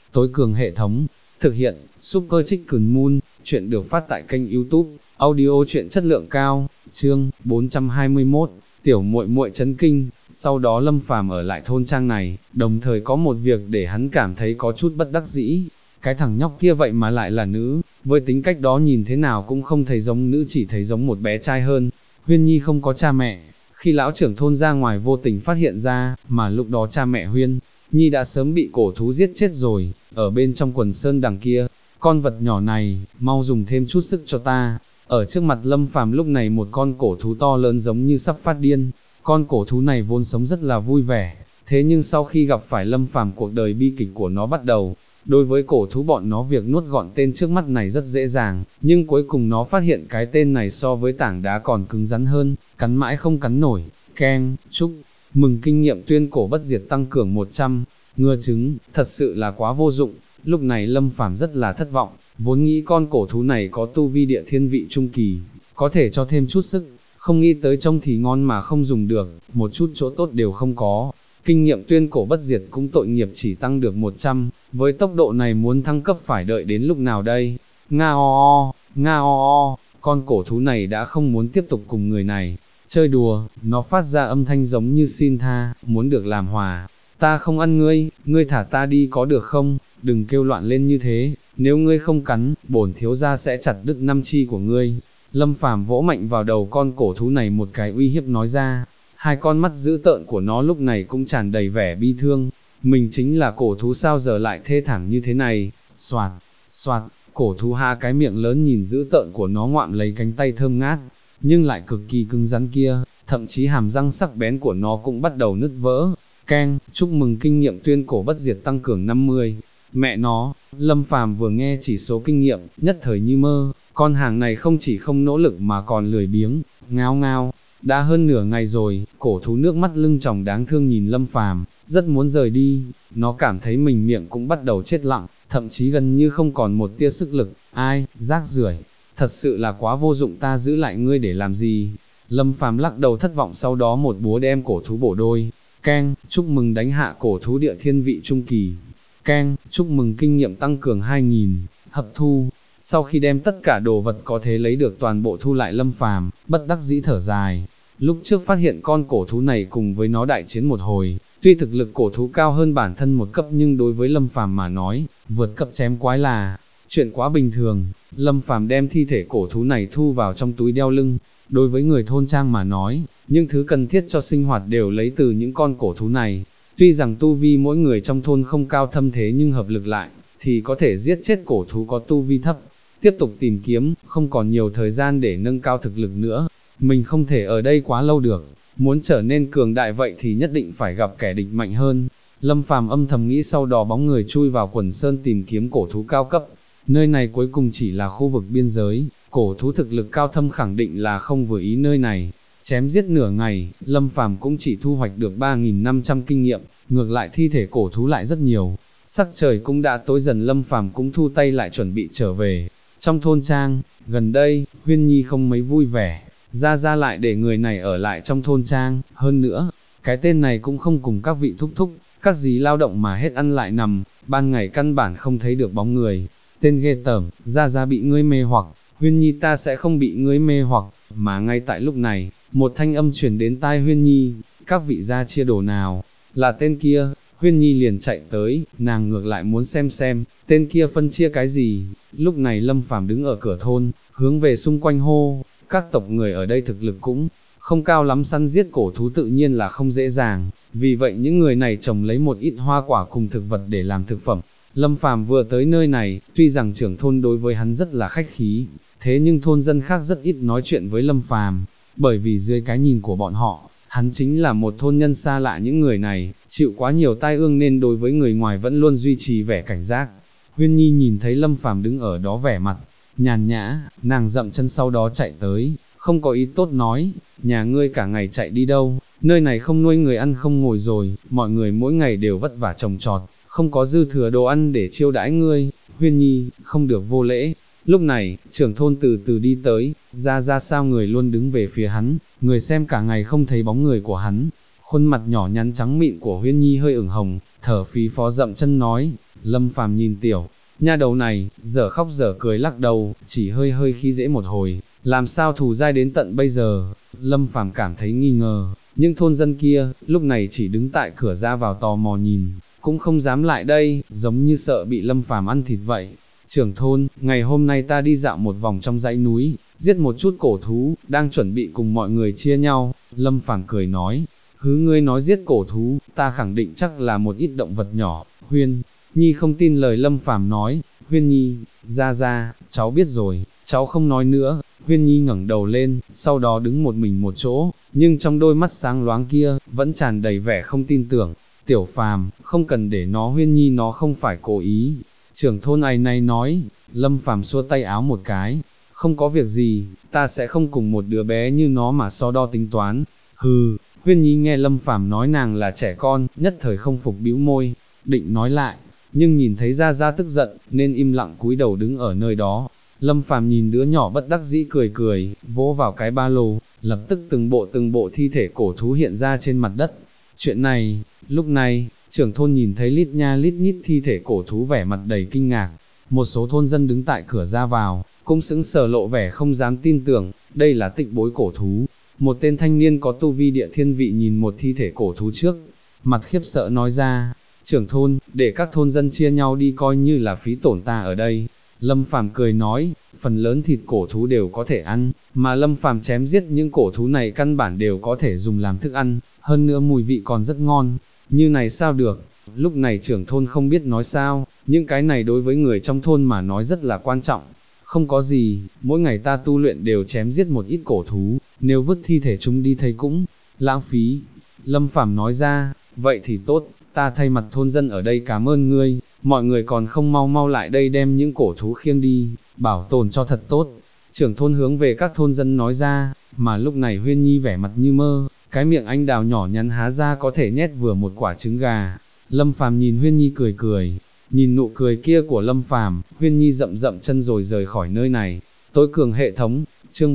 tối cường hệ thống, thực hiện, Super Chicken Moon, chuyện được phát tại kênh YouTube, audio chuyện chất lượng cao, chương 421, tiểu muội muội chấn kinh. Sau đó Lâm Phàm ở lại thôn trang này, đồng thời có một việc để hắn cảm thấy có chút bất đắc dĩ. Cái thằng nhóc kia vậy mà lại là nữ, với tính cách đó nhìn thế nào cũng không thấy giống nữ, chỉ thấy giống một bé trai hơn. Huyên Nhi không có cha mẹ, khi lão trưởng thôn ra ngoài vô tình phát hiện ra, mà lúc đó cha mẹ Huyên Nhi đã sớm bị cổ thú giết chết rồi, ở bên trong quần sơn đằng kia. Con vật nhỏ này, mau dùng thêm chút sức cho ta. Ở trước mặt Lâm Phàm lúc này một con cổ thú to lớn giống như sắp phát điên. Con cổ thú này vốn sống rất là vui vẻ, thế nhưng sau khi gặp phải Lâm Phàm, cuộc đời bi kịch của nó bắt đầu. Đối với cổ thú bọn nó, việc nuốt gọn tên trước mắt này rất dễ dàng, nhưng cuối cùng nó phát hiện cái tên này so với tảng đá còn cứng rắn hơn, cắn mãi không cắn nổi. Keng, chúc mừng kinh nghiệm tuyên cổ bất diệt tăng cường 100, ngựa trứng, thật sự là quá vô dụng. Lúc này Lâm Phàm rất là thất vọng, vốn nghĩ con cổ thú này có tu vi địa thiên vị trung kỳ, có thể cho thêm chút sức, không nghĩ tới trông thì ngon mà không dùng được, một chút chỗ tốt đều không có. Kinh nghiệm tuyên cổ bất diệt cũng tội nghiệp chỉ tăng được 100, với tốc độ này muốn thăng cấp phải đợi đến lúc nào đây? Nga o, nga o, con cổ thú này đã không muốn tiếp tục cùng người này chơi đùa, nó phát ra âm thanh giống như xin tha, muốn được làm hòa. Ta không ăn ngươi, ngươi thả ta đi có được không? Đừng kêu loạn lên như thế, nếu ngươi không cắn, bổn thiếu gia sẽ chặt đứt 5 chi của ngươi. Lâm Phàm vỗ mạnh vào đầu con cổ thú này một cái uy hiếp nói ra. Hai con mắt dữ tợn của nó lúc này cũng tràn đầy vẻ bi thương. Mình chính là cổ thú sao giờ lại thê thảm như thế này? Soạt, soạt, cổ thú ha cái miệng lớn nhìn dữ tợn của nó ngoạm lấy cánh tay thơm ngát, nhưng lại cực kỳ cứng rắn kia, thậm chí hàm răng sắc bén của nó cũng bắt đầu nứt vỡ. Keng, chúc mừng kinh nghiệm tuyên cổ bất diệt tăng cường 50. Mẹ nó, Lâm Phàm vừa nghe chỉ số kinh nghiệm, nhất thời như mơ, con hàng này không chỉ không nỗ lực mà còn lười biếng. Ngao ngao, đã hơn nửa ngày rồi, cổ thú nước mắt lưng tròng đáng thương nhìn Lâm Phàm, rất muốn rời đi. Nó cảm thấy mình miệng cũng bắt đầu chết lặng, thậm chí gần như không còn một tia sức lực. Ai, rác rưởi, thật sự là quá vô dụng, ta giữ lại ngươi để làm gì? Lâm Phàm lắc đầu thất vọng, sau đó một búa đem cổ thú bổ đôi. Keng, chúc mừng đánh hạ cổ thú địa thiên vị trung kỳ. Keng, chúc mừng kinh nghiệm tăng cường 2000, hấp thu. Sau khi đem tất cả đồ vật có thể lấy được toàn bộ thu lại, Lâm Phàm bất đắc dĩ thở dài. Lúc trước phát hiện con cổ thú này cùng với nó đại chiến một hồi, tuy thực lực cổ thú cao hơn bản thân một cấp nhưng đối với Lâm Phàm mà nói, vượt cấp chém quái là chuyện quá bình thường. Lâm Phàm đem thi thể cổ thú này thu vào trong túi đeo lưng. Đối với người thôn trang mà nói, những thứ cần thiết cho sinh hoạt đều lấy từ những con cổ thú này. Tuy rằng tu vi mỗi người trong thôn không cao thâm thế nhưng hợp lực lại, thì có thể giết chết cổ thú có tu vi thấp. Tiếp tục tìm kiếm, không còn nhiều thời gian để nâng cao thực lực nữa. Mình không thể ở đây quá lâu được, muốn trở nên cường đại vậy thì nhất định phải gặp kẻ địch mạnh hơn. Lâm Phàm âm thầm nghĩ, sau đó bóng người chui vào quần sơn tìm kiếm cổ thú cao cấp. Nơi này cuối cùng chỉ là khu vực biên giới, cổ thú thực lực cao thâm khẳng định là không vừa ý nơi này. Chém giết nửa ngày, Lâm Phàm cũng chỉ thu hoạch được 3500 kinh nghiệm, ngược lại thi thể cổ thú lại rất nhiều. Sắc trời cũng đã tối dần, Lâm Phàm cũng thu tay lại chuẩn bị trở về. Trong thôn trang, gần đây, Huyên Nhi không mấy vui vẻ, ra lại để người này ở lại trong thôn trang, hơn nữa, cái tên này cũng không cùng các vị thúc thúc, các dì lao động mà hết ăn lại nằm, ban ngày căn bản không thấy được bóng người. Tên ghê tởm, ra bị ngươi mê hoặc. Huyên Nhi, ta sẽ không bị ngươi mê hoặc. Mà ngay tại lúc này, một thanh âm truyền đến tai Huyên Nhi, các vị gia chia đồ nào, là tên kia. Huyên Nhi liền chạy tới, nàng ngược lại muốn xem, tên kia phân chia cái gì. Lúc này Lâm Phàm đứng ở cửa thôn, hướng về xung quanh hô, các tộc người ở đây thực lực cũng không cao lắm, săn giết cổ thú tự nhiên là không dễ dàng, vì vậy những người này trồng lấy một ít hoa quả cùng thực vật để làm thực phẩm. Lâm Phàm vừa tới nơi này, tuy rằng trưởng thôn đối với hắn rất là khách khí, thế nhưng thôn dân khác rất ít nói chuyện với Lâm Phàm, bởi vì dưới cái nhìn của bọn họ, hắn chính là một thôn nhân xa lạ, những người này chịu quá nhiều tai ương nên đối với người ngoài vẫn luôn duy trì vẻ cảnh giác. Huyên Nhi nhìn thấy Lâm Phàm đứng ở đó vẻ mặt nhàn nhã, nàng dậm chân sau đó chạy tới, không có ý tốt nói, nhà ngươi cả ngày chạy đi đâu, nơi này không nuôi người ăn không ngồi rồi, mọi người mỗi ngày đều vất vả trồng trọt, không có dư thừa đồ ăn để chiêu đãi ngươi. Huyên Nhi, không được vô lễ. Lúc này, trưởng thôn từ từ đi tới, ra sao người luôn đứng về phía hắn, người xem cả ngày không thấy bóng người của hắn. Khuôn mặt nhỏ nhắn trắng mịn của Huyên Nhi hơi ửng hồng, thở phì phò dậm chân nói, Lâm Phàm nhìn tiểu nha đầu này, giờ khóc giờ cười lắc đầu, chỉ hơi hơi khi dễ một hồi, làm sao thù dai đến tận bây giờ. Lâm Phàm cảm thấy nghi ngờ, những thôn dân kia, lúc này chỉ đứng tại cửa ra vào tò mò nhìn, cũng không dám lại đây, giống như sợ bị Lâm Phàm ăn thịt vậy. Trưởng thôn, ngày hôm nay ta đi dạo một vòng trong dãy núi, giết một chút cổ thú, đang chuẩn bị cùng mọi người chia nhau. Lâm Phàm cười nói, hứ, ngươi nói giết cổ thú, ta khẳng định chắc là một ít động vật nhỏ. Huyên Nhi không tin lời Lâm Phàm nói. Huyên Nhi, ra, cháu biết rồi, cháu không nói nữa. Huyên Nhi ngẩng đầu lên, sau đó đứng một mình một chỗ, nhưng trong đôi mắt sáng loáng kia, vẫn tràn đầy vẻ không tin tưởng. Tiểu Phàm, không cần để nó, Huyên Nhi nó không phải cố ý. Trưởng thôn ai này nói. Lâm Phàm xua tay áo một cái, không có việc gì, ta sẽ không cùng một đứa bé như nó mà so đo tính toán. Hừ. Huyên Nhi nghe Lâm Phàm nói nàng là trẻ con, nhất thời không phục, bĩu môi, định nói lại, nhưng nhìn thấy Gia Gia tức giận, nên im lặng cúi đầu đứng ở nơi đó. Lâm Phàm nhìn đứa nhỏ bất đắc dĩ cười cười, vỗ vào cái ba lô, lập tức từng bộ thi thể cổ thú hiện ra trên mặt đất. Chuyện này, lúc này, trưởng thôn nhìn thấy lít nha lít nhít thi thể cổ thú vẻ mặt đầy kinh ngạc. Một số thôn dân đứng tại cửa ra vào, cũng sững sờ lộ vẻ không dám tin tưởng, đây là tịnh bối cổ thú. Một tên thanh niên có tu vi địa thiên vị nhìn một thi thể cổ thú trước, mặt khiếp sợ nói ra, trưởng thôn, để các thôn dân chia nhau đi coi như là phí tổn ta ở đây. Lâm Phàm cười nói, phần lớn thịt cổ thú đều có thể ăn, mà Lâm Phàm chém giết những cổ thú này căn bản đều có thể dùng làm thức ăn, hơn nữa mùi vị còn rất ngon, như này sao được. Lúc này trưởng thôn không biết nói sao, những cái này đối với người trong thôn mà nói rất là quan trọng. Không có gì, mỗi ngày ta tu luyện đều chém giết một ít cổ thú, nếu vứt thi thể chúng đi thấy cũng lãng phí. Lâm Phàm nói ra, vậy thì tốt, ta thay mặt thôn dân ở đây cảm ơn ngươi, mọi người còn không mau mau lại đây đem những cổ thú khiêng đi, bảo tồn cho thật tốt. Trưởng thôn hướng về các thôn dân nói ra, mà lúc này Huyên Nhi vẻ mặt như mơ, cái miệng anh đào nhỏ nhắn há ra có thể nhét vừa một quả trứng gà. Lâm Phàm nhìn Huyên Nhi cười cười, nhìn nụ cười kia của Lâm Phàm, Huyên Nhi dậm dậm chân rồi rời khỏi nơi này. Tối cường hệ thống, chương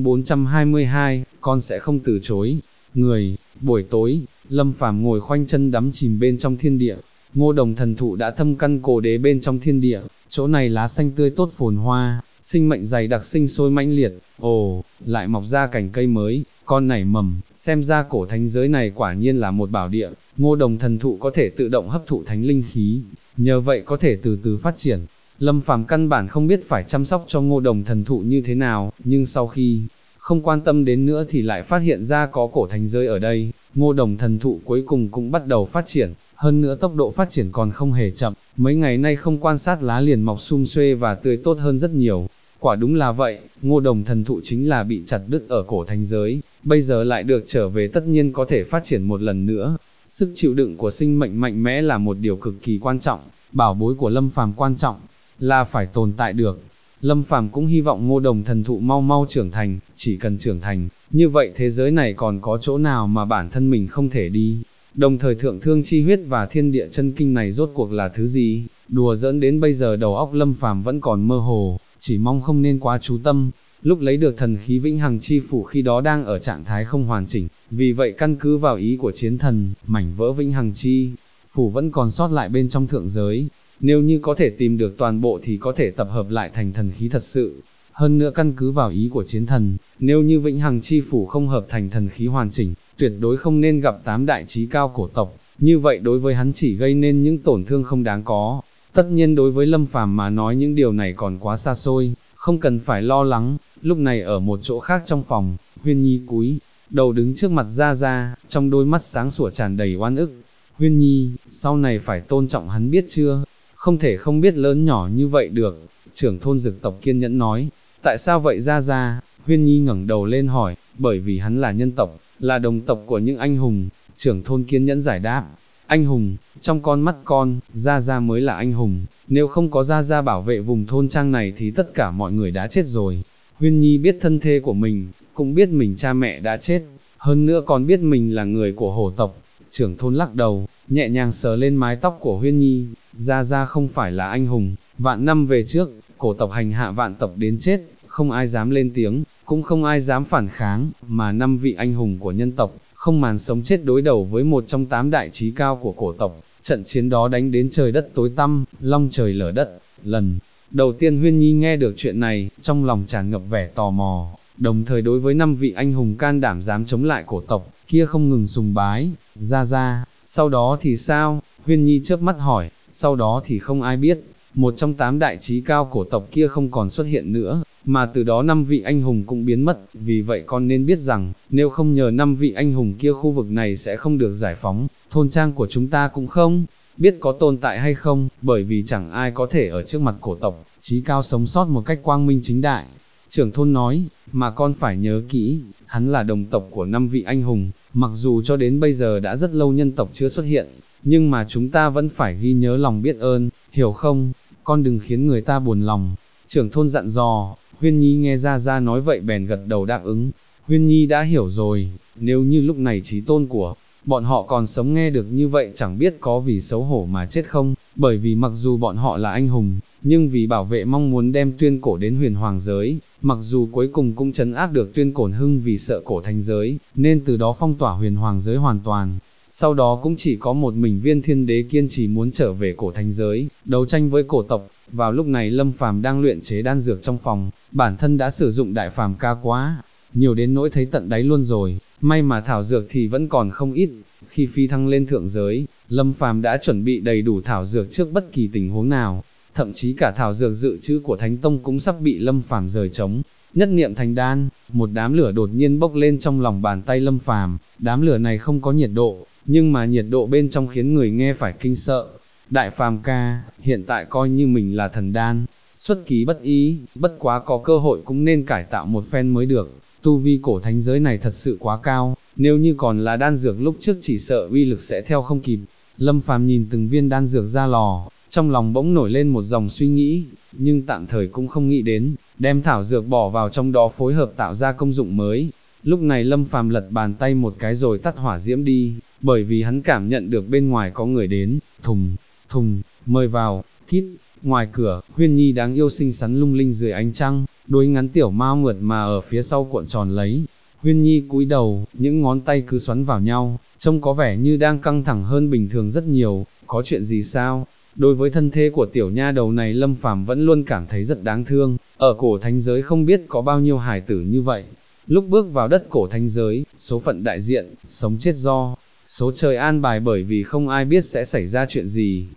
422, con sẽ không từ chối. Người, buổi tối, Lâm Phàm ngồi khoanh chân đắm chìm bên trong thiên địa. Ngô Đồng thần thụ đã thâm căn cố đế bên trong thiên địa, chỗ này lá xanh tươi tốt phồn hoa, sinh mệnh dày đặc sinh sôi mãnh liệt. Ồ, lại mọc ra cành cây mới, con nảy mầm, xem ra cổ thánh giới này quả nhiên là một bảo địa. Ngô Đồng thần thụ có thể tự động hấp thụ thánh linh khí, nhờ vậy có thể từ từ phát triển. Lâm Phàm căn bản không biết phải chăm sóc cho Ngô Đồng thần thụ như thế nào, nhưng sau khi không quan tâm đến nữa thì lại phát hiện ra có cổ thánh giới ở đây. Ngô Đồng thần thụ cuối cùng cũng bắt đầu phát triển, hơn nữa tốc độ phát triển còn không hề chậm, mấy ngày nay không quan sát lá liền mọc sum xuê và tươi tốt hơn rất nhiều. Quả đúng là vậy, Ngô Đồng thần thụ chính là bị chặt đứt ở cổ thánh giới, bây giờ lại được trở về tất nhiên có thể phát triển một lần nữa. Sức chịu đựng của sinh mệnh mạnh mẽ là một điều cực kỳ quan trọng, bảo bối của Lâm Phàm quan trọng là phải tồn tại được. Lâm Phàm cũng hy vọng Ngô Đồng thần thụ mau mau trưởng thành, chỉ cần trưởng thành, như vậy thế giới này còn có chỗ nào mà bản thân mình không thể đi. Đồng thời thượng thương chi huyết và thiên địa chân kinh này rốt cuộc là thứ gì, đùa giỡn đến bây giờ đầu óc Lâm Phàm vẫn còn mơ hồ, chỉ mong không nên quá chú tâm. Lúc lấy được thần khí vĩnh hằng chi phủ khi đó đang ở trạng thái không hoàn chỉnh, vì vậy căn cứ vào ý của chiến thần, mảnh vỡ vĩnh hằng chi phủ vẫn còn sót lại bên trong thượng giới. Nếu như có thể tìm được toàn bộ thì có thể tập hợp lại thành thần khí thật sự. Hơn nữa căn cứ vào ý của chiến thần, nếu như vĩnh hằng chi phủ không hợp thành thần khí hoàn chỉnh, tuyệt đối không nên gặp 8 đại chí cao cổ tộc, như vậy đối với hắn chỉ gây nên những tổn thương không đáng có. Tất nhiên đối với Lâm Phàm mà nói những điều này còn quá xa xôi, không cần phải lo lắng. Lúc này ở một chỗ khác trong phòng, Huyên Nhi cúi đầu đứng trước mặt Gia Gia, trong đôi mắt sáng sủa tràn đầy oan ức. Huyên Nhi, sau này phải tôn trọng hắn biết chưa? Không thể không biết lớn nhỏ như vậy được. Trưởng thôn Dực tộc kiên nhẫn nói. Tại sao vậy Gia Gia? Huyên Nhi ngẩng đầu lên hỏi. Bởi vì hắn là nhân tộc, là đồng tộc của những anh hùng. Trưởng thôn kiên nhẫn giải đáp. Anh hùng, trong con mắt con, Gia Gia mới là anh hùng. Nếu không có Gia Gia bảo vệ vùng thôn trang này thì tất cả mọi người đã chết rồi. Huyên Nhi biết thân thế của mình, cũng biết mình cha mẹ đã chết, hơn nữa còn biết mình là người của hổ tộc. Trưởng thôn lắc đầu, nhẹ nhàng sờ lên mái tóc của Huyên Nhi. Gia Gia không phải là anh hùng, vạn năm về trước, cổ tộc hành hạ vạn tộc đến chết, không ai dám lên tiếng, cũng không ai dám phản kháng, mà 5 vị anh hùng của nhân tộc, không màn sống chết đối đầu với một trong 8 đại chí cao của cổ tộc, trận chiến đó đánh đến trời đất tối tăm, long trời lở đất. Lần đầu tiên Huyên Nhi nghe được chuyện này, trong lòng tràn ngập vẻ tò mò, đồng thời đối với 5 vị anh hùng can đảm dám chống lại cổ tộc, kia không ngừng sùng bái. Ra, sau đó thì sao? Huyên Nhi chớp mắt hỏi. Sau đó thì không ai biết, một trong 8 đại chí cao cổ tộc kia không còn xuất hiện nữa, mà từ đó 5 vị anh hùng cũng biến mất, vì vậy con nên biết rằng, nếu không nhờ 5 vị anh hùng kia khu vực này sẽ không được giải phóng, thôn trang của chúng ta cũng không biết có tồn tại hay không, bởi vì chẳng ai có thể ở trước mặt cổ tộc chí cao sống sót một cách quang minh chính đại. Trưởng thôn nói, mà con phải nhớ kỹ, hắn là đồng tộc của 5 vị anh hùng, mặc dù cho đến bây giờ đã rất lâu nhân tộc chưa xuất hiện, nhưng mà chúng ta vẫn phải ghi nhớ lòng biết ơn, hiểu không? Con đừng khiến người ta buồn lòng. Trưởng thôn dặn dò. Huyên Nhi nghe Ra nói vậy bèn gật đầu đáp ứng. Huyên Nhi đã hiểu rồi, nếu như lúc này chí tôn của bọn họ còn sống nghe được như vậy chẳng biết có vì xấu hổ mà chết không, bởi vì mặc dù bọn họ là anh hùng, nhưng vì bảo vệ mong muốn đem tuyên cổ đến huyền hoàng giới, mặc dù cuối cùng cũng trấn áp được tuyên cổn hưng vì sợ cổ thánh giới, nên từ đó phong tỏa huyền hoàng giới hoàn toàn. Sau đó cũng chỉ có một mình Viên Thiên Đế kiên trì muốn trở về cổ thánh giới, đấu tranh với cổ tộc. Vào lúc này Lâm Phàm đang luyện chế đan dược trong phòng, bản thân đã sử dụng đại phàm ca quá, nhiều đến nỗi thấy tận đáy luôn rồi, may mà thảo dược thì vẫn còn không ít. Khi phi thăng lên thượng giới, Lâm Phàm đã chuẩn bị đầy đủ thảo dược trước bất kỳ tình huống nào, thậm chí cả thảo dược dự trữ của Thánh Tông cũng sắp bị Lâm Phàm rời trống. Nhất niệm thành đan, một đám lửa đột nhiên bốc lên trong lòng bàn tay Lâm Phàm, đám lửa này không có nhiệt độ, nhưng mà nhiệt độ bên trong khiến người nghe phải kinh sợ. Đại phàm ca, hiện tại coi như mình là thần đan, xuất kỳ bất ý, bất quá có cơ hội cũng nên cải tạo một phen mới được, tu vi cổ thánh giới này thật sự quá cao, nếu như còn là đan dược lúc trước chỉ sợ uy lực sẽ theo không kịp. Lâm Phàm nhìn từng viên đan dược ra lò, trong lòng bỗng nổi lên một dòng suy nghĩ, nhưng tạm thời cũng không nghĩ đến, đem thảo dược bỏ vào trong đó phối hợp tạo ra công dụng mới. Lúc này Lâm Phàm lật bàn tay một cái rồi tắt hỏa diễm đi, bởi vì hắn cảm nhận được bên ngoài có người đến. Thùng, mời vào. Kít. Ngoài cửa, Huyên Nhi đáng yêu xinh xắn lung linh dưới ánh trăng, đuôi ngắn tiểu mao mượt mà ở phía sau cuộn tròn lấy. Huyên Nhi cúi đầu, những ngón tay cứ xoắn vào nhau, trông có vẻ như đang căng thẳng hơn bình thường rất nhiều. Có chuyện gì sao? Đối với thân thế của tiểu nha đầu này Lâm Phàm vẫn luôn cảm thấy rất đáng thương, ở cổ thánh giới không biết có bao nhiêu hài tử như vậy. Lúc bước vào đất cổ thánh giới, số phận đại diện, sống chết do số trời an bài, bởi vì không ai biết sẽ xảy ra chuyện gì.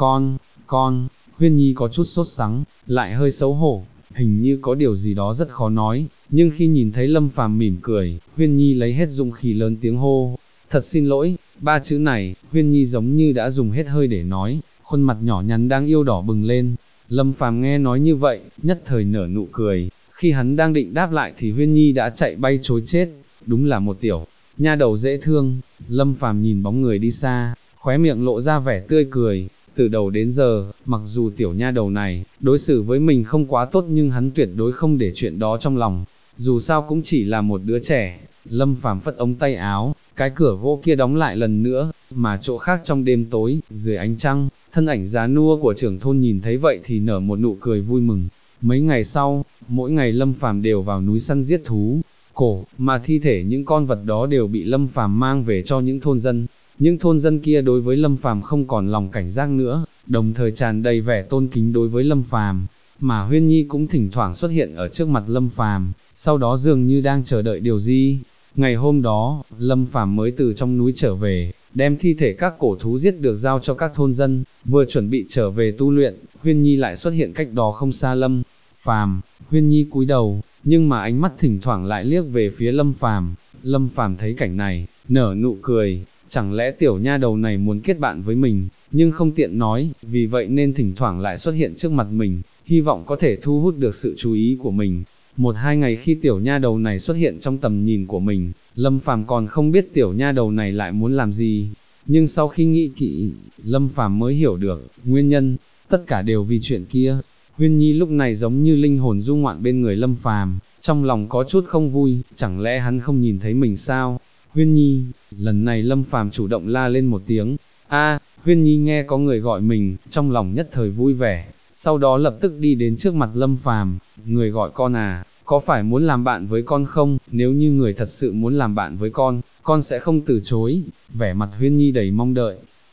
Con, Huyên Nhi có chút sốt sắng, lại hơi xấu hổ, hình như có điều gì đó rất khó nói, nhưng khi nhìn thấy Lâm Phàm mỉm cười, Huyên Nhi lấy hết dũng khí lớn tiếng hô, thật xin lỗi. Ba chữ này, Huyên Nhi giống như đã dùng hết hơi để nói, khuôn mặt nhỏ nhắn đang yêu đỏ bừng lên. Lâm Phàm nghe nói như vậy, nhất thời nở nụ cười, khi hắn đang định đáp lại thì Huyên Nhi đã chạy bay trối chết, đúng là một tiểu nha đầu dễ thương. Lâm Phàm nhìn bóng người đi xa, khóe miệng lộ ra vẻ tươi cười. Từ đầu đến giờ, mặc dù tiểu nha đầu này đối xử với mình không quá tốt nhưng hắn tuyệt đối không để chuyện đó trong lòng, dù sao cũng chỉ là một đứa trẻ. Lâm Phàm phất ống tay áo, cái cửa gỗ kia đóng lại lần nữa, mà chỗ khác trong đêm tối, dưới ánh trăng, thân ảnh già nua của trưởng thôn nhìn thấy vậy thì nở một nụ cười vui mừng. Mấy ngày sau, mỗi ngày Lâm Phàm đều vào núi săn giết thú cổ, mà thi thể những con vật đó đều bị Lâm Phàm mang về cho những thôn dân. Những thôn dân kia đối với Lâm Phàm không còn lòng cảnh giác nữa, đồng thời tràn đầy vẻ tôn kính đối với Lâm Phàm. Mà Huyên Nhi cũng thỉnh thoảng xuất hiện ở trước mặt Lâm Phàm, sau đó dường như đang chờ đợi điều gì. Ngày hôm đó, Lâm Phàm mới từ trong núi trở về, đem thi thể các cổ thú giết được giao cho các thôn dân, vừa chuẩn bị trở về tu luyện, Huyên Nhi lại xuất hiện cách đó không xa Lâm Phàm. Huyên Nhi cúi đầu, nhưng mà ánh mắt thỉnh thoảng lại liếc về phía Lâm Phàm. Lâm Phàm thấy cảnh này, nở nụ cười, chẳng lẽ tiểu nha đầu này muốn kết bạn với mình, nhưng không tiện nói, vì vậy nên thỉnh thoảng lại xuất hiện trước mặt mình, hy vọng có thể thu hút được sự chú ý của mình. Một hai ngày khi tiểu nha đầu này xuất hiện trong tầm nhìn của mình, Lâm Phàm còn không biết tiểu nha đầu này lại muốn làm gì, nhưng sau khi nghĩ kỹ, Lâm Phàm mới hiểu được nguyên nhân, tất cả đều vì chuyện kia. Huyên Nhi lúc này giống như linh hồn du ngoạn bên người Lâm Phàm, trong lòng có chút không vui, chẳng lẽ hắn không nhìn thấy mình sao? Huyên Nhi, lần này Lâm Phàm chủ động la lên một tiếng. A, Huyên Nhi nghe có người gọi mình, trong lòng nhất thời vui vẻ, sau đó lập tức đi đến trước mặt Lâm Phàm. Người gọi con à, có phải muốn làm bạn với con không? Nếu như người thật sự muốn làm bạn với con sẽ không từ chối. Vẻ mặt Huyên Nhi đầy mong đợi.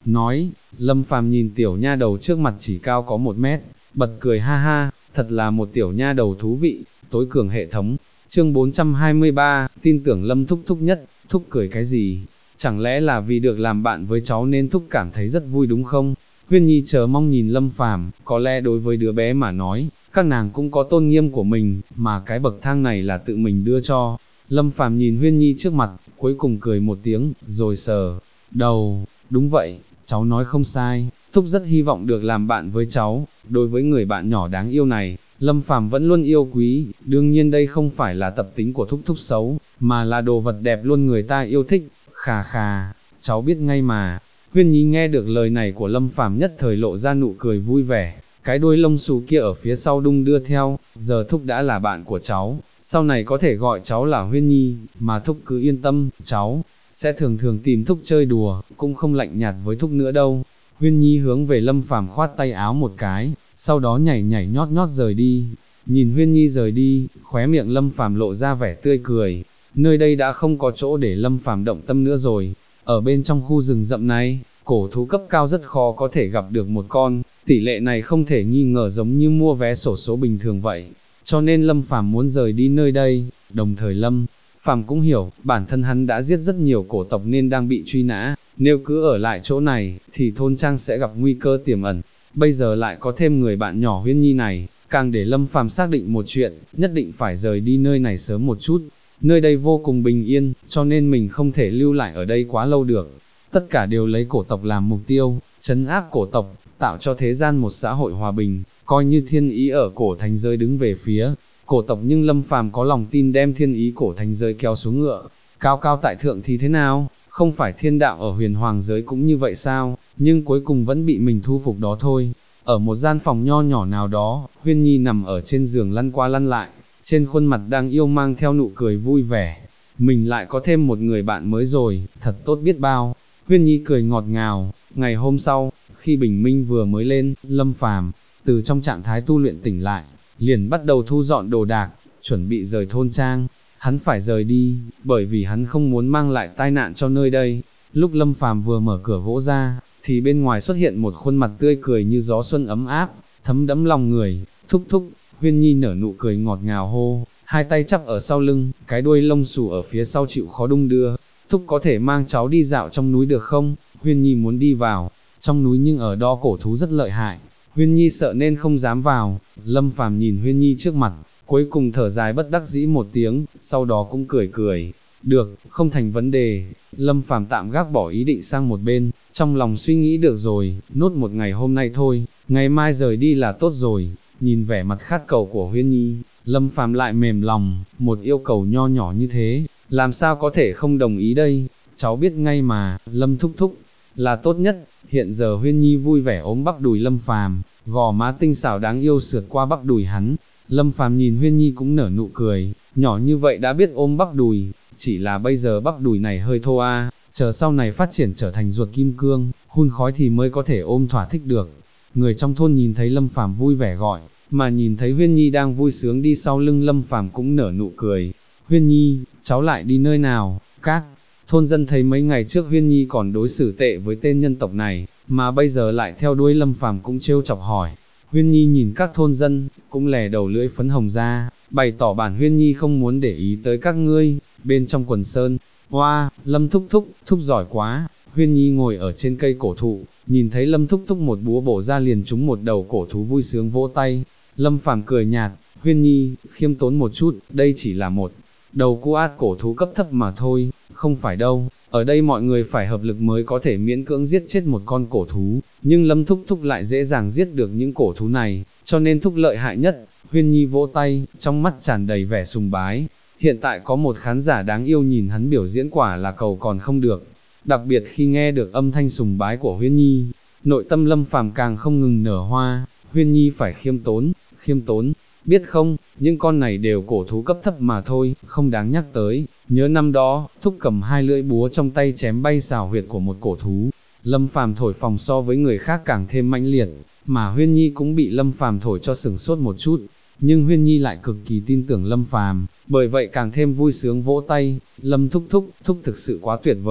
nói, Lâm Phàm nhìn tiểu nha đầu trước mặt chỉ cao có 1 mét, bật cười ha ha, thật là một tiểu nha đầu thú vị, tối cường hệ thống. Chương 423, tin tưởng Lâm Thúc Thúc nhất, Thúc cười cái gì? Chẳng lẽ là vì được làm bạn với cháu nên Thúc cảm thấy rất vui đúng không? Huyên Nhi chờ mong nhìn Lâm Phàm, có lẽ đối với đứa bé mà nói, các nàng cũng có tôn nghiêm của mình, mà cái bậc thang này là tự mình đưa cho. Lâm Phàm nhìn Huyên Nhi trước mặt, cuối cùng cười một tiếng, rồi sờ đầu, đúng vậy, cháu nói không sai, Thúc rất hy vọng được làm bạn với cháu, đối với người bạn nhỏ đáng yêu này, Lâm Phàm vẫn luôn yêu quý, đương nhiên đây không phải là tập tính của Thúc xấu, mà là đồ vật đẹp luôn người ta yêu thích, khà khà, cháu biết ngay mà. Huyên Nhi nghe được lời này của Lâm Phàm nhất thời lộ ra nụ cười vui vẻ, cái đuôi lông xù kia ở phía sau đung đưa theo, giờ Thúc đã là bạn của cháu, sau này có thể gọi cháu là Huyên Nhi, mà Thúc cứ yên tâm, cháu sẽ thường thường tìm Thúc chơi đùa, cũng không lạnh nhạt với Thúc nữa đâu. Huyên Nhi hướng về Lâm Phàm khoát tay áo một cái, sau đó nhảy nhảy nhót nhót rời đi. Nhìn Huyên Nhi rời đi, khóe miệng Lâm Phàm lộ ra vẻ tươi cười. Nơi đây đã không có chỗ để Lâm Phàm động tâm nữa rồi. Ở bên trong khu rừng rậm này, cổ thú cấp cao rất khó có thể gặp được một con, tỷ lệ này không thể nghi ngờ giống như mua vé xổ số bình thường vậy. Cho nên Lâm Phàm muốn rời đi nơi đây, đồng thời Lâm Phàm cũng hiểu, bản thân hắn đã giết rất nhiều cổ tộc nên đang bị truy nã, nếu cứ ở lại chỗ này, thì thôn trang sẽ gặp nguy cơ tiềm ẩn. Bây giờ lại có thêm người bạn nhỏ Huyên Nhi này, càng để Lâm Phàm xác định một chuyện, nhất định phải rời đi nơi này sớm một chút. Nơi đây vô cùng bình yên, cho nên mình không thể lưu lại ở đây quá lâu được. Tất cả đều lấy cổ tộc làm mục tiêu, trấn áp cổ tộc, tạo cho thế gian một xã hội hòa bình, coi như thiên ý ở cổ thành giới đứng về phía cổ tộc, nhưng Lâm Phàm có lòng tin đem thiên ý cổ thành giới kéo xuống ngựa. Cao cao tại thượng thì thế nào, không phải thiên đạo ở huyền hoàng giới cũng như vậy sao, nhưng cuối cùng vẫn bị mình thu phục đó thôi. Ở một gian phòng nho nhỏ nào đó, Huyên Nhi nằm ở trên giường lăn qua lăn lại, trên khuôn mặt đang yêu mang theo nụ cười vui vẻ. Mình lại có thêm một người bạn mới rồi, thật tốt biết bao. Huyên Nhi cười ngọt ngào. Ngày hôm sau, khi bình minh vừa mới lên, Lâm Phàm từ trong trạng thái tu luyện tỉnh lại, liền bắt đầu thu dọn đồ đạc, chuẩn bị rời thôn trang. Hắn phải rời đi, bởi vì hắn không muốn mang lại tai nạn cho nơi đây. Lúc Lâm Phàm vừa mở cửa gỗ ra, thì bên ngoài xuất hiện một khuôn mặt tươi cười như gió xuân ấm áp, thấm đẫm lòng người. Thúc thúc, Huyên Nhi nở nụ cười ngọt ngào hô, hai tay chắp ở sau lưng, cái đuôi lông xù ở phía sau chịu khó đung đưa. Thúc có thể mang cháu đi dạo trong núi được không? Huyên Nhi muốn đi vào trong núi nhưng ở đó cổ thú rất lợi hại. Huyên Nhi sợ nên không dám vào. Lâm Phàm nhìn Huyên Nhi trước mặt, cuối cùng thở dài bất đắc dĩ một tiếng, sau đó cũng cười cười. Được, không thành vấn đề. Lâm Phàm tạm gác bỏ ý định sang một bên, trong lòng suy nghĩ được rồi, nốt một ngày hôm nay thôi, ngày mai rời đi là tốt rồi. Nhìn vẻ mặt khát cầu của Huyên Nhi, Lâm Phàm lại mềm lòng, một yêu cầu nho nhỏ như thế, làm sao có thể không đồng ý đây, cháu biết ngay mà, Lâm thúc thúc, là tốt nhất. Hiện giờ Huyên Nhi vui vẻ ôm bắp đùi Lâm Phàm, gò má tinh xảo đáng yêu sượt qua bắp đùi hắn. Lâm Phàm nhìn Huyên Nhi cũng nở nụ cười, nhỏ như vậy đã biết ôm bắp đùi, chỉ là bây giờ bắp đùi này hơi thô chờ sau này phát triển trở thành ruột kim cương, hun khói thì mới có thể ôm thỏa thích được. Người trong thôn nhìn thấy Lâm Phàm vui vẻ gọi, mà nhìn thấy Huyên Nhi đang vui sướng đi sau lưng Lâm Phàm cũng nở nụ cười. Huyên Nhi, cháu lại đi nơi nào? Các thôn dân thấy mấy ngày trước Huyên Nhi còn đối xử tệ với tên nhân tộc này, mà bây giờ lại theo đuôi Lâm Phàm cũng trêu chọc hỏi. Huyên Nhi nhìn các thôn dân, cũng lè đầu lưỡi phấn hồng ra, bày tỏ bản Huyên Nhi không muốn để ý tới các ngươi. Bên trong quần sơn, hoa, Lâm thúc thúc, thúc giỏi quá. Huyên Nhi ngồi ở trên cây cổ thụ, nhìn thấy Lâm thúc thúc một búa bổ ra liền trúng một đầu cổ thú vui sướng vỗ tay. Lâm Phàm cười nhạt, Huyên Nhi, khiêm tốn một chút, đây chỉ là một đầu cu át cổ thú cấp thấp mà thôi, không phải đâu, ở đây mọi người phải hợp lực mới có thể miễn cưỡng giết chết một con cổ thú, nhưng Lâm thúc thúc lại dễ dàng giết được những cổ thú này, cho nên thúc lợi hại nhất. Huyên Nhi vỗ tay, trong mắt tràn đầy vẻ sùng bái. Hiện tại có một khán giả đáng yêu nhìn hắn biểu diễn quả là cầu còn không được, đặc biệt khi nghe được âm thanh sùng bái của Huyên Nhi, nội tâm Lâm Phàm càng không ngừng nở hoa. Huyên Nhi phải khiêm tốn, biết không, những con này đều cổ thú cấp thấp mà thôi, không đáng nhắc tới. Nhớ năm đó, thúc cầm hai lưỡi búa trong tay chém bay xào huyệt của một cổ thú. Lâm Phàm thổi phồng so với người khác càng thêm mãnh liệt, mà Huyên Nhi cũng bị Lâm Phàm thổi cho sửng sốt một chút. Nhưng Huyên Nhi lại cực kỳ tin tưởng Lâm Phàm, bởi vậy càng thêm vui sướng vỗ tay. Lâm thúc thúc, thúc thực sự quá tuyệt vời.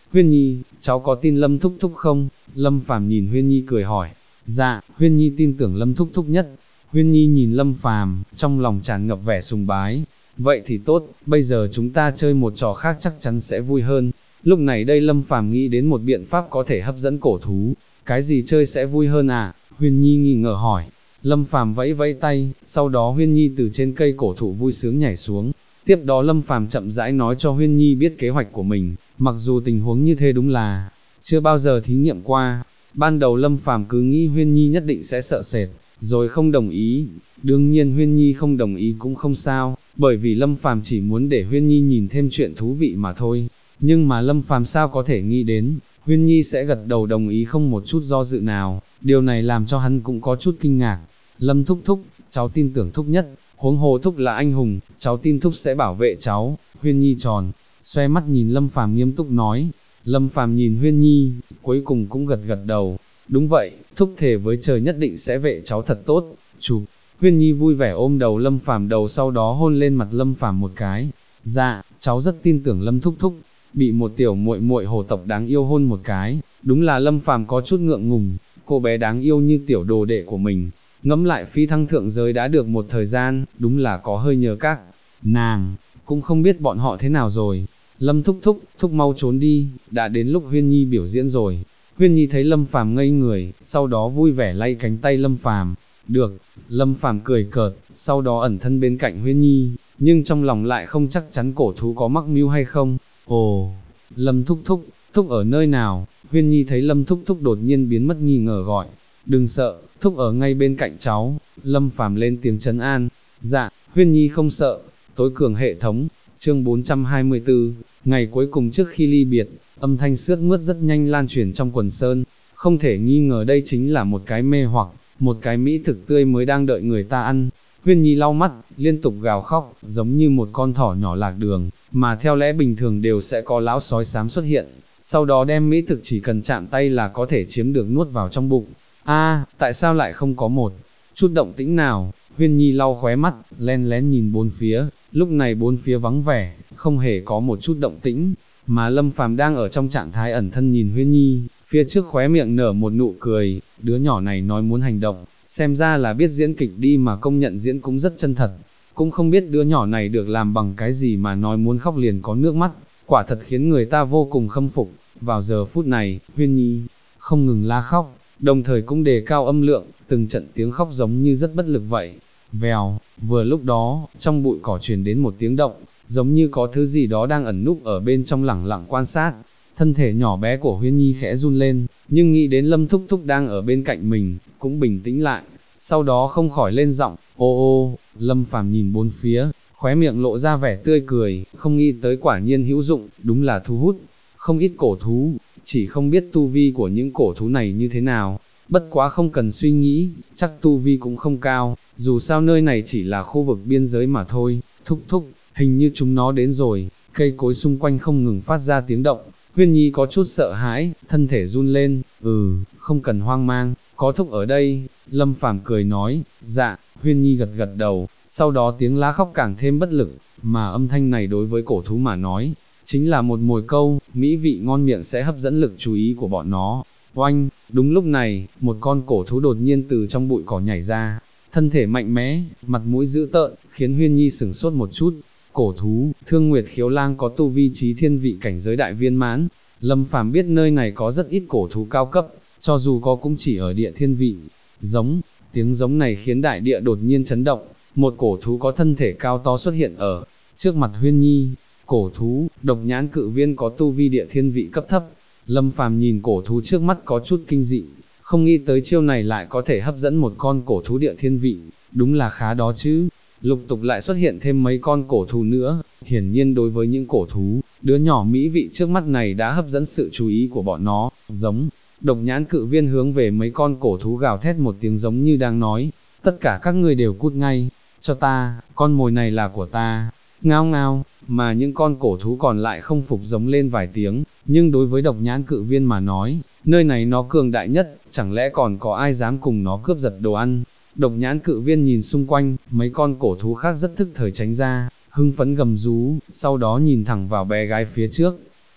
Huyên Nhi, cháu có tin Lâm Thúc Thúc không? Lâm Phàm nhìn Huyên Nhi cười hỏi. Dạ, Huyên Nhi tin tưởng Lâm Thúc Thúc nhất. Huyên Nhi nhìn Lâm Phàm, trong lòng tràn ngập vẻ sùng bái. Vậy thì tốt, bây giờ chúng ta chơi một trò khác chắc chắn sẽ vui hơn. Lúc này đây Lâm Phàm nghĩ đến một biện pháp có thể hấp dẫn cổ thú. Cái gì chơi sẽ vui hơn à? Huyên Nhi nghi ngờ hỏi. Lâm Phàm vẫy vẫy tay, sau đó Huyên Nhi từ trên cây cổ thụ vui sướng nhảy xuống. Tiếp đó Lâm Phàm chậm rãi nói cho Huyên Nhi biết kế hoạch của mình, mặc dù tình huống như thế đúng là chưa bao giờ thí nghiệm qua. Ban đầu Lâm Phàm cứ nghĩ Huyên Nhi nhất định sẽ sợ sệt, rồi không đồng ý. Đương nhiên Huyên Nhi không đồng ý cũng không sao, bởi vì Lâm Phàm chỉ muốn để Huyên Nhi nhìn thêm chuyện thú vị mà thôi. Nhưng mà Lâm Phàm sao có thể nghĩ đến, Huyên Nhi sẽ gật đầu đồng ý không một chút do dự nào, điều này làm cho hắn cũng có chút kinh ngạc. Lâm Thúc Thúc, cháu tin tưởng Thúc nhất, huống hồ Thúc là anh hùng, cháu tin Thúc sẽ bảo vệ cháu. Huyên Nhi tròn, xoe mắt nhìn Lâm Phàm nghiêm túc nói. Lâm Phàm nhìn Huyên Nhi, cuối cùng cũng gật gật đầu. Đúng vậy, Thúc thề với trời nhất định sẽ vệ cháu thật tốt. Chụp. Huyên Nhi vui vẻ ôm đầu Lâm Phàm đầu sau đó hôn lên mặt Lâm Phàm một cái. Dạ, cháu rất tin tưởng Lâm Thúc Thúc. Bị một tiểu muội muội hổ tộc đáng yêu hôn một cái, đúng là Lâm Phàm có chút ngượng ngùng. Cô bé đáng yêu như tiểu đồ đệ của mình, ngẫm lại phi thăng thượng giới đã được một thời gian, đúng là có hơi nhớ các nàng, cũng không biết bọn họ thế nào rồi. Lâm Thúc Thúc, Thúc mau trốn đi, đã đến lúc Huyên Nhi biểu diễn rồi. Huyên Nhi thấy Lâm Phàm ngây người, sau đó vui vẻ lay cánh tay Lâm Phàm. Được, Lâm Phàm cười cợt, sau đó ẩn thân bên cạnh Huyên Nhi, nhưng trong lòng lại không chắc chắn cổ thú có mắc mưu hay không. Ồ, Lâm Thúc Thúc, Thúc ở nơi nào? Huyên Nhi thấy Lâm Thúc Thúc đột nhiên biến mất nghi ngờ gọi. Đừng sợ, Thúc ở ngay bên cạnh cháu. Lâm Phàm lên tiếng trấn an. Dạ, Huyên Nhi không sợ. Tối cường hệ thống, chương 424, ngày cuối cùng trước khi ly biệt, âm thanh sướt mướt rất nhanh lan truyền trong quần sơn. Không thể nghi ngờ đây chính là một cái mê hoặc, một cái mỹ thực tươi mới đang đợi người ta ăn. Huyên Nhi lau mắt, liên tục gào khóc, giống như một con thỏ nhỏ lạc đường, mà theo lẽ bình thường đều sẽ có lão sói xám xuất hiện, sau đó đem mỹ thực chỉ cần chạm tay là có thể chiếm được nuốt vào trong bụng. Tại sao lại không có một chút động tĩnh nào? Huyên Nhi lau khóe mắt, len lén nhìn bốn phía, lúc này bốn phía vắng vẻ, không hề có một chút động tĩnh, mà Lâm Phàm đang ở trong trạng thái ẩn thân nhìn Huyên Nhi, phía trước khóe miệng nở một nụ cười, đứa nhỏ này nói muốn hành động, xem ra là biết diễn kịch đi mà công nhận diễn cũng rất chân thật, cũng không biết đứa nhỏ này được làm bằng cái gì mà nói muốn khóc liền có nước mắt, quả thật khiến người ta vô cùng khâm phục. Vào giờ phút này, Huyên Nhi không ngừng la khóc, đồng thời cũng đề cao âm lượng, từng trận tiếng khóc giống như rất bất lực vậy. Vèo, vừa lúc đó, trong bụi cỏ truyền đến một tiếng động, giống như có thứ gì đó đang ẩn núp ở bên trong lẳng lặng quan sát. Thân thể nhỏ bé của Huyên Nhi khẽ run lên, nhưng nghĩ đến Lâm Thúc Thúc đang ở bên cạnh mình, cũng bình tĩnh lại, sau đó không khỏi lên giọng, ô ô. Lâm Phàm nhìn bốn phía, khóe miệng lộ ra vẻ tươi cười, không nghĩ tới quả nhiên hữu dụng, đúng là thu hút không ít cổ thú, chỉ không biết tu vi của những cổ thú này như thế nào. Bất quá không cần suy nghĩ, chắc tu vi cũng không cao, dù sao nơi này chỉ là khu vực biên giới mà thôi. Thúc thúc, hình như chúng nó đến rồi. Cây cối xung quanh không ngừng phát ra tiếng động, Huyên Nhi có chút sợ hãi, thân thể run lên. Không cần hoang mang, có thúc ở đây. Lâm Phàm cười nói. Dạ. Huyên Nhi gật gật đầu, sau đó tiếng lá khóc càng thêm bất lực, mà âm thanh này đối với cổ thú mà nói, chính là một mồi câu, mỹ vị ngon miệng sẽ hấp dẫn lực chú ý của bọn nó. Oanh, đúng lúc này, một con cổ thú đột nhiên từ trong bụi cỏ nhảy ra, thân thể mạnh mẽ, mặt mũi dữ tợn, khiến Huyên Nhi sửng sốt một chút. Cổ thú, Thương Nguyệt Khiếu Lang có tu vi chí thiên vị cảnh giới đại viên mãn. Lâm Phàm biết nơi này có rất ít cổ thú cao cấp, cho dù có cũng chỉ ở địa thiên vị. Giống, tiếng giống này khiến đại địa đột nhiên chấn động, một cổ thú có thân thể cao to xuất hiện ở trước mặt Huyên Nhi. Cổ thú, Độc Nhãn Cự Viên có tu vi địa thiên vị cấp thấp. Lâm Phàm nhìn cổ thú trước mắt có chút kinh dị, không nghĩ tới chiêu này lại có thể hấp dẫn một con cổ thú địa thiên vị, đúng là khá đó chứ. Lục tục lại xuất hiện thêm mấy con cổ thú nữa, hiển nhiên đối với những cổ thú, đứa nhỏ mỹ vị trước mắt này đã hấp dẫn sự chú ý của bọn nó. Giống, Độc Nhãn Cự Viên hướng về mấy con cổ thú gào thét một tiếng giống như đang nói, tất cả các ngươi đều cút ngay, cho ta, con mồi này là của ta. Ngao ngao, mà những con cổ thú còn lại không phục giống lên vài tiếng, nhưng đối với Độc Nhãn Cự Viên mà nói, nơi này nó cường đại nhất, chẳng lẽ còn có ai dám cùng nó cướp giật đồ ăn. Độc Nhãn Cự Viên nhìn xung quanh, mấy con cổ thú khác rất thức thời tránh ra, hưng phấn gầm rú, sau đó nhìn thẳng vào bé gái phía trước.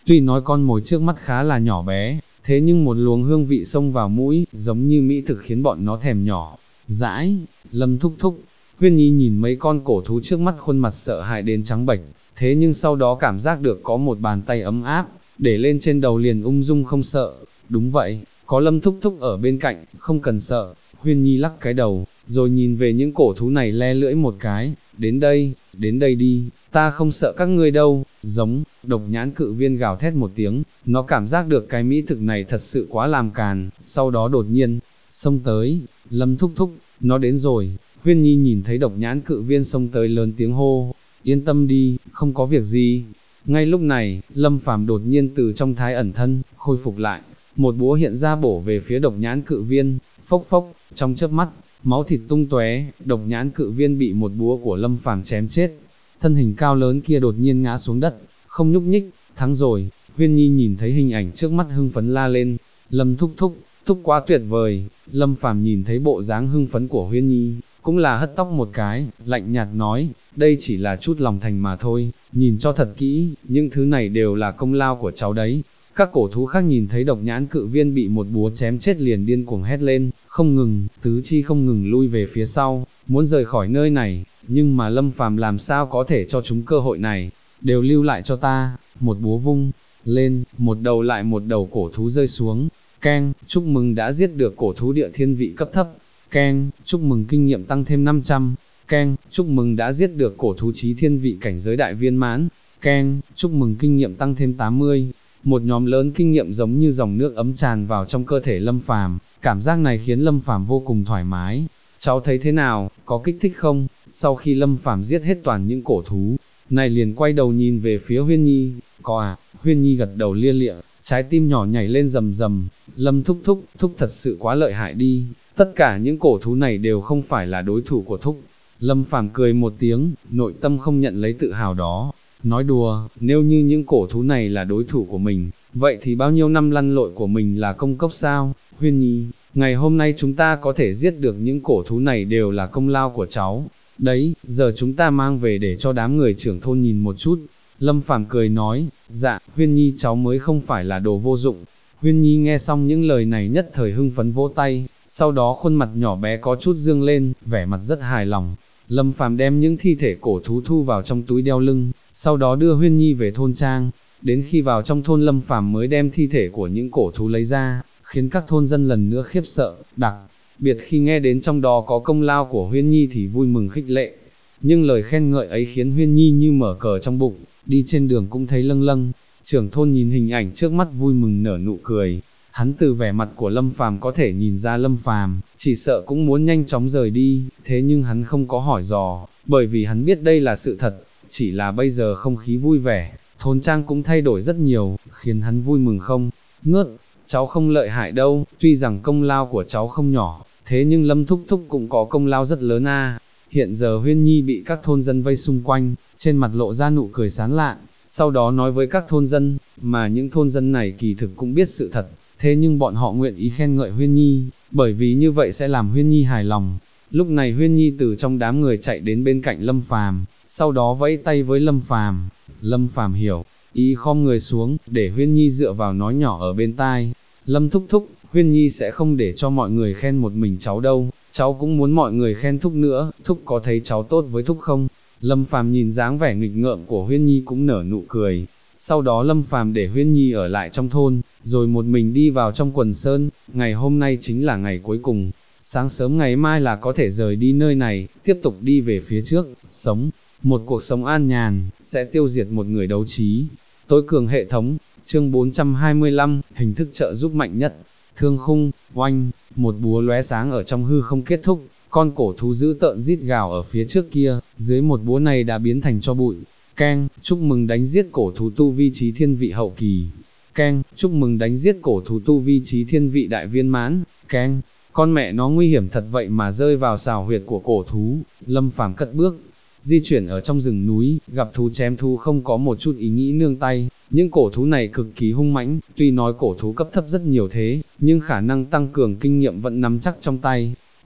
Tuy nói con mồi trước mắt khá là nhỏ bé, thế nhưng một luồng hương vị xông vào mũi, giống như mỹ thực khiến bọn nó thèm nhỏ. Dãi, Lâm thúc thúc, Huyên Nhi nhìn mấy con cổ thú trước mắt khuôn mặt sợ hãi đến trắng bệch, thế nhưng sau đó cảm giác được có một bàn tay ấm áp, để lên trên đầu liền ung dung không sợ. Đúng vậy, có Lâm thúc thúc ở bên cạnh, không cần sợ. Huyên Nhi lắc cái đầu, rồi nhìn về những cổ thú này le lưỡi một cái, đến đây đi, ta không sợ các ngươi đâu. Giống, độc nhãn cự viên gào thét một tiếng, nó cảm giác được cái mỹ thực này thật sự quá làm càn, sau đó đột nhiên, xông tới. Lâm thúc thúc, nó đến rồi. Huyên Nhi nhìn thấy độc nhãn cự viên xông tới lớn tiếng hô, yên tâm đi, không có việc gì. Ngay lúc này, Lâm Phàm đột nhiên từ trong thái ẩn thân, khôi phục lại, một búa hiện ra bổ về phía độc nhãn cự viên, phốc phốc, trong chớp mắt, máu thịt tung tóe, độc nhãn cự viên bị một búa của Lâm Phàm chém chết. Thân hình cao lớn kia đột nhiên ngã xuống đất, không nhúc nhích, thắng rồi. Huyên Nhi nhìn thấy hình ảnh trước mắt hưng phấn la lên, Lâm thúc thúc, thúc quá tuyệt vời. Lâm Phàm nhìn thấy bộ dáng hưng phấn của Huyên Nhi, cũng là hất tóc một cái, lạnh nhạt nói, đây chỉ là chút lòng thành mà thôi, nhìn cho thật kỹ, những thứ này đều là công lao của cháu đấy. Các cổ thú khác nhìn thấy độc nhãn cự viên bị một búa chém chết liền điên cuồng hét lên, không ngừng, tứ chi không ngừng lui về phía sau, muốn rời khỏi nơi này, nhưng mà Lâm Phàm làm sao có thể cho chúng cơ hội này, đều lưu lại cho ta. Một búa vung lên, một đầu lại một đầu cổ thú rơi xuống. Keng, chúc mừng đã giết được cổ thú địa thiên vị cấp thấp. Keng, chúc mừng kinh nghiệm tăng thêm 500. Keng, chúc mừng đã giết được cổ thú chí thiên vị cảnh giới đại viên mãn. Keng, chúc mừng kinh nghiệm tăng thêm 80. Một nhóm lớn kinh nghiệm giống như dòng nước ấm tràn vào trong cơ thể Lâm Phàm, cảm giác này khiến Lâm Phàm vô cùng thoải mái. Cháu thấy thế nào, có kích thích không? Sau khi Lâm Phàm giết hết toàn những cổ thú, này liền quay đầu nhìn về phía Huyên Nhi, có à? Huyên Nhi gật đầu lia lịa, trái tim nhỏ nhảy lên rầm rầm. Lâm thúc thúc, thúc thật sự quá lợi hại đi, tất cả những cổ thú này đều không phải là đối thủ của thúc. Lâm Phàm cười một tiếng, nội tâm không nhận lấy tự hào đó. Nói đùa, nếu như những cổ thú này là đối thủ của mình, vậy thì bao nhiêu năm lăn lội của mình là công cốc sao? Huyên Nhi, ngày hôm nay chúng ta có thể giết được những cổ thú này đều là công lao của cháu. Đấy, giờ chúng ta mang về để cho đám người trưởng thôn nhìn một chút. Lâm Phàm cười nói, dạ, Huyên Nhi cháu mới không phải là đồ vô dụng. Huyên Nhi nghe xong những lời này nhất thời hưng phấn vỗ tay, sau đó khuôn mặt nhỏ bé có chút dương lên, vẻ mặt rất hài lòng. Lâm Phàm đem những thi thể cổ thú thu vào trong túi đeo lưng, sau đó đưa Huyên Nhi về thôn trang. Đến khi vào trong thôn Lâm Phàm mới đem thi thể của những cổ thú lấy ra, khiến các thôn dân lần nữa khiếp sợ, đặc biệt khi nghe đến trong đó có công lao của Huyên Nhi thì vui mừng khích lệ. Nhưng lời khen ngợi ấy khiến Huyên Nhi như mở cờ trong bụng, đi trên đường cũng thấy lâng lâng. Trưởng thôn nhìn hình ảnh trước mắt vui mừng nở nụ cười. Hắn từ vẻ mặt của Lâm Phàm có thể nhìn ra Lâm Phàm chỉ sợ cũng muốn nhanh chóng rời đi, thế nhưng hắn không có hỏi dò, bởi vì hắn biết đây là sự thật, chỉ là bây giờ không khí vui vẻ, thôn trang cũng thay đổi rất nhiều, khiến hắn vui mừng không ngớt. Cháu không lợi hại đâu, tuy rằng công lao của cháu không nhỏ, thế nhưng Lâm thúc thúc cũng có công lao rất lớn a. Hiện giờ Huyên Nhi bị các thôn dân vây xung quanh, trên mặt lộ ra nụ cười sán lạn, sau đó nói với các thôn dân, mà những thôn dân này kỳ thực cũng biết sự thật, thế nhưng bọn họ nguyện ý khen ngợi Huyên Nhi, bởi vì như vậy sẽ làm Huyên Nhi hài lòng. Lúc này Huyên Nhi từ trong đám người chạy đến bên cạnh Lâm Phàm, sau đó vẫy tay với Lâm Phàm. Lâm Phàm hiểu, ý khom người xuống, để Huyên Nhi dựa vào nói nhỏ ở bên tai. Lâm thúc thúc, Huyên Nhi sẽ không để cho mọi người khen một mình cháu đâu, cháu cũng muốn mọi người khen thúc nữa, thúc có thấy cháu tốt với thúc không? Lâm Phàm nhìn dáng vẻ nghịch ngợm của Huyên Nhi cũng nở nụ cười. Sau đó Lâm Phàm để Huyên Nhi ở lại trong thôn, rồi một mình đi vào trong quần sơn. Ngày hôm nay chính là ngày cuối cùng, sáng sớm ngày mai là có thể rời đi nơi này, tiếp tục đi về phía trước, sống một cuộc sống an nhàn, sẽ tiêu diệt một người đấu trí. Tối cường hệ thống, chương 425, hình thức trợ giúp mạnh nhất. Thương khung, oanh, một búa lóe sáng ở trong hư không kết thúc, con cổ thú dữ tợn rít gào ở phía trước kia, dưới một búa này đã biến thành tro bụi. Keng, chúc mừng đánh giết cổ thú tu vi chí thiên vị hậu kỳ. Keng, chúc mừng đánh giết cổ thú tu vi chí thiên vị đại viên mãn. Keng, con mẹ nó nguy hiểm thật vậy mà rơi vào xào huyệt của cổ thú. Lâm Phàm cất bước, di chuyển ở trong rừng núi, gặp thú chém thú không có một chút ý nghĩ nương tay. Những cổ thú này cực kỳ hung mãnh, tuy nói cổ thú cấp thấp rất nhiều thế, nhưng khả năng tăng cường kinh nghiệm vẫn nắm chắc trong tay.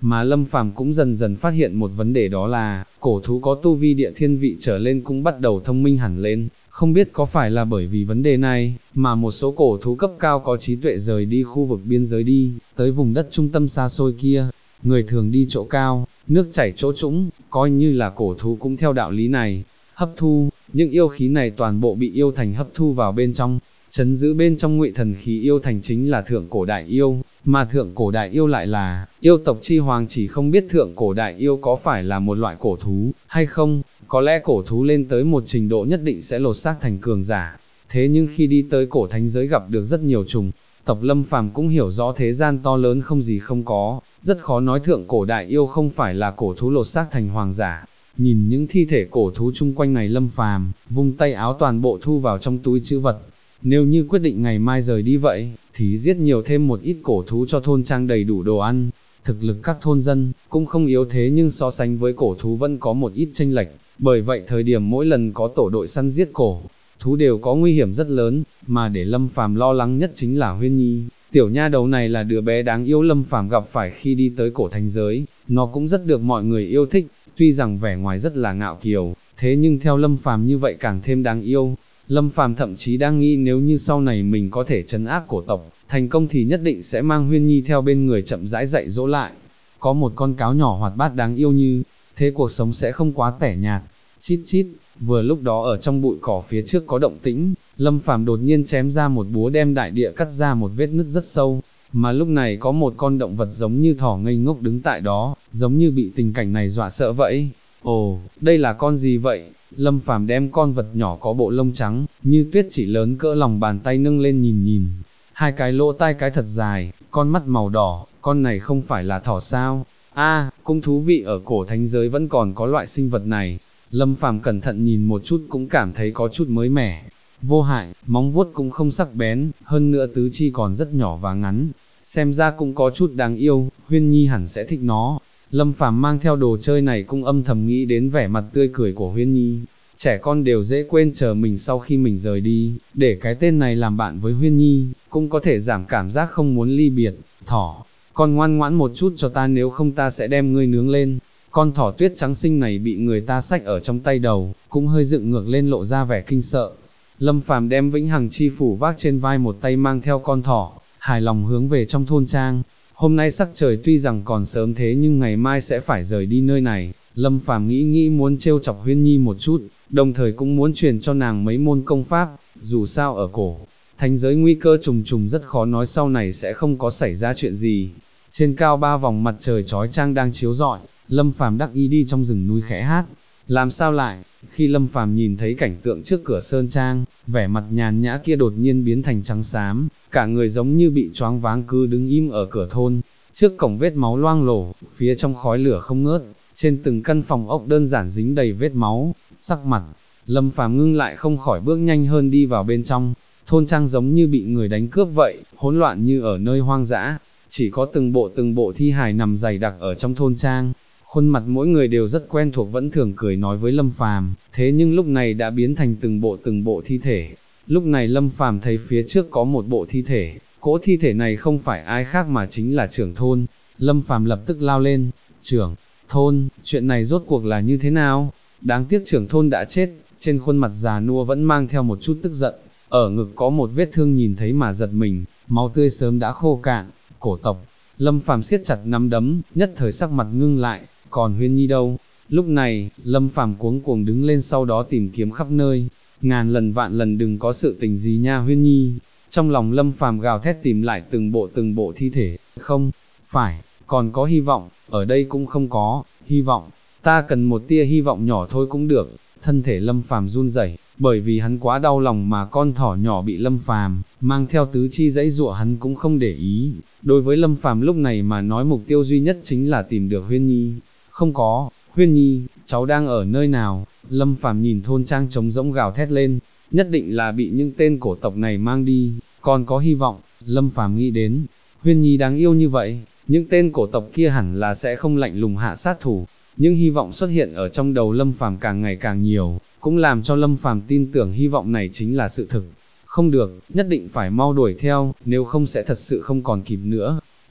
mà Lâm Phàm cũng dần dần phát hiện một vấn đề, đó là, cổ thú có tu vi địa thiên vị trở lên cũng bắt đầu thông minh hẳn lên, không biết có phải là bởi vì vấn đề này, mà một số cổ thú cấp cao có trí tuệ rời đi khu vực biên giới đi, tới vùng đất trung tâm xa xôi kia, người thường đi chỗ cao, nước chảy chỗ trũng, coi như là cổ thú cũng theo đạo lý này, hấp thu, những yêu khí này toàn bộ bị yêu thành hấp thu vào bên trong, trấn giữ bên trong Ngụy Thần khí yêu thành chính là thượng cổ đại yêu, mà thượng cổ đại yêu lại là yêu tộc chi hoàng. Chỉ không biết thượng cổ đại yêu có phải là một loại cổ thú hay không, có lẽ cổ thú lên tới một trình độ nhất định sẽ lột xác thành cường giả, thế nhưng khi đi tới cổ thánh giới gặp được rất nhiều chủng tộc, Lâm Phàm cũng hiểu rõ thế gian to lớn không gì không có, rất khó nói thượng cổ đại yêu không phải là cổ thú lột xác thành hoàng giả. Nhìn những thi thể cổ thú chung quanh này, Lâm Phàm vung tay áo toàn bộ thu vào trong túi trữ vật. Nếu như quyết định ngày mai rời đi vậy, thì giết nhiều thêm một ít cổ thú cho thôn trang đầy đủ đồ ăn. Thực lực các thôn dân cũng không yếu thế, nhưng so sánh với cổ thú vẫn có một ít chênh lệch, bởi vậy thời điểm mỗi lần có tổ đội săn giết cổ thú đều có nguy hiểm rất lớn, mà để Lâm Phàm lo lắng nhất chính là Huyên Nhi. Tiểu nha đầu này là đứa bé đáng yêu Lâm Phàm gặp phải khi đi tới cổ thánh giới, nó cũng rất được mọi người yêu thích, tuy rằng vẻ ngoài rất là ngạo kiều, thế nhưng theo Lâm Phàm như vậy càng thêm đáng yêu. Lâm Phàm thậm chí đang nghĩ nếu như sau này mình có thể trấn áp cổ tộc, thành công thì nhất định sẽ mang Huyên Nhi theo bên người chậm rãi dạy dỗ lại. Có một con cáo nhỏ hoạt bát đáng yêu như thế cuộc sống sẽ không quá tẻ nhạt. Chít chít, vừa lúc đó ở trong bụi cỏ phía trước có động tĩnh, Lâm Phàm đột nhiên chém ra một búa đem đại địa cắt ra một vết nứt rất sâu, mà lúc này có một con động vật giống như thỏ ngây ngốc đứng tại đó, giống như bị tình cảnh này dọa sợ vậy. Ồ, đây là con gì vậy? Lâm Phàm đem con vật nhỏ có bộ lông trắng, như tuyết chỉ lớn cỡ lòng bàn tay nâng lên nhìn nhìn. Hai cái lỗ tai cái thật dài, con mắt màu đỏ, con này không phải là thỏ sao? A, cũng thú vị, ở cổ thánh giới vẫn còn có loại sinh vật này. Lâm Phàm cẩn thận nhìn một chút cũng cảm thấy có chút mới mẻ. Vô hại, móng vuốt cũng không sắc bén, hơn nữa tứ chi còn rất nhỏ và ngắn. Xem ra cũng có chút đáng yêu, Huyên Nhi hẳn sẽ thích nó. Lâm Phàm mang theo đồ chơi này cũng âm thầm nghĩ đến vẻ mặt tươi cười của Huyên Nhi. Trẻ con đều dễ quên chờ mình sau khi mình rời đi, để cái tên này làm bạn với Huyên Nhi, cũng có thể giảm cảm giác không muốn ly biệt. Thỏ, con ngoan ngoãn một chút cho ta, nếu không ta sẽ đem ngươi nướng lên. Con thỏ tuyết trắng xinh này bị người ta xách ở trong tay đầu, cũng hơi dựng ngược lên lộ ra vẻ kinh sợ. Lâm Phàm đem vĩnh hằng chi phủ vác trên vai, một tay mang theo con thỏ, hài lòng hướng về trong thôn trang. Hôm nay sắc trời tuy rằng còn sớm thế nhưng ngày mai sẽ phải rời đi nơi này. Lâm Phàm nghĩ muốn trêu chọc Huyên Nhi một chút, đồng thời cũng muốn truyền cho nàng mấy môn công pháp, dù sao ở cổ thánh giới nguy cơ trùng trùng, rất khó nói sau này sẽ không có xảy ra chuyện gì. Trên cao 3 vòng mặt trời chói chang đang chiếu rọi, Lâm Phàm đắc ý đi trong rừng núi khẽ hát. Làm sao lại, khi Lâm Phàm nhìn thấy cảnh tượng trước cửa sơn trang, vẻ mặt nhàn nhã kia đột nhiên biến thành trắng xám, cả người giống như bị choáng váng cứ đứng im ở cửa thôn. Trước cổng vết máu loang lổ, phía trong khói lửa không ngớt, trên từng căn phòng ốc đơn giản dính đầy vết máu, sắc mặt Lâm Phàm ngưng lại, không khỏi bước nhanh hơn đi vào bên trong. Thôn trang giống như bị người đánh cướp vậy, hỗn loạn như ở nơi hoang dã, chỉ có từng bộ thi hài nằm dày đặc ở trong thôn trang. Khuôn mặt mỗi người đều rất quen thuộc, vẫn thường cười nói với Lâm Phàm, thế nhưng lúc này đã biến thành từng bộ thi thể. Lúc này Lâm Phàm thấy phía trước có một bộ thi thể, cỗ thi thể này không phải ai khác mà chính là trưởng thôn. Lâm Phàm lập tức lao lên, trưởng thôn, chuyện này rốt cuộc là như thế nào? Đáng tiếc trưởng thôn đã chết, trên khuôn mặt già nua vẫn mang theo một chút tức giận, ở ngực có một vết thương nhìn thấy mà giật mình, máu tươi sớm đã khô cạn. Cổ tộc. Lâm Phàm siết chặt nắm đấm, nhất thời sắc mặt ngưng lại. Còn Huyên Nhi đâu? Lúc này, Lâm Phàm cuống cuồng đứng lên, sau đó tìm kiếm khắp nơi, ngàn lần vạn lần đừng có sự tình gì nha Huyên Nhi. Trong lòng Lâm Phàm gào thét tìm lại từng bộ thi thể, không phải, còn có hy vọng, ở đây cũng không có hy vọng, ta cần một tia hy vọng nhỏ thôi cũng được. Thân thể Lâm Phàm run rẩy, bởi vì hắn quá đau lòng mà con thỏ nhỏ bị Lâm Phàm mang theo tứ chi dãy dụa hắn cũng không để ý. Đối với Lâm Phàm lúc này mà nói mục tiêu duy nhất chính là tìm được Huyên Nhi. Không có, Huyên Nhi, cháu đang ở nơi nào? Lâm Phàm nhìn thôn trang trống rỗng gào thét lên, nhất định là bị những tên cổ tộc này mang đi, còn có hy vọng. Lâm Phàm nghĩ đến, Huyên Nhi đáng yêu như vậy, những tên cổ tộc kia hẳn là sẽ không lạnh lùng hạ sát thủ. Nhưng hy vọng xuất hiện ở trong đầu Lâm Phàm càng ngày càng nhiều, cũng làm cho Lâm Phàm tin tưởng hy vọng này chính là sự thực. Không được, nhất định phải mau đuổi theo, nếu không sẽ thật sự không còn kịp nữa.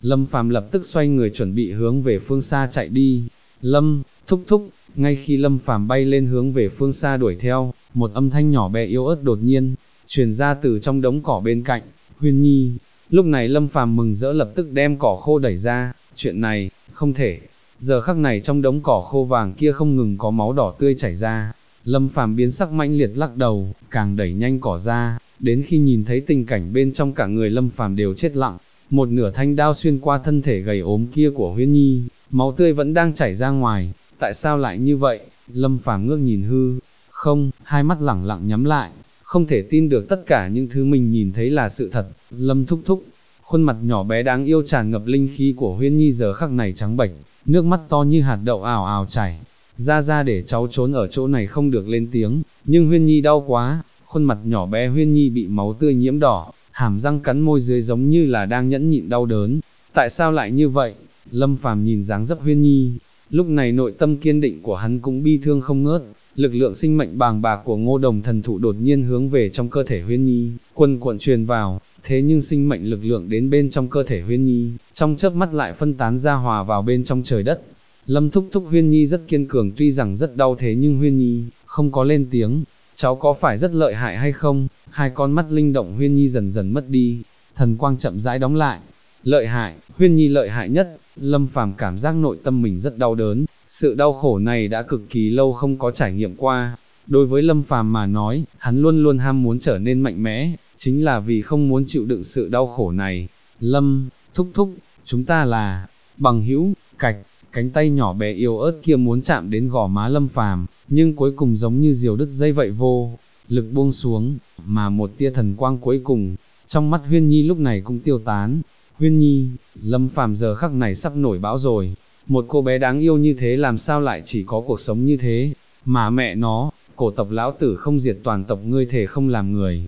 Lâm Phàm lập tức xoay người chuẩn bị hướng về phương xa chạy đi. Lâm, thúc thúc, ngay khi Lâm Phàm bay lên hướng về phương xa đuổi theo, một âm thanh nhỏ bé yếu ớt đột nhiên truyền ra từ trong đống cỏ bên cạnh. Huyên Nhi. Lúc này Lâm Phàm mừng rỡ lập tức đem cỏ khô đẩy ra, chuyện này, không thể. Giờ khắc này trong đống cỏ khô vàng kia không ngừng có máu đỏ tươi chảy ra. Lâm Phàm biến sắc mãnh liệt lắc đầu, càng đẩy nhanh cỏ ra, đến khi nhìn thấy tình cảnh bên trong cả người Lâm Phàm đều chết lặng. Một nửa thanh đao xuyên qua thân thể gầy ốm kia của Huyên Nhi, máu tươi vẫn đang chảy ra ngoài. Tại sao lại như vậy? Lâm Phàm ngước nhìn hư không, hai mắt lẳng lặng nhắm lại, không thể tin được tất cả những thứ mình nhìn thấy là sự thật. Lâm thúc thúc, khuôn mặt nhỏ bé đáng yêu tràn ngập linh khí của Huyên Nhi giờ khắc này trắng bệch, nước mắt to như hạt đậu ào ào chảy ra để cháu trốn ở chỗ này không được lên tiếng. Nhưng Huyên Nhi đau quá, khuôn mặt nhỏ bé Huyên Nhi bị máu tươi nhiễm đỏ, hàm răng cắn môi dưới giống như là đang nhẫn nhịn đau đớn. Tại sao lại như vậy? Lâm Phàm nhìn dáng dấp Huyên Nhi, lúc này nội tâm kiên định của hắn cũng bi thương không ngớt. Lực lượng sinh mệnh bàng bạc của Ngô Đồng thần thụ đột nhiên hướng về trong cơ thể Huyên Nhi, quần cuộn truyền vào, thế nhưng sinh mệnh lực lượng đến bên trong cơ thể Huyên Nhi, trong chớp mắt lại phân tán ra hòa vào bên trong trời đất. Lâm thúc thúc, Huyên Nhi rất kiên cường, tuy rằng rất đau thế nhưng Huyên Nhi không có lên tiếng. Cháu có phải rất lợi hại hay không? Hai con mắt linh động Huyên Nhi dần dần mất đi, thần quang chậm rãi đóng lại. Lợi hại, Huyên Nhi lợi hại nhất. Lâm Phàm cảm giác nội tâm mình rất đau đớn, sự đau khổ này đã cực kỳ lâu không có trải nghiệm qua. Đối với Lâm Phàm mà nói, hắn luôn luôn ham muốn trở nên mạnh mẽ, chính là vì không muốn chịu đựng sự đau khổ này. Lâm, thúc thúc, chúng ta là bằng hữu. Cạch, cánh tay nhỏ bé yếu ớt kia muốn chạm đến gò má Lâm Phàm, nhưng cuối cùng giống như diều đứt dây vậy, vô lực buông xuống, mà một tia thần quang cuối cùng trong mắt Huyên Nhi lúc này cũng tiêu tán. Huyên Nhi, Lâm Phàm giờ khắc này sắp nổi bão rồi, một cô bé đáng yêu như thế làm sao lại chỉ có cuộc sống như thế, mà mẹ nó, cổ tộc lão tử không diệt toàn tộc, ngươi thề không làm người.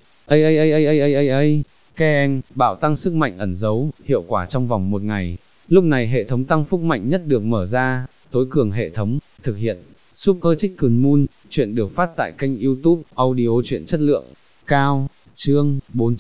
Ken, bạo tăng sức mạnh ẩn giấu, hiệu quả trong vòng 1 ngày. Lúc này hệ thống tăng phúc mạnh nhất được mở ra, tối cường hệ thống, thực hiện, Super Chicken Moon, chuyện được phát tại kênh YouTube, audio chuyện chất lượng cao, chương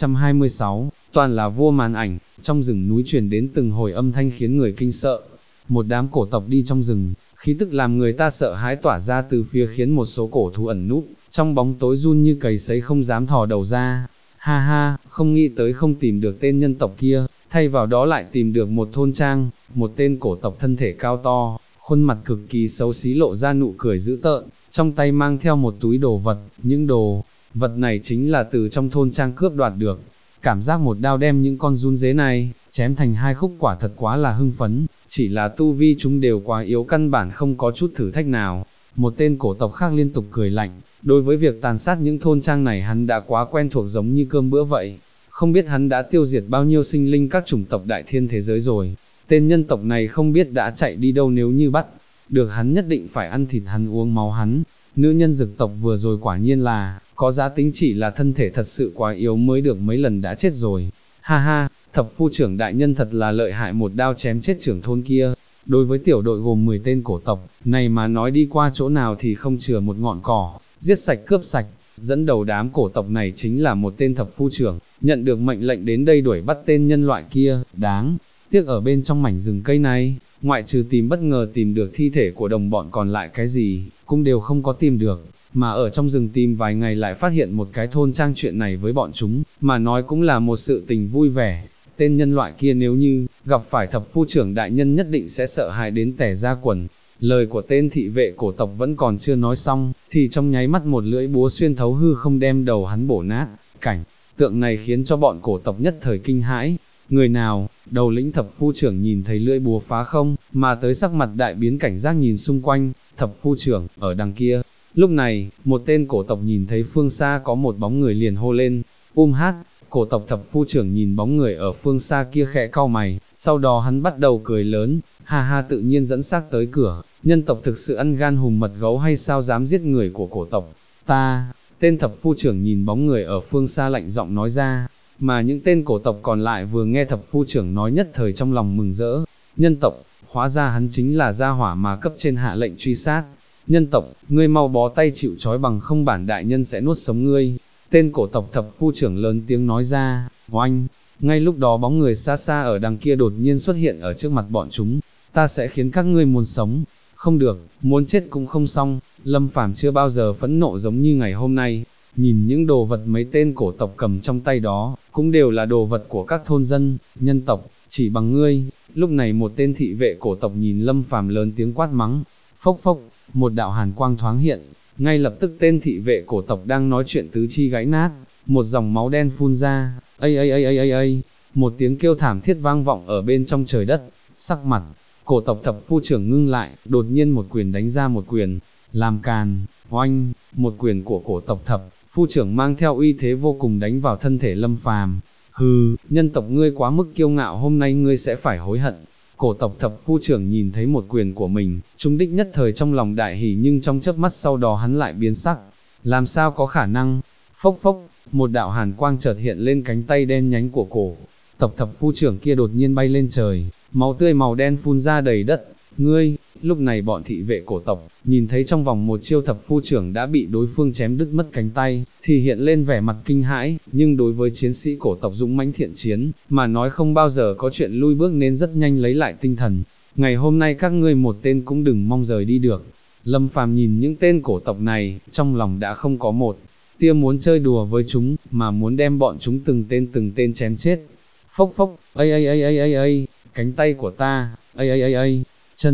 426, toàn là vua màn ảnh. Trong rừng núi truyền đến từng hồi âm thanh khiến người kinh sợ. Một đám cổ tộc đi trong rừng, khí tức làm người ta sợ hãi tỏa ra từ phía, khiến một số cổ thú ẩn núp trong bóng tối run như cầy sấy không dám thò đầu ra. Ha ha, không nghĩ tới không tìm được tên nhân tộc kia, thay vào đó lại tìm được một thôn trang. Một tên cổ tộc thân thể cao to, khuôn mặt cực kỳ xấu xí lộ ra nụ cười dữ tợn, trong tay mang theo một túi đồ vật, những đồ vật này chính là từ trong thôn trang cướp đoạt được. Cảm giác một đao đem những con giun dế này chém thành 2 khúc quả thật quá là hưng phấn, chỉ là tu vi chúng đều quá yếu, căn bản không có chút thử thách nào. Một tên cổ tộc khác liên tục cười lạnh, đối với việc tàn sát những thôn trang này hắn đã quá quen thuộc, giống như cơm bữa vậy. Không biết hắn đã tiêu diệt bao nhiêu sinh linh các chủng tộc đại thiên thế giới rồi. Tên nhân tộc này không biết đã chạy đi đâu, nếu như bắt được hắn nhất định phải ăn thịt hắn, uống máu hắn. Nữ nhân dực tộc vừa rồi quả nhiên là có giá tính, chỉ là thân thể thật sự quá yếu mới được mấy lần đã chết rồi. Ha ha, thập phu trưởng đại nhân thật là lợi hại, một đao chém chết trưởng thôn kia. Đối với tiểu đội gồm 10 tên cổ tộc này mà nói, đi qua chỗ nào thì không chừa một ngọn cỏ, giết sạch cướp sạch. Dẫn đầu đám cổ tộc này chính là một tên thập phu trưởng, nhận được mệnh lệnh đến đây đuổi bắt tên nhân loại kia. Đáng tiếc ở bên trong mảnh rừng cây này, ngoại trừ tìm bất ngờ tìm được thi thể của đồng bọn, còn lại cái gì cũng đều không có tìm được. Mà ở trong rừng tìm vài ngày lại phát hiện một cái thôn trang, chuyện này với bọn chúng mà nói cũng là một sự tình vui vẻ. Tên nhân loại kia nếu như gặp phải thập phu trưởng đại nhân nhất định sẽ sợ hãi đến tẻ ra quần. Lời của tên thị vệ cổ tộc vẫn còn chưa nói xong, thì trong nháy mắt một lưỡi búa xuyên thấu hư không đem đầu hắn bổ nát. Cảnh tượng này khiến cho bọn cổ tộc nhất thời kinh hãi. Người nào? Đầu lĩnh thập phu trưởng nhìn thấy lưỡi búa phá không mà tới, sắc mặt đại biến, cảnh giác nhìn xung quanh. Thập phu trưởng ở đằng kia. Lúc này, một tên cổ tộc nhìn thấy phương xa có một bóng người liền hô lên, hát. Cổ tộc thập phu trưởng nhìn bóng người ở phương xa kia khẽ cau mày, sau đó hắn bắt đầu cười lớn, ha ha, tự nhiên dẫn xác tới cửa, nhân tộc thực sự ăn gan hùm mật gấu hay sao, dám giết người của cổ tộc ta. Tên thập phu trưởng nhìn bóng người ở phương xa lạnh giọng nói ra, mà những tên cổ tộc còn lại vừa nghe thập phu trưởng nói nhất thời trong lòng mừng rỡ. Nhân tộc, hóa ra hắn chính là gia hỏa mà cấp trên hạ lệnh truy sát. Nhân tộc, ngươi mau bó tay chịu trói, bằng không bản đại nhân sẽ nuốt sống ngươi. Tên cổ tộc thập phu trưởng lớn tiếng nói ra. Oanh, Ngay lúc đó bóng người xa xa ở đằng kia đột nhiên xuất hiện ở trước mặt bọn chúng, ta sẽ khiến các ngươi muốn sống, không được, muốn chết cũng không xong. Lâm Phàm chưa bao giờ phẫn nộ giống như ngày hôm nay, nhìn những đồ vật mấy tên cổ tộc cầm trong tay đó, cũng đều là đồ vật của các thôn dân, nhân tộc, chỉ bằng ngươi. Lúc này một tên thị vệ cổ tộc nhìn Lâm Phàm lớn tiếng quát mắng, phốc phốc, một đạo hàn quang thoáng hiện, ngay lập tức tên thị vệ cổ tộc đang nói chuyện tứ chi gãy nát, một dòng máu đen phun ra, ây, một tiếng kêu thảm thiết vang vọng ở bên trong trời đất, sắc mặt cổ tộc thập phu trưởng ngưng lại, đột nhiên một quyền đánh ra một quyền, làm càn, oanh, một quyền của cổ tộc thập phu trưởng mang theo uy thế vô cùng đánh vào thân thể Lâm Phàm. Hừ, nhân tộc ngươi quá mức kiêu ngạo, hôm nay ngươi sẽ phải hối hận. Cổ tộc thập phu trưởng nhìn thấy một quyền của mình, trúng đích nhất thời trong lòng đại hỉ, nhưng trong chớp mắt sau đó hắn lại biến sắc. Làm sao có khả năng? Phốc phốc, một đạo hàn quang chợt hiện lên cánh tay đen nhánh của cổ tộc thập phu trưởng kia, đột nhiên bay lên trời, máu tươi màu đen phun ra đầy đất. Ngươi, lúc này bọn thị vệ cổ tộc, nhìn thấy trong vòng một chiêu thập phu trưởng đã bị đối phương chém đứt mất cánh tay, thì hiện lên vẻ mặt kinh hãi, nhưng đối với chiến sĩ cổ tộc dũng mãnh thiện chiến, mà nói không bao giờ có chuyện lui bước nên rất nhanh lấy lại tinh thần. Ngày hôm nay các ngươi một tên cũng đừng mong rời đi được. Lâm Phàm nhìn những tên cổ tộc này, trong lòng đã không có một tia muốn chơi đùa với chúng, mà muốn đem bọn chúng từng tên chém chết. Phốc phốc, ây, cánh tay của ta, ây,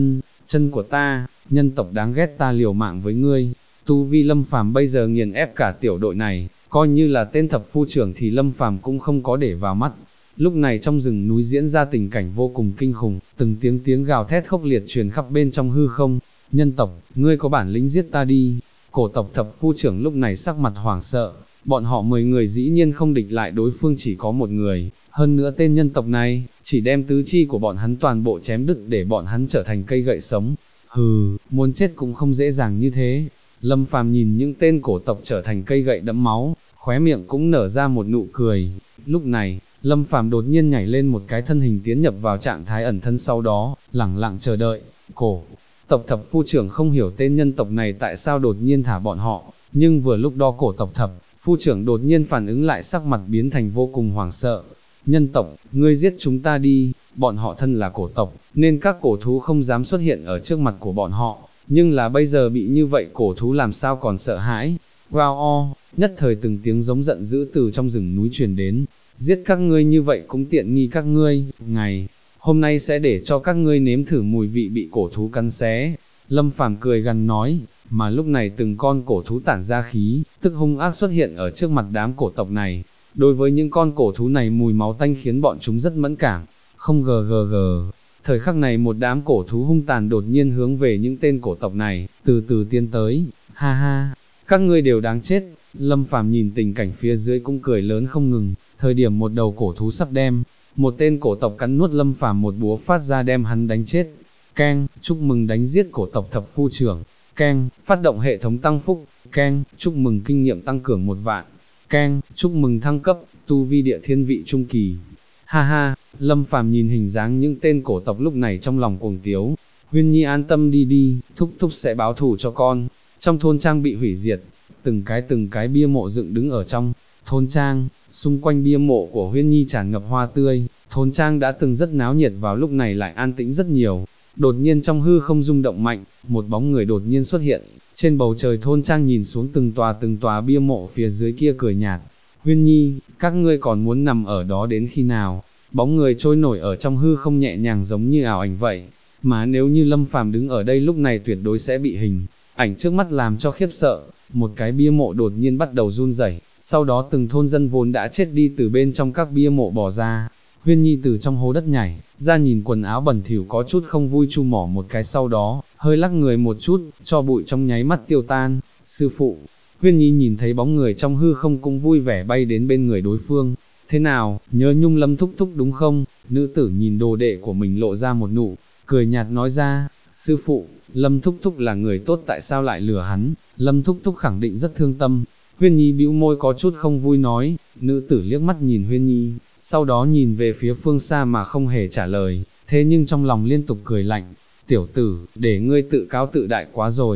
chân của ta, nhân tộc đáng ghét, ta liều mạng với ngươi. Tu vi Lâm Phàm bây giờ nghiền ép cả tiểu đội này, coi như là tên thập phu trưởng thì Lâm Phàm cũng không có để vào mắt. Lúc này trong rừng núi diễn ra tình cảnh vô cùng kinh khủng, từng tiếng gào thét khốc liệt truyền khắp bên trong hư không. Nhân tộc, ngươi có bản lĩnh giết ta đi. Cổ tộc thập phu trưởng lúc này sắc mặt hoảng sợ, bọn họ 10 người dĩ nhiên không địch lại đối phương chỉ có một người, hơn nữa tên nhân tộc này, chỉ đem tứ chi của bọn hắn toàn bộ chém đứt để bọn hắn trở thành cây gậy sống. Hừ, muốn chết cũng không dễ dàng như thế. Lâm Phàm nhìn những tên cổ tộc trở thành cây gậy đẫm máu, khóe miệng cũng nở ra một nụ cười. Lúc này, Lâm Phàm đột nhiên nhảy lên một cái, thân hình tiến nhập vào trạng thái ẩn thân, sau đó, lẳng lặng chờ đợi. Cổ tộc thập phu trưởng không hiểu tên nhân tộc này tại sao đột nhiên thả bọn họ, nhưng vừa lúc đó cổ tộc thập phu trưởng đột nhiên phản ứng lại, sắc mặt biến thành vô cùng hoảng sợ. Nhân tộc, ngươi giết chúng ta đi. Bọn họ thân là cổ tộc, nên các cổ thú không dám xuất hiện ở trước mặt của bọn họ, nhưng là bây giờ bị như vậy cổ thú làm sao còn sợ hãi. Wow, nhất thời từng tiếng giống giận dữ từ trong rừng núi truyền đến, giết các ngươi như vậy cũng tiện nghi các ngươi, ngày hôm nay sẽ để cho các ngươi nếm thử mùi vị bị cổ thú cắn xé. Lâm Phàm cười gằn nói, mà lúc này từng con cổ thú tản ra khí, tức hung ác xuất hiện ở trước mặt đám cổ tộc này. Đối với những con cổ thú này mùi máu tanh khiến bọn chúng rất mẫn cảm, không gg. Thời khắc này một đám cổ thú hung tàn đột nhiên hướng về những tên cổ tộc này, từ từ tiến tới, ha ha, các ngươi đều đáng chết. Lâm Phàm nhìn tình cảnh phía dưới cũng cười lớn không ngừng, thời điểm một đầu cổ thú sắp đem một tên cổ tộc cắn nuốt, Lâm Phàm một búa phát ra đem hắn đánh chết. Keng, chúc mừng đánh giết cổ tộc thập phu trưởng. Keng, phát động hệ thống tăng phúc. Keng, chúc mừng kinh nghiệm tăng cường 1 vạn. Keng, chúc mừng thăng cấp, tu vi địa thiên vị trung kỳ. Ha ha, Lâm Phàm nhìn hình dáng những tên cổ tộc lúc này trong lòng cuồng tiếu. Huyên Nhi an tâm đi, thúc thúc sẽ báo thù cho con. Trong thôn trang bị hủy diệt, từng cái bia mộ dựng đứng ở trong thôn trang, xung quanh bia mộ của Huyên Nhi tràn ngập hoa tươi. Thôn trang đã từng rất náo nhiệt vào lúc này lại an tĩnh rất nhiều. Đột nhiên trong hư không rung động mạnh, một bóng người đột nhiên xuất hiện, trên bầu trời thôn trang nhìn xuống từng tòa bia mộ phía dưới kia cười nhạt. Huyên Nhi, các ngươi còn muốn nằm ở đó đến khi nào? Bóng người trôi nổi ở trong hư không nhẹ nhàng giống như ảo ảnh vậy, mà nếu như Lâm Phàm đứng ở đây lúc này tuyệt đối sẽ bị hình ảnh trước mắt làm cho khiếp sợ. Một cái bia mộ đột nhiên bắt đầu run rẩy, sau đó từng thôn dân vốn đã chết đi từ bên trong các bia mộ bò ra. Huyên Nhi từ trong hố đất nhảy ra, nhìn quần áo bẩn thỉu có chút không vui chu mỏ một cái, sau đó hơi lắc người một chút, cho bụi trong nháy mắt tiêu tan. Sư phụ. Huyên Nhi nhìn thấy bóng người trong hư không cũng vui vẻ bay đến bên người đối phương. Thế nào, nhớ nhung Lâm thúc thúc đúng không? Nữ tử nhìn đồ đệ của mình lộ ra một nụ cười nhạt nói ra. Sư phụ, Lâm thúc thúc là người tốt, tại sao lại lừa hắn? Lâm thúc thúc khẳng định rất thương tâm. Huyên Nhi bĩu môi có chút không vui nói. Nữ tử liếc mắt nhìn Huyên Nhi, sau đó nhìn về phía phương xa mà không hề trả lời, thế nhưng trong lòng liên tục cười lạnh. Tiểu tử, để ngươi tự cao tự đại quá rồi.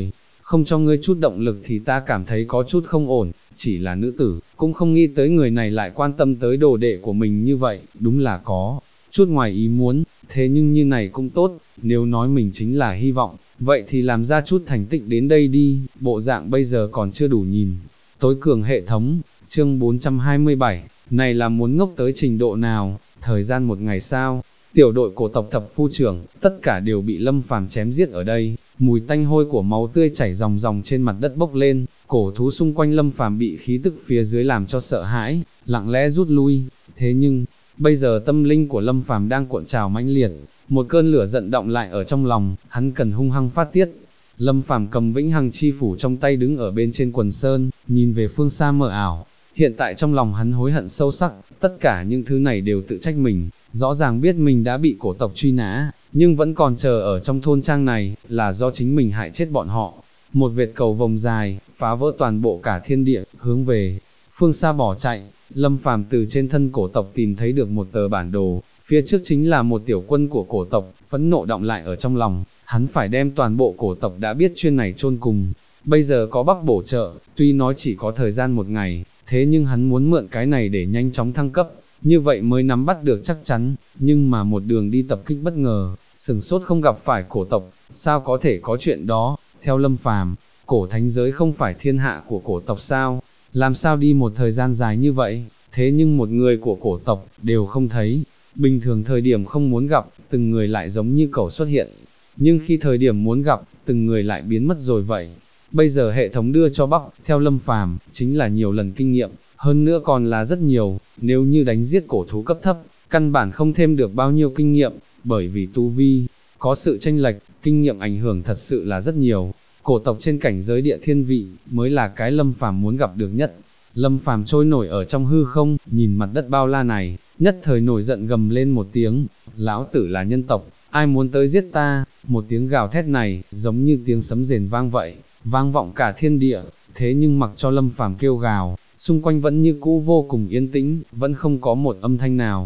không cho ngươi chút động lực thì ta cảm thấy có chút không ổn, chỉ là nữ tử, cũng không nghĩ tới người này lại quan tâm tới đồ đệ của mình như vậy, đúng là có chút ngoài ý muốn, thế nhưng như này cũng tốt, nếu nói mình chính là hy vọng, vậy thì làm ra chút thành tích đến đây đi, bộ dạng bây giờ còn chưa đủ nhìn. Tối cường hệ thống, chương 427, này là muốn ngốc tới trình độ nào, thời gian một ngày sao, tiểu đội cổ tộc thập phu trưởng, tất cả đều bị Lâm Phàm chém giết ở đây, mùi tanh hôi của máu tươi chảy ròng ròng trên mặt đất bốc lên, cổ thú xung quanh Lâm Phàm bị khí tức phía dưới làm cho sợ hãi, lặng lẽ rút lui, thế nhưng, bây giờ tâm linh của Lâm Phàm đang cuộn trào mãnh liệt, một cơn lửa giận động lại ở trong lòng, hắn cần hung hăng phát tiết. Lâm Phàm cầm vĩnh hằng chi phủ trong tay đứng ở bên trên quần sơn, nhìn về phương xa mờ ảo. Hiện tại trong lòng hắn hối hận sâu sắc, tất cả những thứ này đều tự trách mình, rõ ràng biết mình đã bị cổ tộc truy nã, nhưng vẫn còn chờ ở trong thôn trang này, là do chính mình hại chết bọn họ. Một vệt cầu vồng dài, phá vỡ toàn bộ cả thiên địa, hướng về phương xa bỏ chạy. Lâm Phàm từ trên thân cổ tộc tìm thấy được một tờ bản đồ, phía trước chính là một tiểu quân của cổ tộc, phẫn nộ động lại ở trong lòng, hắn phải đem toàn bộ cổ tộc đã biết chuyên này chôn cùng. Bây giờ có Bắc bổ trợ, tuy nói chỉ có thời gian một ngày, thế nhưng hắn muốn mượn cái này để nhanh chóng thăng cấp, như vậy mới nắm bắt được chắc chắn, nhưng mà một đường đi tập kích bất ngờ, sừng sốt không gặp phải cổ tộc, sao có thể có chuyện đó, theo Lâm Phàm, cổ thánh giới không phải thiên hạ của cổ tộc sao, làm sao đi một thời gian dài như vậy, thế nhưng một người của cổ tộc, đều không thấy, bình thường thời điểm không muốn gặp, từng người lại giống như cẩu xuất hiện, nhưng khi thời điểm muốn gặp, từng người lại biến mất rồi vậy. Bây giờ hệ thống đưa cho Bắc, theo Lâm Phàm, chính là nhiều lần kinh nghiệm, hơn nữa còn là rất nhiều, nếu như đánh giết cổ thú cấp thấp, căn bản không thêm được bao nhiêu kinh nghiệm, bởi vì tu vi, có sự chênh lệch, kinh nghiệm ảnh hưởng thật sự là rất nhiều. Cổ tộc trên cảnh giới địa thiên vị, mới là cái Lâm Phàm muốn gặp được nhất. Lâm Phàm trôi nổi ở trong hư không, nhìn mặt đất bao la này, nhất thời nổi giận gầm lên một tiếng, lão tử là nhân tộc, ai muốn tới giết ta, một tiếng gào thét này, giống như tiếng sấm rền vang vậy, vang vọng cả thiên địa, thế nhưng mặc cho Lâm Phàm kêu gào, xung quanh vẫn như cũ vô cùng yên tĩnh, vẫn không có một âm thanh nào,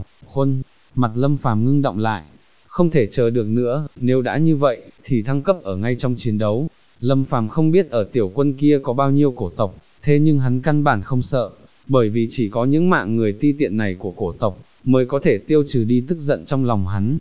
mặt Lâm Phàm ngưng động lại, không thể chờ được nữa, nếu đã như vậy, thì thăng cấp ở ngay trong chiến đấu. Lâm Phàm không biết ở tiểu quân kia có bao nhiêu cổ tộc, thế nhưng hắn căn bản không sợ, bởi vì chỉ có những mạng người ti tiện này của cổ tộc, mới có thể tiêu trừ đi tức giận trong lòng hắn.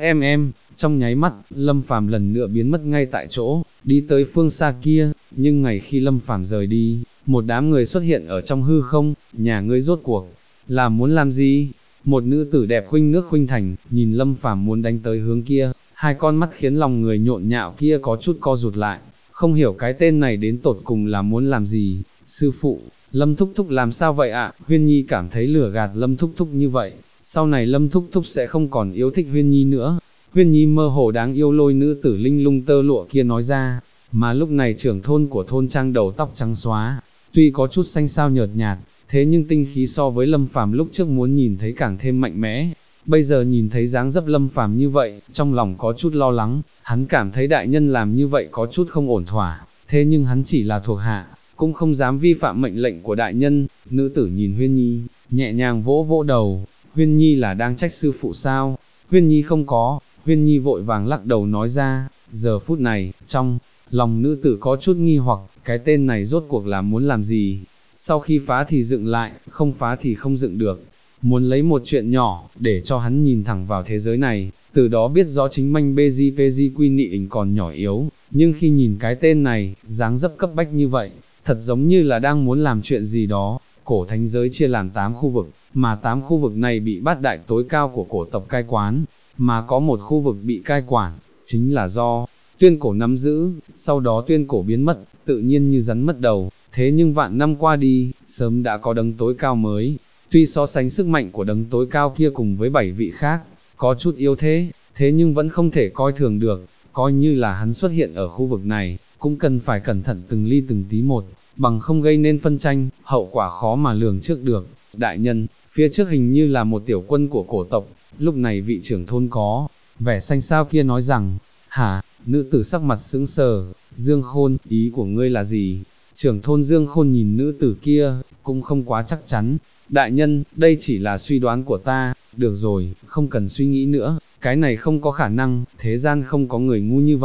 Trong nháy mắt, Lâm Phàm lần nữa biến mất ngay tại chỗ, đi tới phương xa kia, nhưng ngày khi Lâm Phàm rời đi, một đám người xuất hiện ở trong hư không, nhà ngươi rốt cuộc, là muốn làm gì? Một nữ tử đẹp khuynh nước khuynh thành, nhìn Lâm Phàm muốn đánh tới hướng kia, hai con mắt khiến lòng người nhộn nhạo kia có chút co rụt lại, không hiểu cái tên này đến tột cùng là muốn làm gì. Sư phụ, Lâm Thúc Thúc làm sao vậy ạ? Huyên Nhi cảm thấy lừa gạt Lâm Thúc Thúc như vậy, sau này Lâm Thúc Thúc sẽ không còn yêu thích Huyên Nhi nữa. Huyên Nhi mơ hồ đáng yêu lôi nữ tử linh lung tơ lụa kia nói ra, mà lúc này trưởng thôn của thôn trang đầu tóc trắng xóa, tuy có chút xanh xao nhợt nhạt, thế nhưng tinh khí so với Lâm Phàm lúc trước muốn nhìn thấy càng thêm mạnh mẽ. Bây giờ nhìn thấy dáng dấp Lâm Phàm như vậy, trong lòng có chút lo lắng, hắn cảm thấy đại nhân làm như vậy có chút không ổn thỏa, thế nhưng hắn chỉ là thuộc hạ, cũng không dám vi phạm mệnh lệnh của đại nhân. Nữ tử nhìn Huyên Nhi, nhẹ nhàng vỗ vỗ đầu, Huyên Nhi là đang trách sư phụ sao? Huyên Nhi không có, Huyên Nhi vội vàng lắc đầu nói ra. Giờ phút này, trong lòng nữ tử có chút nghi hoặc, cái tên này rốt cuộc là muốn làm gì? Sau khi phá thì dựng lại, không phá thì không dựng được. Muốn lấy một chuyện nhỏ, để cho hắn nhìn thẳng vào thế giới này, từ đó biết rõ chính manh BGPG quy nị ỉnh còn nhỏ yếu, nhưng khi nhìn cái tên này, dáng dấp cấp bách như vậy, thật giống như là đang muốn làm chuyện gì đó. Cổ thánh giới chia làm 8 khu vực, mà 8 khu vực này bị bát đại tối cao của cổ tộc cai quán, mà có một khu vực bị cai quản, chính là do Tuyên Cổ nắm giữ. Sau đó Tuyên Cổ biến mất, tự nhiên như rắn mất đầu, thế nhưng vạn năm qua đi, sớm đã có đấng tối cao mới. Tuy so sánh sức mạnh của đấng tối cao kia cùng với 7 vị khác, có chút yếu thế, thế nhưng vẫn không thể coi thường được, coi như là hắn xuất hiện ở khu vực này, cũng cần phải cẩn thận từng ly từng tí một, bằng không gây nên phân tranh, hậu quả khó mà lường trước được. Đại nhân, phía trước hình như là một tiểu quân của cổ tộc, lúc này vị trưởng thôn có vẻ xanh xao kia nói rằng, hả? Nữ tử sắc mặt sững sờ, Dương Khôn, ý của ngươi là gì? Trưởng thôn Dương Khôn nhìn nữ tử kia, cũng không quá chắc chắn. Đại nhân, đây chỉ là suy đoán của ta, được rồi, không cần suy nghĩ nữa, cái này không có khả năng, thế gian không có người ngu như vậy.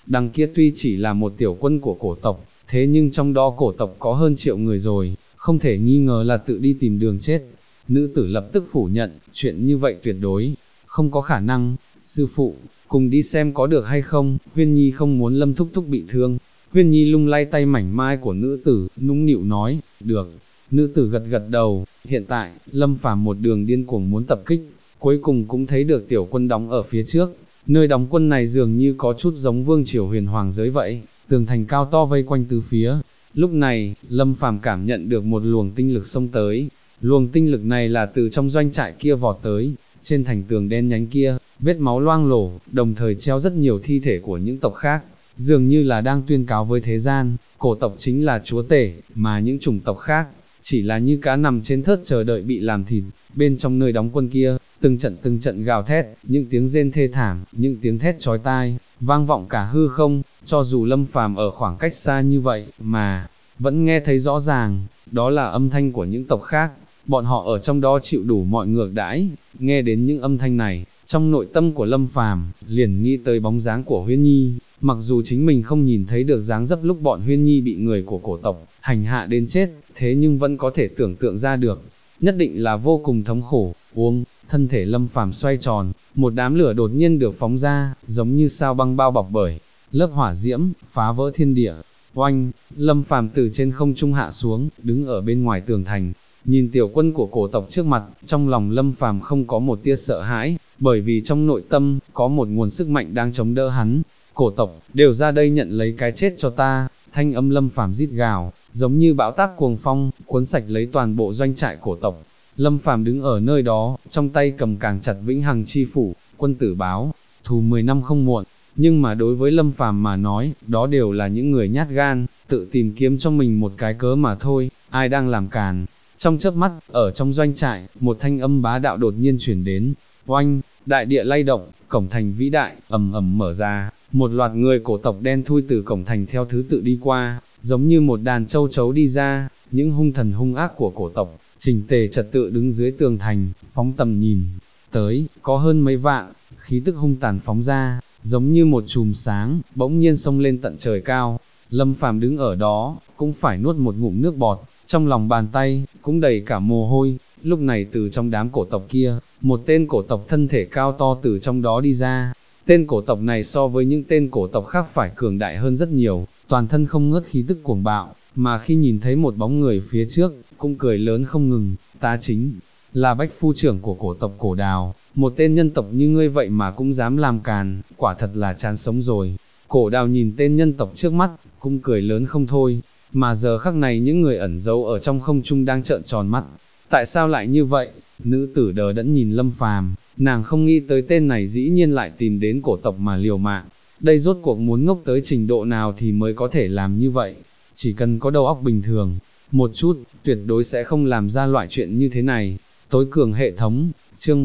đằng kia tuy chỉ là một tiểu quân của cổ tộc, thế nhưng trong đó cổ tộc có hơn triệu người rồi, không thể nghi ngờ là tự đi tìm đường chết. Nữ tử lập tức phủ nhận, chuyện như vậy tuyệt đối không có khả năng. Sư phụ, cùng đi xem có được hay không, Huyên Nhi không muốn Lâm thúc thúc bị thương. Huyên Nhi lung lay tay mảnh mai của nữ tử, nũng nịu nói, được. Nữ tử gật gật đầu. Hiện tại, Lâm Phàm một đường điên cuồng muốn tập kích, cuối cùng cũng thấy được tiểu quân đóng ở phía trước. Nơi đóng quân này dường như có chút giống vương triều huyền hoàng giới vậy, tường thành cao to vây quanh tứ phía. Lúc này, Lâm Phàm cảm nhận được một luồng tinh lực xông tới. Luồng tinh lực này là từ trong doanh trại kia vọt tới. Trên thành tường đen nhánh kia, vết máu loang lổ, đồng thời treo rất nhiều thi thể của những tộc khác, dường như là đang tuyên cáo với thế gian, cổ tộc chính là chúa tể, mà những chủng tộc khác chỉ là như cá nằm trên thớt chờ đợi bị làm thịt. Bên trong nơi đóng quân kia, từng trận gào thét, những tiếng rên thê thảm, những tiếng thét chói tai, vang vọng cả hư không, cho dù Lâm Phàm ở khoảng cách xa như vậy, mà vẫn nghe thấy rõ ràng, đó là âm thanh của những tộc khác, bọn họ ở trong đó chịu đủ mọi ngược đãi. Nghe đến những âm thanh này, trong nội tâm của Lâm Phàm liền nghĩ tới bóng dáng của Huyên Nhi, mặc dù chính mình không nhìn thấy được dáng dấp lúc bọn Huyên Nhi bị người của cổ tộc hành hạ đến chết, thế nhưng vẫn có thể tưởng tượng ra được, nhất định là vô cùng thống khổ. Thân thể Lâm Phàm xoay tròn, một đám lửa đột nhiên được phóng ra, giống như sao băng bao bọc bởi lớp hỏa diễm, phá vỡ thiên địa. Oanh, Lâm Phàm từ trên không trung hạ xuống, đứng ở bên ngoài tường thành, nhìn tiểu quân của cổ tộc trước mặt, trong lòng Lâm Phàm không có một tia sợ hãi, bởi vì trong nội tâm có một nguồn sức mạnh đang chống đỡ hắn. Cổ tộc, đều ra đây nhận lấy cái chết cho ta. Thanh âm Lâm Phàm rít gào, giống như bão táp cuồng phong, cuốn sạch lấy toàn bộ doanh trại cổ tộc. Lâm Phàm đứng ở nơi đó, trong tay cầm càng chặt vĩnh hằng chi phủ, quân tử báo, thù 10 năm không muộn. Nhưng mà đối với Lâm Phàm mà nói, đó đều là những người nhát gan, tự tìm kiếm cho mình một cái cớ mà thôi, ai đang làm càn. Trong chớp mắt, ở trong doanh trại, một thanh âm bá đạo đột nhiên chuyển đến. Oanh, đại địa lay động, cổng thành vĩ đại, ầm ầm mở ra, một loạt người cổ tộc đen thui từ cổng thành theo thứ tự đi qua, giống như một đàn châu chấu đi ra, những hung thần hung ác của cổ tộc, chỉnh tề trật tự đứng dưới tường thành, phóng tầm nhìn tới, có hơn mấy vạn, khí tức hung tàn phóng ra, giống như một chùm sáng, bỗng nhiên xông lên tận trời cao. Lâm Phàm đứng ở đó, cũng phải nuốt một ngụm nước bọt, trong lòng bàn tay, cũng đầy cả mồ hôi. Lúc này từ trong đám cổ tộc kia, một tên cổ tộc thân thể cao to từ trong đó đi ra. Tên cổ tộc này so với những tên cổ tộc khác phải cường đại hơn rất nhiều, toàn thân không ngớt khí tức cuồng bạo, mà khi nhìn thấy một bóng người phía trước, cũng cười lớn không ngừng. Ta chính là Bách Phu trưởng của cổ tộc Cổ Đào, một tên nhân tộc như ngươi vậy mà cũng dám làm càn, quả thật là chán sống rồi. Cổ Đào nhìn tên nhân tộc trước mắt, cũng cười lớn không thôi, mà giờ khắc này những người ẩn giấu ở trong không trung đang trợn tròn mắt. Tại sao lại như vậy? Nữ tử đờ đẫn nhìn Lâm Phàm, nàng không nghĩ tới tên này dĩ nhiên lại tìm đến cổ tộc mà liều mạng. Đây rốt cuộc muốn ngốc tới trình độ nào thì mới có thể làm như vậy? Chỉ cần có đầu óc bình thường một chút, tuyệt đối sẽ không làm ra loại chuyện như thế này. Tối cường hệ thống, chương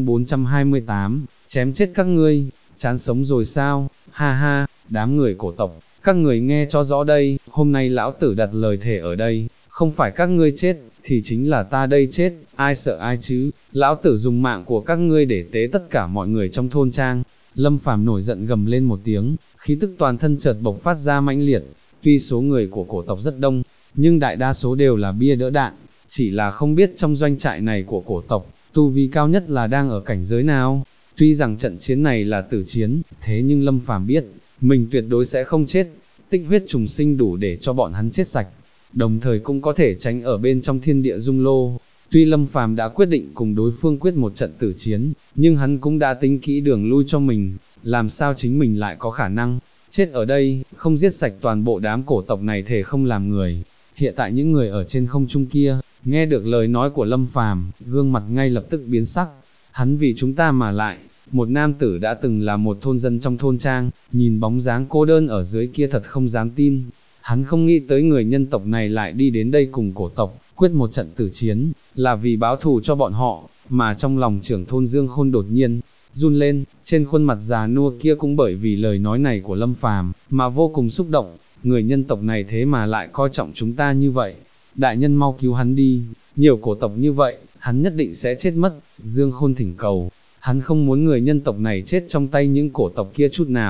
428, chém chết các ngươi, chán sống rồi sao? Ha ha, đám người cổ tộc, các người nghe cho rõ đây, hôm nay lão tử đặt lời thề ở đây, không phải các ngươi chết, thì chính là ta đây chết, ai sợ ai chứ? Lão tử dùng mạng của các ngươi để tế tất cả mọi người trong thôn trang. Lâm Phàm nổi giận gầm lên một tiếng, khí tức toàn thân chợt bộc phát ra mãnh liệt. Tuy số người của cổ tộc rất đông, nhưng đại đa số đều là bia đỡ đạn, chỉ là không biết trong doanh trại này của cổ tộc, tu vi cao nhất là đang ở cảnh giới nào. Tuy rằng trận chiến này là tử chiến, thế nhưng Lâm Phàm biết, mình tuyệt đối sẽ không chết, tích huyết trùng sinh đủ để cho bọn hắn chết sạch, đồng thời cũng có thể tránh ở bên trong thiên địa dung lô. Tuy Lâm Phàm đã quyết định cùng đối phương quyết một trận tử chiến, nhưng hắn cũng đã tính kỹ đường lui cho mình, làm sao chính mình lại có khả năng chết ở đây, không giết sạch toàn bộ đám cổ tộc này thể không làm người. Hiện tại những người ở trên không trung kia, nghe được lời nói của Lâm Phàm, gương mặt ngay lập tức biến sắc. Hắn vì chúng ta mà lại, một nam tử đã từng là một thôn dân trong thôn trang, nhìn bóng dáng cô đơn ở dưới kia thật không dám tin. Hắn không nghĩ tới người nhân tộc này lại đi đến đây cùng cổ tộc, quyết một trận tử chiến, là vì báo thù cho bọn họ, mà trong lòng trưởng thôn Dương Khôn đột nhiên run lên, trên khuôn mặt già nua kia cũng bởi vì lời nói này của Lâm Phàm mà vô cùng xúc động. Người nhân tộc này thế mà lại coi trọng chúng ta như vậy, đại nhân mau cứu hắn đi, nhiều cổ tộc như vậy, hắn nhất định sẽ chết mất. Dương Khôn thỉnh cầu, hắn không muốn người nhân tộc này chết trong tay những cổ tộc kia chút nào.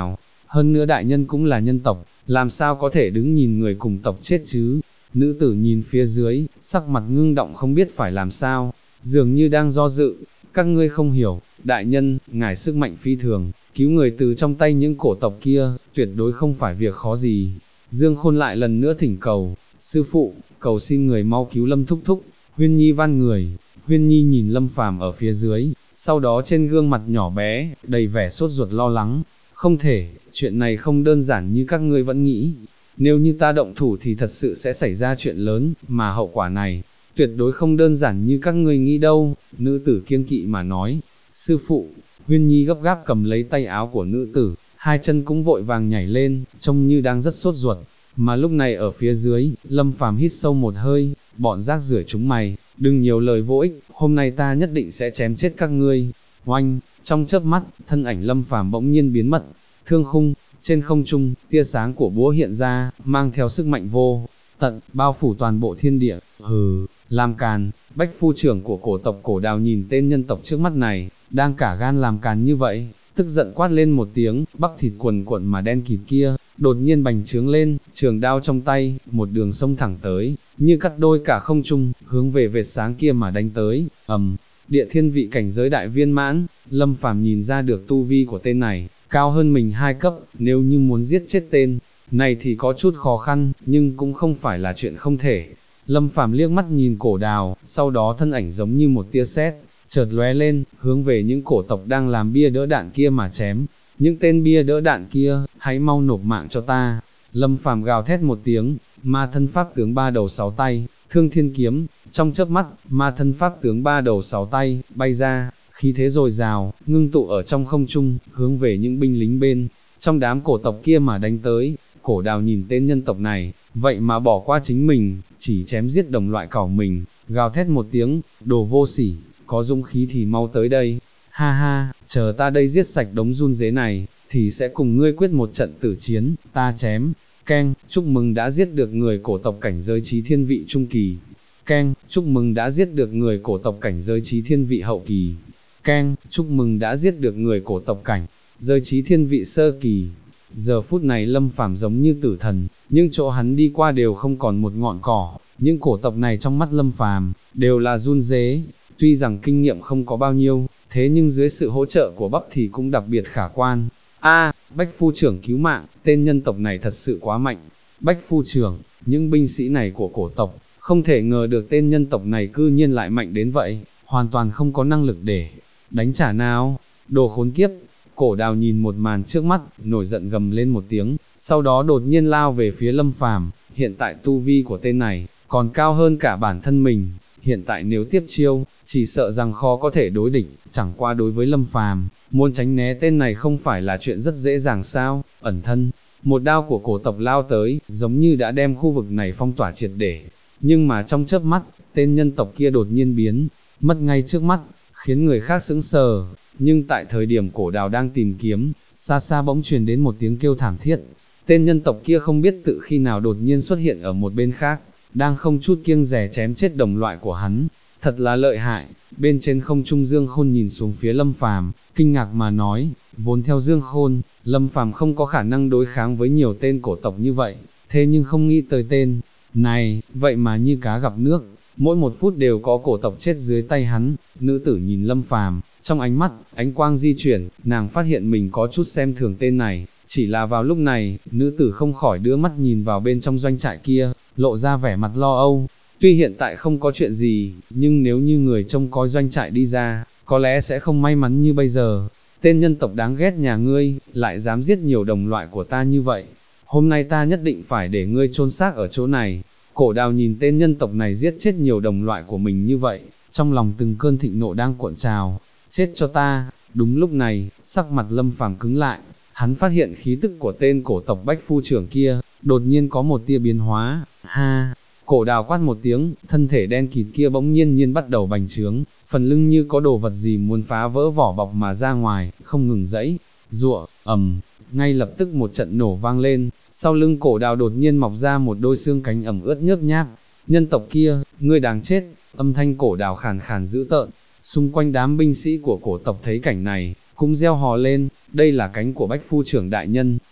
hơn nữa đại nhân cũng là nhân tộc, làm sao có thể đứng nhìn người cùng tộc chết chứ? Nữ tử nhìn phía dưới, sắc mặt ngưng động không biết phải làm sao, dường như đang do dự, các ngươi không hiểu, đại nhân, ngài sức mạnh phi thường, cứu người từ trong tay những cổ tộc kia, tuyệt đối không phải việc khó gì. Dương Khôn lại lần nữa thỉnh cầu, sư phụ, cầu xin người mau cứu Lâm thúc thúc. Huyên Nhi van người. Huyên Nhi nhìn Lâm Phàm ở phía dưới, sau đó trên gương mặt nhỏ bé, đầy vẻ sốt ruột lo lắng. Không thể, chuyện này không đơn giản như các ngươi vẫn nghĩ. Nếu như ta động thủ thì thật sự sẽ xảy ra chuyện lớn, mà hậu quả này, tuyệt đối không đơn giản như các ngươi nghĩ đâu. Nữ tử kiêng kỵ mà nói, sư phụ. Huyên Nhi gấp gáp cầm lấy tay áo của nữ tử, hai chân cũng vội vàng nhảy lên, trông như đang rất sốt ruột. Mà lúc này ở phía dưới, Lâm Phàm hít sâu một hơi, bọn rác rưởi chúng mày, đừng nhiều lời vô ích, hôm nay ta nhất định sẽ chém chết các ngươi. Oanh, trong chớp mắt, thân ảnh Lâm Phàm bỗng nhiên biến mất. Thương khung, trên không trung, tia sáng của búa hiện ra, mang theo sức mạnh vô tận, bao phủ toàn bộ thiên địa. Hừ, làm càn. Bách phu trưởng của cổ tộc Cổ Đào nhìn tên nhân tộc trước mắt này, đang cả gan làm càn như vậy, tức giận quát lên một tiếng, bắp thịt quần cuộn mà đen kịt kia, đột nhiên bành trướng lên, trường đao trong tay, một đường sông thẳng tới, như cắt đôi cả không trung, hướng về vệt sáng kia mà đánh tới. Địa thiên vị cảnh giới đại viên mãn. Lâm Phàm nhìn ra được tu vi của tên này, cao hơn mình 2 cấp, nếu như muốn giết chết tên này thì có chút khó khăn, nhưng cũng không phải là chuyện không thể. Lâm Phàm liếc mắt nhìn Cổ Đào, sau đó thân ảnh giống như một tia sét, chợt lóe lên, hướng về những cổ tộc đang làm bia đỡ đạn kia mà chém. Những tên bia đỡ đạn kia, hãy mau nộp mạng cho ta. Lâm Phàm gào thét một tiếng, ma thân pháp tướng 3 đầu 6 tay, Thương Thiên Kiếm, trong chớp mắt, ma thân pháp tướng 3 đầu 6 tay, bay ra, khí thế dồi dào, ngưng tụ ở trong không trung, hướng về những binh lính bên trong đám cổ tộc kia mà đánh tới. Cổ Đào nhìn tên nhân tộc này, vậy mà bỏ qua chính mình, chỉ chém giết đồng loại cỏ mình, gào thét một tiếng, đồ vô sỉ, có dũng khí thì mau tới đây. Ha ha, chờ ta đây giết sạch đống run dế này, thì sẽ cùng ngươi quyết một trận tử chiến. Ta chém. Keng, chúc mừng đã giết được người cổ tộc cảnh giới trí thiên vị trung kỳ. Keng, chúc mừng đã giết được người cổ tộc cảnh giới trí thiên vị hậu kỳ. Keng, chúc mừng đã giết được người cổ tộc cảnh giới trí thiên vị sơ kỳ. Giờ phút này Lâm Phàm giống như tử thần, nhưng chỗ hắn đi qua đều không còn một ngọn cỏ. Những cổ tộc này trong mắt Lâm Phàm đều là run rế. Tuy rằng kinh nghiệm không có bao nhiêu, thế nhưng dưới sự hỗ trợ của Bắp thì cũng đặc biệt khả quan. Bách phu trưởng cứu mạng, tên nhân tộc này thật sự quá mạnh. Bách phu trưởng, những binh sĩ này của cổ tộc, không thể ngờ được tên nhân tộc này cư nhiên lại mạnh đến vậy, hoàn toàn không có năng lực để đánh trả nào. Đồ khốn kiếp. Cổ Đào nhìn một màn trước mắt, nổi giận gầm lên một tiếng, sau đó đột nhiên lao về phía Lâm Phàm. Hiện tại tu vi của tên này còn cao hơn cả bản thân mình, hiện tại nếu tiếp chiêu, chỉ sợ rằng khó có thể đối địch. Chẳng qua đối với Lâm Phàm, muốn tránh né tên này không phải là chuyện rất dễ dàng sao. Ẩn thân, một đao của cổ tộc lao tới, giống như đã đem khu vực này phong tỏa triệt để. Nhưng mà trong chớp mắt, tên nhân tộc kia đột nhiên biến mất ngay trước mắt, khiến người khác sững sờ. Nhưng tại thời điểm Cổ Đào đang tìm kiếm, xa xa bỗng truyền đến một tiếng kêu thảm thiết. Tên nhân tộc kia không biết tự khi nào đột nhiên xuất hiện ở một bên khác, đang không chút kiêng dè chém chết đồng loại của hắn. Thật là lợi hại. Bên trên không trung Dương Khôn nhìn xuống phía Lâm Phàm, kinh ngạc mà nói, vốn theo Dương Khôn, Lâm Phàm không có khả năng đối kháng với nhiều tên cổ tộc như vậy, thế nhưng không nghĩ tới tên này, vậy mà như cá gặp nước, mỗi một phút đều có cổ tộc chết dưới tay hắn. Nữ tử nhìn Lâm Phàm, trong ánh mắt, ánh quang di chuyển, nàng phát hiện mình có chút xem thường tên này. Chỉ là vào lúc này, nữ tử không khỏi đưa mắt nhìn vào bên trong doanh trại kia, lộ ra vẻ mặt lo âu. Tuy hiện tại không có chuyện gì, nhưng nếu như người trông coi doanh trại đi ra, có lẽ sẽ không may mắn như bây giờ. Tên nhân tộc đáng ghét nhà ngươi, lại dám giết nhiều đồng loại của ta như vậy. Hôm nay ta nhất định phải để ngươi chôn xác ở chỗ này. Cổ Đào nhìn tên nhân tộc này giết chết nhiều đồng loại của mình như vậy, trong lòng từng cơn thịnh nộ đang cuộn trào. Chết cho ta. Đúng lúc này, sắc mặt Lâm Phàm cứng lại, hắn phát hiện khí tức của tên cổ tộc Bách phu trưởng kia, đột nhiên có một tia biến hóa. Ha! Cổ Đào quát một tiếng, thân thể đen kịt kia bỗng nhiên bắt đầu bành trướng, phần lưng như có đồ vật gì muốn phá vỡ vỏ bọc mà ra ngoài, không ngừng giãy giụa. Ngay lập tức một trận nổ vang lên, sau lưng Cổ Đào đột nhiên mọc ra một đôi xương cánh ẩm ướt nhớp nháp. Nhân tộc kia, ngươi đáng chết. Âm thanh Cổ Đào khàn khàn dữ tợn. Xung quanh đám binh sĩ của cổ tộc thấy cảnh này, cũng reo hò lên, đây là cánh của Bách phu trưởng đại nhân,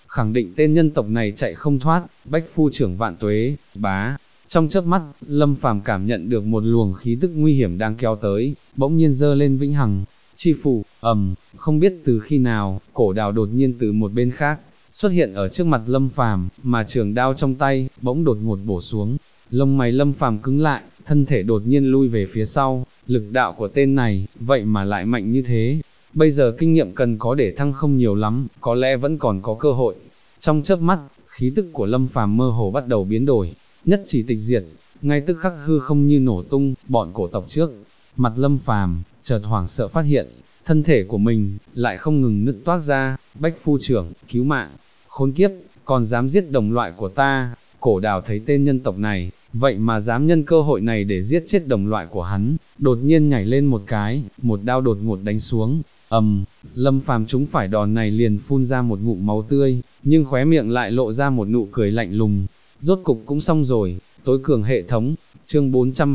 khẳng định tên nhân tộc này chạy không thoát, Bách phu trưởng vạn tuế, bá. Trong chớp mắt, Lâm Phàm cảm nhận được một luồng khí tức nguy hiểm đang kéo tới, bỗng nhiên giơ lên vĩnh hằng chi phủ, không biết từ khi nào, cổ đào đột nhiên từ một bên khác, xuất hiện ở trước mặt Lâm Phàm, mà trường đao trong tay, bỗng đột ngột bổ xuống, lông mày Lâm Phàm cứng lại, thân thể đột nhiên lui về phía sau, lực đạo của tên này, vậy mà lại mạnh như thế, bây giờ kinh nghiệm cần có để thăng không nhiều lắm, có lẽ vẫn còn có cơ hội. Trong chớp mắt, khí tức của Lâm Phàm mơ hồ bắt đầu biến đổi, nhất chỉ tịch diệt, ngay tức khắc hư không như nổ tung, bọn cổ tộc trước mặt Lâm Phàm chợt hoảng sợ phát hiện, thân thể của mình lại không ngừng nứt toác ra, Bách phu trưởng, cứu mạng, khốn kiếp, còn dám giết đồng loại của ta. Cổ đào thấy tên nhân tộc này, vậy mà dám nhân cơ hội này để giết chết đồng loại của hắn, đột nhiên nhảy lên một cái, một đao đột ngột đánh xuống, Lâm Phàm trúng phải đòn này liền phun ra một ngụm máu tươi, nhưng khóe miệng lại lộ ra một nụ cười lạnh lùng, rốt cục cũng xong rồi, tối cường hệ thống, chương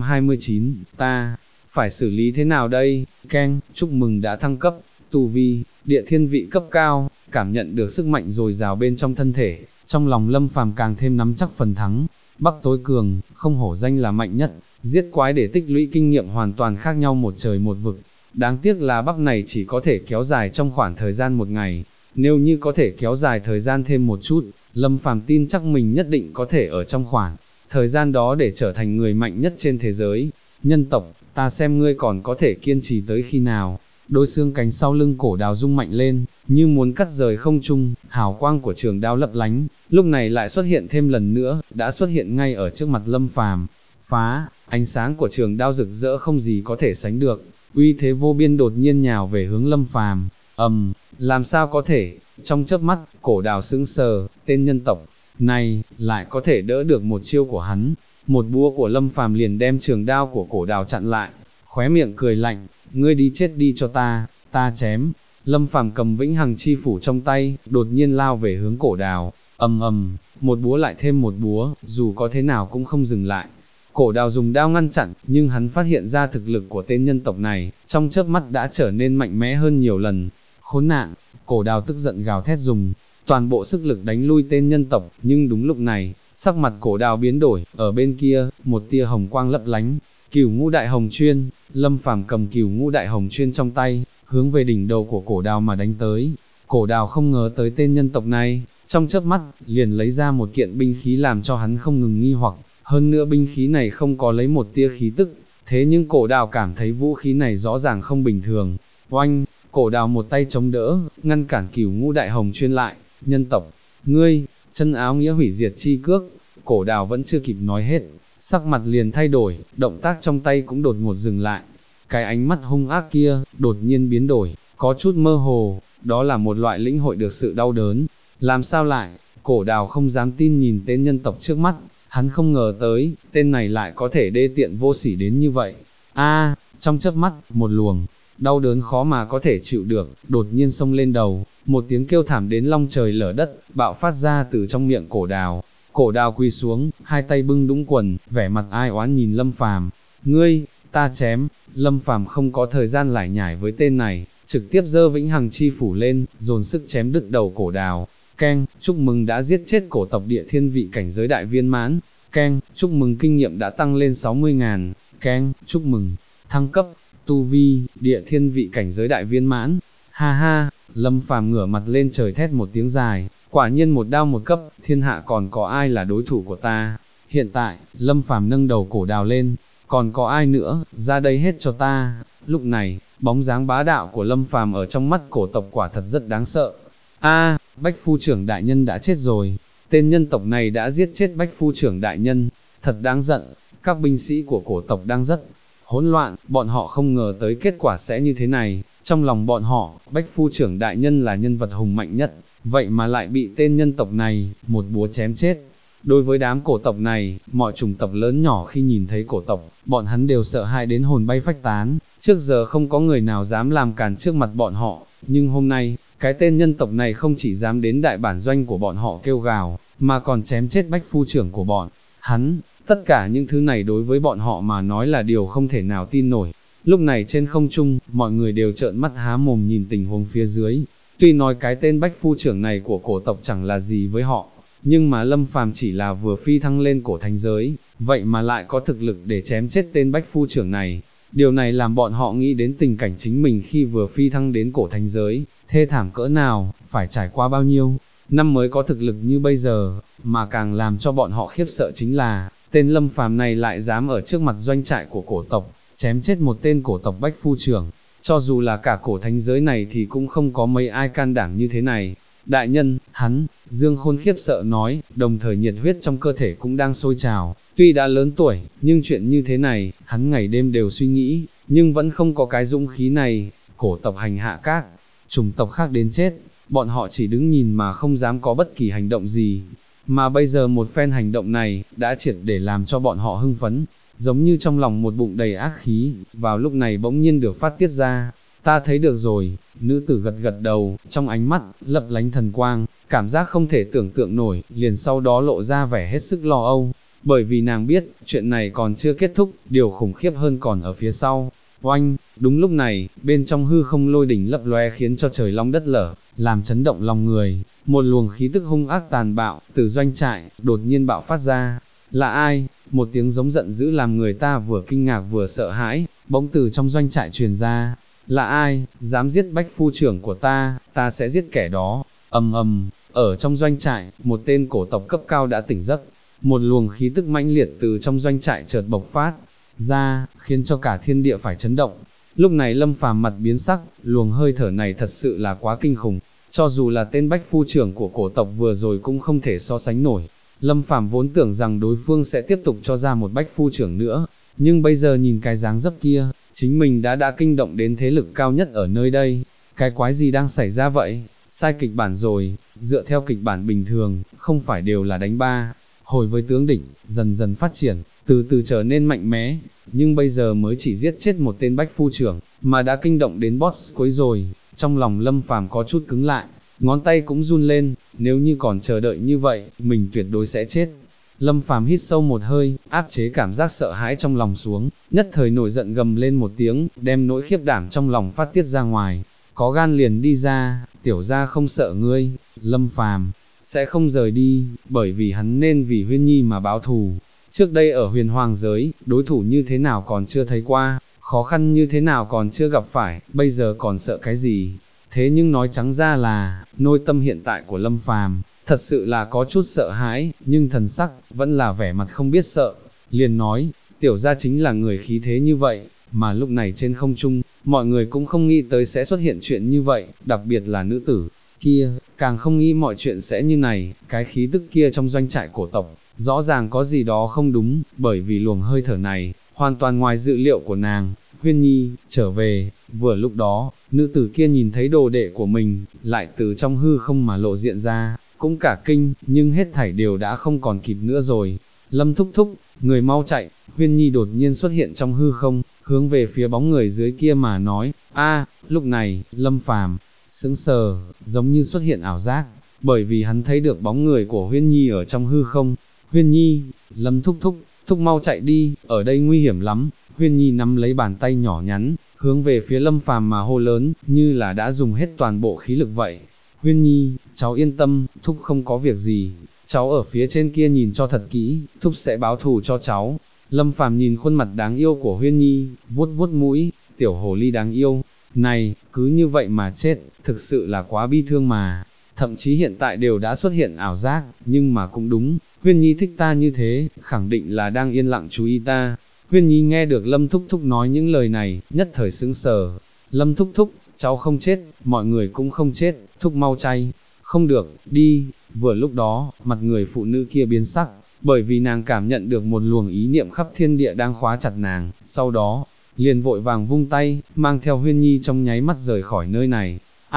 429, ta phải xử lý thế nào đây, keng, chúc mừng đã thăng cấp, tu vi, địa thiên vị cấp cao, cảm nhận được sức mạnh dồi dào bên trong thân thể, trong lòng Lâm Phàm càng thêm nắm chắc phần thắng, Bắc tối cường, không hổ danh là mạnh nhất, giết quái để tích lũy kinh nghiệm hoàn toàn khác nhau một trời một vực, đáng tiếc là Bắc này chỉ có thể kéo dài trong khoảng thời gian một ngày, nếu như có thể kéo dài thời gian thêm một chút, Lâm Phàm tin chắc mình nhất định có thể ở trong khoảng thời gian đó để trở thành người mạnh nhất trên thế giới. Nhân tộc, ta xem ngươi còn có thể kiên trì tới khi nào. Đôi xương cánh sau lưng cổ đào rung mạnh lên, như muốn cắt rời không trung, hào quang của trường đao lấp lánh, lúc này lại xuất hiện thêm lần nữa, đã xuất hiện ngay ở trước mặt Lâm Phàm. Phá, ánh sáng của trường đao rực rỡ không gì có thể sánh được, uy thế vô biên đột nhiên nhào về hướng Lâm Phàm. Làm sao có thể, trong chớp mắt, cổ đào sững sờ, tên nhân tộc này lại có thể đỡ được một chiêu của hắn. Một búa của Lâm Phàm liền đem trường đao của cổ đào chặn lại, khóe miệng cười lạnh, ngươi đi chết đi cho ta chém. Lâm Phàm cầm vĩnh hằng chi phủ trong tay, đột nhiên lao về hướng cổ đào, một búa lại thêm một búa, dù có thế nào cũng không dừng lại. Cổ đào dùng đao ngăn chặn, nhưng hắn phát hiện ra thực lực của tên nhân tộc này, trong chớp mắt đã trở nên mạnh mẽ hơn nhiều lần. Khốn nạn, cổ đào tức giận gào thét dùng toàn bộ sức lực đánh lui tên nhân tộc, nhưng đúng lúc này, sắc mặt cổ đào biến đổi, ở bên kia, một tia hồng quang lấp lánh, Cửu Ngũ Đại Hồng Chuyên, Lâm Phàm cầm Cửu Ngũ Đại Hồng Chuyên trong tay, hướng về đỉnh đầu của cổ đào mà đánh tới. Cổ đào không ngờ tới tên nhân tộc này, trong chớp mắt, liền lấy ra một kiện binh khí làm cho hắn không ngừng nghi hoặc, hơn nữa binh khí này không có lấy một tia khí tức, thế nhưng cổ đào cảm thấy vũ khí này rõ ràng không bình thường. Oanh, cổ đào một tay chống đỡ, ngăn cản Cửu Ngũ Đại Hồng Chuyên lại, nhân tộc, ngươi, chân áo nghĩa hủy diệt chi cước, cổ đào vẫn chưa kịp nói hết, sắc mặt liền thay đổi, động tác trong tay cũng đột ngột dừng lại, cái ánh mắt hung ác kia, đột nhiên biến đổi, có chút mơ hồ, đó là một loại lĩnh hội được sự đau đớn, làm sao lại, cổ đào không dám tin nhìn tên nhân tộc trước mắt, hắn không ngờ tới, tên này lại có thể đê tiện vô sỉ đến như vậy, trong chớp mắt, một luồng đau đớn khó mà có thể chịu được, đột nhiên xông lên đầu, một tiếng kêu thảm đến long trời lở đất, bạo phát ra từ trong miệng cổ đào quỳ xuống, hai tay bưng đũng quần, vẻ mặt ai oán nhìn Lâm Phàm, ngươi, ta chém. Lâm Phàm không có thời gian lải nhải với tên này, trực tiếp giơ vĩnh hằng chi phủ lên, dồn sức chém đứt đầu cổ đào, keng, chúc mừng đã giết chết cổ tộc địa thiên vị cảnh giới đại viên mãn, keng, chúc mừng kinh nghiệm đã tăng lên 60.000, keng, chúc mừng, thăng cấp, tu vi, địa thiên vị cảnh giới đại viên mãn, ha ha. Lâm Phàm ngửa mặt lên trời thét một tiếng dài, quả nhiên một đao một cấp, thiên hạ còn có ai là đối thủ của ta. Hiện tại, Lâm Phàm nâng đầu cổ đào lên, còn có ai nữa, ra đây hết cho ta. Lúc này, bóng dáng bá đạo của Lâm Phàm ở trong mắt cổ tộc quả thật rất đáng sợ. Bách phu trưởng đại nhân đã chết rồi, tên nhân tộc này đã giết chết Bách phu trưởng đại nhân, thật đáng giận. Các binh sĩ của cổ tộc đang rất hỗn loạn, bọn họ không ngờ tới kết quả sẽ như thế này, trong lòng bọn họ, Bách phu trưởng đại nhân là nhân vật hùng mạnh nhất, vậy mà lại bị tên nhân tộc này, một búa chém chết. Đối với đám cổ tộc này, mọi chủng tộc lớn nhỏ khi nhìn thấy cổ tộc, bọn hắn đều sợ hãi đến hồn bay phách tán, trước giờ không có người nào dám làm càn trước mặt bọn họ, nhưng hôm nay, cái tên nhân tộc này không chỉ dám đến đại bản doanh của bọn họ kêu gào, mà còn chém chết Bách phu trưởng của bọn hắn. Tất cả những thứ này đối với bọn họ mà nói là điều không thể nào tin nổi. Lúc này trên không trung, mọi người đều trợn mắt há mồm nhìn tình huống phía dưới. Tuy nói cái tên Bách Phu trưởng này của cổ tộc chẳng là gì với họ, nhưng mà Lâm Phàm chỉ là vừa phi thăng lên cổ thánh giới, vậy mà lại có thực lực để chém chết tên Bách Phu trưởng này. Điều này làm bọn họ nghĩ đến tình cảnh chính mình khi vừa phi thăng đến cổ thánh giới, thê thảm cỡ nào, phải trải qua bao nhiêu năm mới có thực lực như bây giờ, mà càng làm cho bọn họ khiếp sợ chính là, tên Lâm Phàm này lại dám ở trước mặt doanh trại của cổ tộc, chém chết một tên cổ tộc Bách Phu trưởng. Cho dù là cả cổ thánh giới này thì cũng không có mấy ai can đảm như thế này. Đại nhân, hắn, Dương Khôn khiếp sợ nói, đồng thời nhiệt huyết trong cơ thể cũng đang sôi trào. Tuy đã lớn tuổi, nhưng chuyện như thế này, hắn ngày đêm đều suy nghĩ, nhưng vẫn không có cái dũng khí này. Cổ tộc hành hạ các chủng tộc khác đến chết, bọn họ chỉ đứng nhìn mà không dám có bất kỳ hành động gì. Mà bây giờ một phen hành động này, đã triệt để làm cho bọn họ hưng phấn, giống như trong lòng một bụng đầy ác khí, vào lúc này bỗng nhiên được phát tiết ra. Ta thấy được rồi, nữ tử gật gật đầu, trong ánh mắt, lấp lánh thần quang, cảm giác không thể tưởng tượng nổi, liền sau đó lộ ra vẻ hết sức lo âu, bởi vì nàng biết, chuyện này còn chưa kết thúc, điều khủng khiếp hơn còn ở phía sau. Oanh, đúng lúc này, bên trong hư không lôi đỉnh lấp loe khiến cho trời long đất lở, làm chấn động lòng người, một luồng khí tức hung ác tàn bạo, từ doanh trại, đột nhiên bạo phát ra. Là ai? Một tiếng giống giận dữ làm người ta vừa kinh ngạc vừa sợ hãi, bỗng từ trong doanh trại truyền ra. Là ai, dám giết Bách Phu trưởng của ta sẽ giết kẻ đó. Ầm, ở trong doanh trại, một tên cổ tộc cấp cao đã tỉnh giấc, một luồng khí tức mãnh liệt từ trong doanh trại chợt bộc phát ra, khiến cho cả thiên địa phải chấn động. Lúc này Lâm Phàm mặt biến sắc, luồng hơi thở này thật sự là quá kinh khủng, cho dù là tên Bách Phu trưởng của cổ tộc vừa rồi cũng không thể so sánh nổi. Lâm Phàm vốn tưởng rằng đối phương sẽ tiếp tục cho ra một Bách Phu trưởng nữa, nhưng bây giờ nhìn cái dáng dấp kia, chính mình đã kinh động đến thế lực cao nhất ở nơi đây. Cái quái gì đang xảy ra vậy? Sai kịch bản rồi, dựa theo kịch bản bình thường, không phải đều là đánh ba hồi với tướng địch, dần dần phát triển, từ từ trở nên mạnh mẽ, nhưng bây giờ mới chỉ giết chết một tên Bách Phu trưởng, mà đã kinh động đến boss cuối rồi. Trong lòng Lâm Phàm có chút cứng lại, ngón tay cũng run lên, nếu như còn chờ đợi như vậy, mình tuyệt đối sẽ chết. Lâm Phàm hít sâu một hơi, áp chế cảm giác sợ hãi trong lòng xuống, nhất thời nổi giận gầm lên một tiếng, đem nỗi khiếp đảm trong lòng phát tiết ra ngoài. Có gan liền đi ra, tiểu gia không sợ ngươi. Lâm Phàm sẽ không rời đi, bởi vì hắn nên vì Huyên Nhi mà báo thù. Trước đây ở huyền hoàng giới, đối thủ như thế nào còn chưa thấy qua, khó khăn như thế nào còn chưa gặp phải, bây giờ còn sợ cái gì. Thế nhưng nói trắng ra là, nội tâm hiện tại của Lâm Phàm thật sự là có chút sợ hãi, nhưng thần sắc, vẫn là vẻ mặt không biết sợ, liền nói, tiểu gia chính là người khí thế như vậy, mà lúc này trên không trung, mọi người cũng không nghĩ tới sẽ xuất hiện chuyện như vậy, đặc biệt là nữ tử kia, càng không nghĩ mọi chuyện sẽ như này. Cái khí tức kia trong doanh trại cổ tộc, rõ ràng có gì đó không đúng, bởi vì luồng hơi thở này, hoàn toàn ngoài dự liệu của nàng. Huyên Nhi, trở về. Vừa lúc đó, nữ tử kia nhìn thấy đồ đệ của mình, lại từ trong hư không mà lộ diện ra, cũng cả kinh, nhưng hết thảy đều đã không còn kịp nữa rồi. Lâm thúc thúc, người mau chạy. Huyên Nhi đột nhiên xuất hiện trong hư không, hướng về phía bóng người dưới kia mà nói. Lúc này, Lâm Phàm sững sờ, giống như xuất hiện ảo giác, bởi vì hắn thấy được bóng người của Huyên Nhi ở trong hư không. Huyên Nhi, Lâm thúc thúc, thúc mau chạy đi, ở đây nguy hiểm lắm. Huyên Nhi nắm lấy bàn tay nhỏ nhắn, hướng về phía Lâm Phàm mà hô lớn, như là đã dùng hết toàn bộ khí lực vậy. Huyên Nhi, cháu yên tâm, thúc không có việc gì, cháu ở phía trên kia nhìn cho thật kỹ, thúc sẽ báo thù cho cháu. Lâm Phàm nhìn khuôn mặt đáng yêu của Huyên Nhi, vuốt vuốt mũi, tiểu hồ ly đáng yêu, này, cứ như vậy mà chết, thực sự là quá bi thương mà. Thậm chí hiện tại đều đã xuất hiện ảo giác, nhưng mà cũng đúng, Huyên Nhi thích ta như thế, khẳng định là đang yên lặng chú ý ta. Huyên Nhi nghe được Lâm thúc thúc nói những lời này, nhất thời sững sờ. Lâm thúc thúc, cháu không chết, mọi người cũng không chết, thúc mau chay. Không được, đi. Vừa lúc đó, mặt người phụ nữ kia biến sắc, bởi vì nàng cảm nhận được một luồng ý niệm khắp thiên địa đang khóa chặt nàng, sau đó, liền vội vàng vung tay, mang theo Huyên Nhi trong nháy mắt rời khỏi nơi này.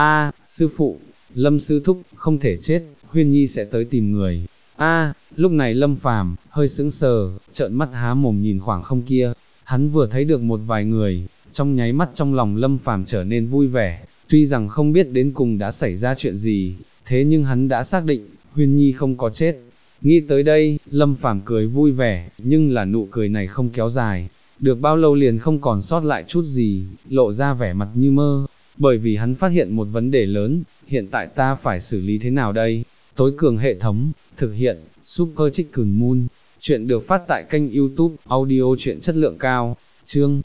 Sư phụ, Lâm sư thúc, không thể chết, Huyên Nhi sẽ tới tìm người. Lúc này Lâm Phàm hơi sững sờ, trợn mắt há mồm nhìn khoảng không kia, hắn vừa thấy được một vài người, trong nháy mắt trong lòng Lâm Phàm trở nên vui vẻ, tuy rằng không biết đến cùng đã xảy ra chuyện gì, thế nhưng hắn đã xác định, Huyên Nhi không có chết. Nghĩ tới đây, Lâm Phàm cười vui vẻ, nhưng là nụ cười này không kéo dài, được bao lâu liền không còn sót lại chút gì, lộ ra vẻ mặt như mơ. bởi vì hắn phát hiện một vấn đề lớn, hiện tại ta phải xử lý thế nào đây? Tối cường hệ thống, thực hiện, Super Chicken Moon, chuyện được phát tại kênh YouTube, audio truyện chất lượng cao, chương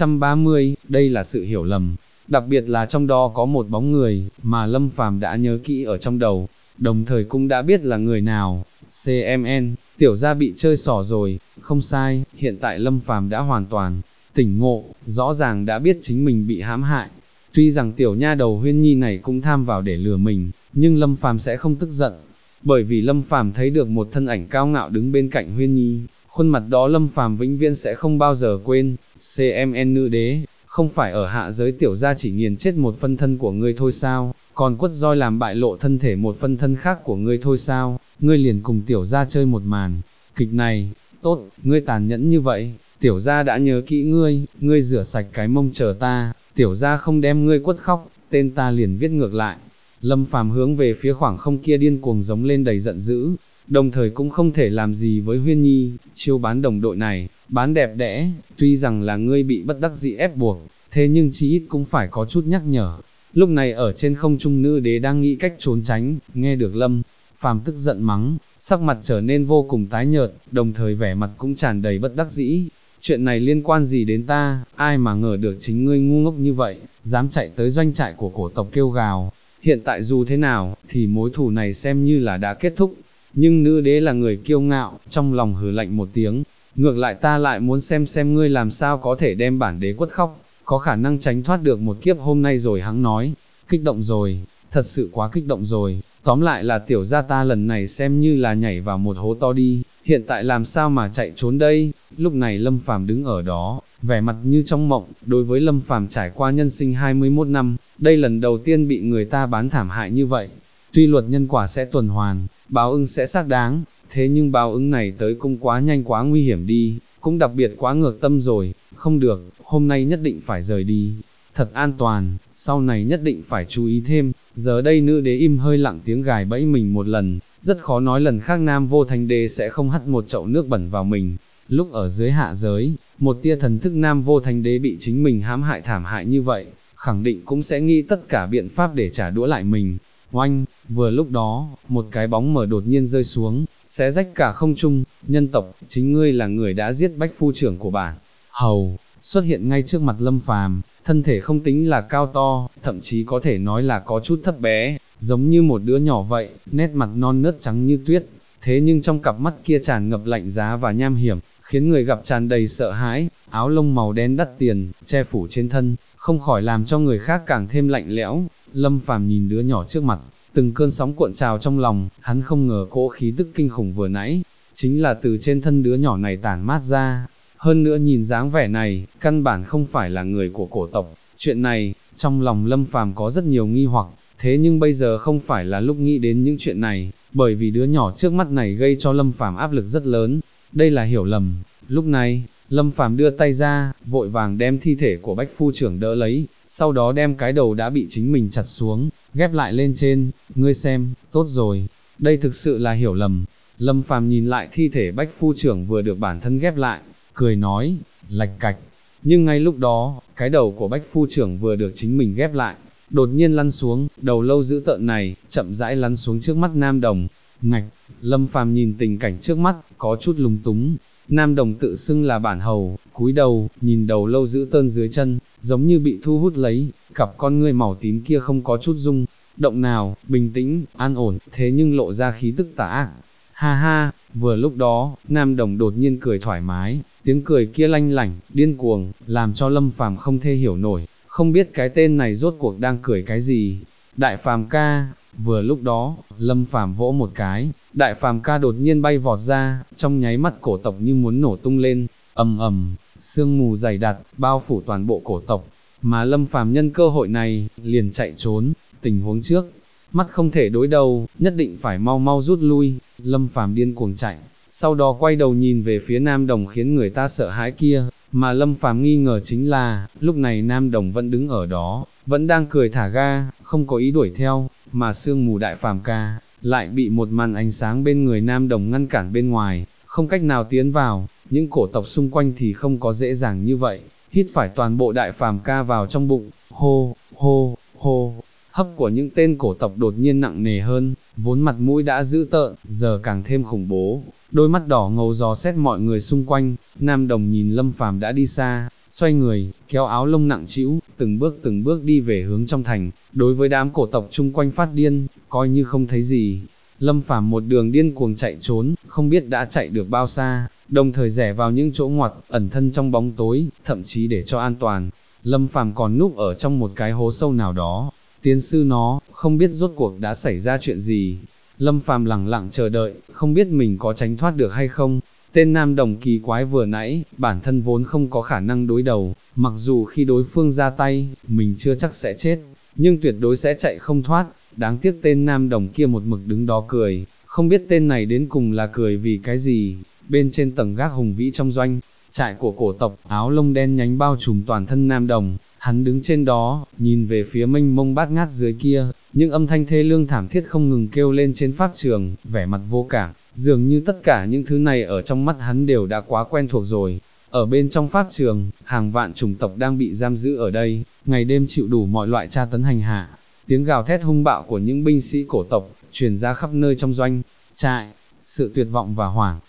430, đây là sự hiểu lầm, đặc biệt là trong đó có một bóng người, mà Lâm Phàm đã nhớ kỹ ở trong đầu, đồng thời cũng đã biết là người nào, CMN, tiểu gia bị chơi xỏ rồi, không sai, hiện tại Lâm Phàm đã hoàn toàn tỉnh ngộ, rõ ràng đã biết chính mình bị hãm hại. Tuy rằng tiểu nha đầu Huyên Nhi này cũng tham vào để lừa mình, nhưng Lâm Phàm sẽ không tức giận, bởi vì Lâm Phàm thấy được một thân ảnh cao ngạo đứng bên cạnh Huyên Nhi, khuôn mặt đó Lâm Phàm vĩnh viễn sẽ không bao giờ quên. CMN nữ đế, không phải ở hạ giới tiểu gia chỉ nghiền chết một phân thân của ngươi thôi sao, còn quất roi làm bại lộ thân thể một phân thân khác của ngươi thôi sao, ngươi liền cùng tiểu gia chơi một màn kịch này, tốt, ngươi tàn nhẫn như vậy, tiểu gia đã nhớ kỹ ngươi rửa sạch cái mông chờ ta, tiểu gia không đem ngươi quất khóc, tên ta liền viết ngược lại. Lâm Phàm hướng về phía khoảng không kia điên cuồng giống lên đầy giận dữ, đồng thời cũng không thể làm gì với Huyên Nhi, chiêu bán đồng đội này, bán đẹp đẽ, tuy rằng là ngươi bị bất đắc dĩ ép buộc, thế nhưng chí ít cũng phải có chút nhắc nhở. Lúc này ở trên không trung nữ đế đang nghĩ cách trốn tránh, nghe được Lâm Phàm tức giận mắng, sắc mặt trở nên vô cùng tái nhợt, đồng thời vẻ mặt cũng tràn đầy bất đắc dĩ. Chuyện này liên quan gì đến ta, ai mà ngờ được chính ngươi ngu ngốc như vậy, dám chạy tới doanh trại của cổ tộc kêu gào. Hiện tại dù thế nào, thì mối thù này xem như là đã kết thúc, nhưng nữ đế là người kiêu ngạo, trong lòng hừ lạnh một tiếng, ngược lại ta lại muốn xem ngươi làm sao có thể đem bản đế quất khóc, có khả năng tránh thoát được một kiếp hôm nay rồi. Hắn nói, kích động rồi, thật sự quá kích động rồi, tóm lại là tiểu gia ta lần này xem như là nhảy vào một hố to đi, hiện tại làm sao mà chạy trốn đây. Lúc này Lâm Phàm đứng ở đó, vẻ mặt như trong mộng, đối với Lâm Phàm trải qua nhân sinh 21 năm, đây lần đầu tiên bị người ta bán thảm hại như vậy. Tuy luật nhân quả sẽ tuần hoàn, báo ứng sẽ xác đáng, thế nhưng báo ứng này tới cũng quá nhanh quá nguy hiểm đi, cũng đặc biệt quá ngược tâm rồi, không được, hôm nay nhất định phải rời đi, thật an toàn, sau này nhất định phải chú ý thêm. Giờ đây nữ đế im hơi lặng tiếng gài bẫy mình một lần, rất khó nói lần khác Nam Vô Thanh Đế sẽ không hắt một chậu nước bẩn vào mình. Lúc ở dưới hạ giới, một tia thần thức Nam Vô Thanh Đế bị chính mình hãm hại thảm hại như vậy, khẳng định cũng sẽ nghĩ tất cả biện pháp để trả đũa lại mình. Oanh, vừa lúc đó, một cái bóng mờ đột nhiên rơi xuống, xé rách cả không trung. Nhân tộc, chính ngươi là người đã giết Bách phu trưởng của bản Hầu, xuất hiện ngay trước mặt Lâm Phàm, thân thể không tính là cao to, thậm chí có thể nói là có chút thấp bé, giống như một đứa nhỏ vậy, nét mặt non nớt trắng như tuyết, thế nhưng trong cặp mắt kia tràn ngập lạnh giá và nham hiểm, khiến người gặp tràn đầy sợ hãi. Áo lông màu đen đắt tiền, che phủ trên thân, không khỏi làm cho người khác càng thêm lạnh lẽo. Lâm Phàm nhìn đứa nhỏ trước mặt, từng cơn sóng cuộn trào trong lòng, hắn không ngờ cỗ khí tức kinh khủng vừa nãy, chính là từ trên thân đứa nhỏ này tản mát ra. Hơn nữa nhìn dáng vẻ này, căn bản không phải là người của cổ tộc. Chuyện này, trong lòng Lâm Phàm có rất nhiều nghi hoặc, thế nhưng bây giờ không phải là lúc nghĩ đến những chuyện này, bởi vì đứa nhỏ trước mắt này gây cho Lâm Phàm áp lực rất lớn. Đây là hiểu lầm. Lúc này, Lâm Phàm đưa tay ra, vội vàng đem thi thể của Bách phu trưởng đỡ lấy, sau đó đem cái đầu đã bị chính mình chặt xuống, ghép lại lên trên. Ngươi xem, tốt rồi, đây thực sự là hiểu lầm. Lâm Phàm nhìn lại thi thể Bách phu trưởng vừa được bản thân ghép lại, cười nói, lạch cạch. Nhưng ngay lúc đó, cái đầu của Bách phu trưởng vừa được chính mình ghép lại, đột nhiên lăn xuống, đầu lâu dữ tợn này, chậm rãi lăn xuống trước mắt Nam Đồng. Ngạch, Lâm Phàm nhìn tình cảnh trước mắt, có chút lúng túng. Nam Đồng tự xưng là bản hầu, cúi đầu, nhìn đầu lâu dữ tợn dưới chân, giống như bị thu hút lấy, cặp con ngươi màu tím kia không có chút rung động nào, bình tĩnh, an ổn, thế nhưng lộ ra khí tức tà ác. Ha ha, vừa lúc đó, Nam Đồng đột nhiên cười thoải mái, tiếng cười kia lanh lảnh, điên cuồng, làm cho Lâm Phàm không thể hiểu nổi, không biết cái tên này rốt cuộc đang cười cái gì. Đại Phàm ca. Vừa lúc đó, Lâm Phàm vỗ một cái, Đại Phàm ca đột nhiên bay vọt ra, trong nháy mắt cổ tộc như muốn nổ tung lên, ầm ầm, sương mù dày đặc, bao phủ toàn bộ cổ tộc, mà Lâm Phàm nhân cơ hội này, liền chạy trốn. Tình huống trước mắt không thể đối đầu, nhất định phải mau mau rút lui. Lâm Phàm điên cuồng chạy, sau đó quay đầu nhìn về phía Nam Đồng khiến người ta sợ hãi kia, mà Lâm Phàm nghi ngờ chính là, lúc này Nam Đồng vẫn đứng ở đó, vẫn đang cười thả ga, không có ý đuổi theo, mà sương mù Đại Phàm ca, lại bị một màn ánh sáng bên người Nam Đồng ngăn cản bên ngoài, không cách nào tiến vào. Những cổ tộc xung quanh thì không có dễ dàng như vậy, hít phải toàn bộ Đại Phàm ca vào trong bụng, hô, hô, hô, hấp của những tên cổ tộc đột nhiên nặng nề hơn, vốn mặt mũi đã dữ tợn, giờ càng thêm khủng bố, đôi mắt đỏ ngầu dò xét mọi người xung quanh. Nam Đồng nhìn Lâm Phàm đã đi xa, xoay người, kéo áo lông nặng trĩu, từng bước đi về hướng trong thành, đối với đám cổ tộc chung quanh phát điên, coi như không thấy gì. Lâm Phàm một đường điên cuồng chạy trốn, không biết đã chạy được bao xa, đồng thời rẽ vào những chỗ ngoặt, ẩn thân trong bóng tối, thậm chí để cho an toàn. Lâm Phàm còn núp ở trong một cái hố sâu nào đó. Tiên sư nó, không biết rốt cuộc đã xảy ra chuyện gì. Lâm Phàm lẳng lặng chờ đợi, không biết mình có tránh thoát được hay không. Tên Nam Đồng kỳ quái vừa nãy, bản thân vốn không có khả năng đối đầu, mặc dù khi đối phương ra tay, mình chưa chắc sẽ chết, nhưng tuyệt đối sẽ chạy không thoát. Đáng tiếc tên Nam Đồng kia một mực đứng đó cười, không biết tên này đến cùng là cười vì cái gì. Bên trên tầng gác hùng vĩ trong doanh trại của cổ tộc, áo lông đen nhánh bao trùm toàn thân Nam Đồng, hắn đứng trên đó, nhìn về phía mênh mông bát ngát dưới kia, những âm thanh thê lương thảm thiết không ngừng kêu lên trên pháp trường, vẻ mặt vô cảm, dường như tất cả những thứ này ở trong mắt hắn đều đã quá quen thuộc rồi. Ở bên trong pháp trường, hàng vạn chủng tộc đang bị giam giữ ở đây, ngày đêm chịu đủ mọi loại tra tấn hành hạ. Tiếng gào thét hung bạo của những binh sĩ cổ tộc truyền ra khắp nơi trong doanh trại, sự tuyệt vọng và hoảng.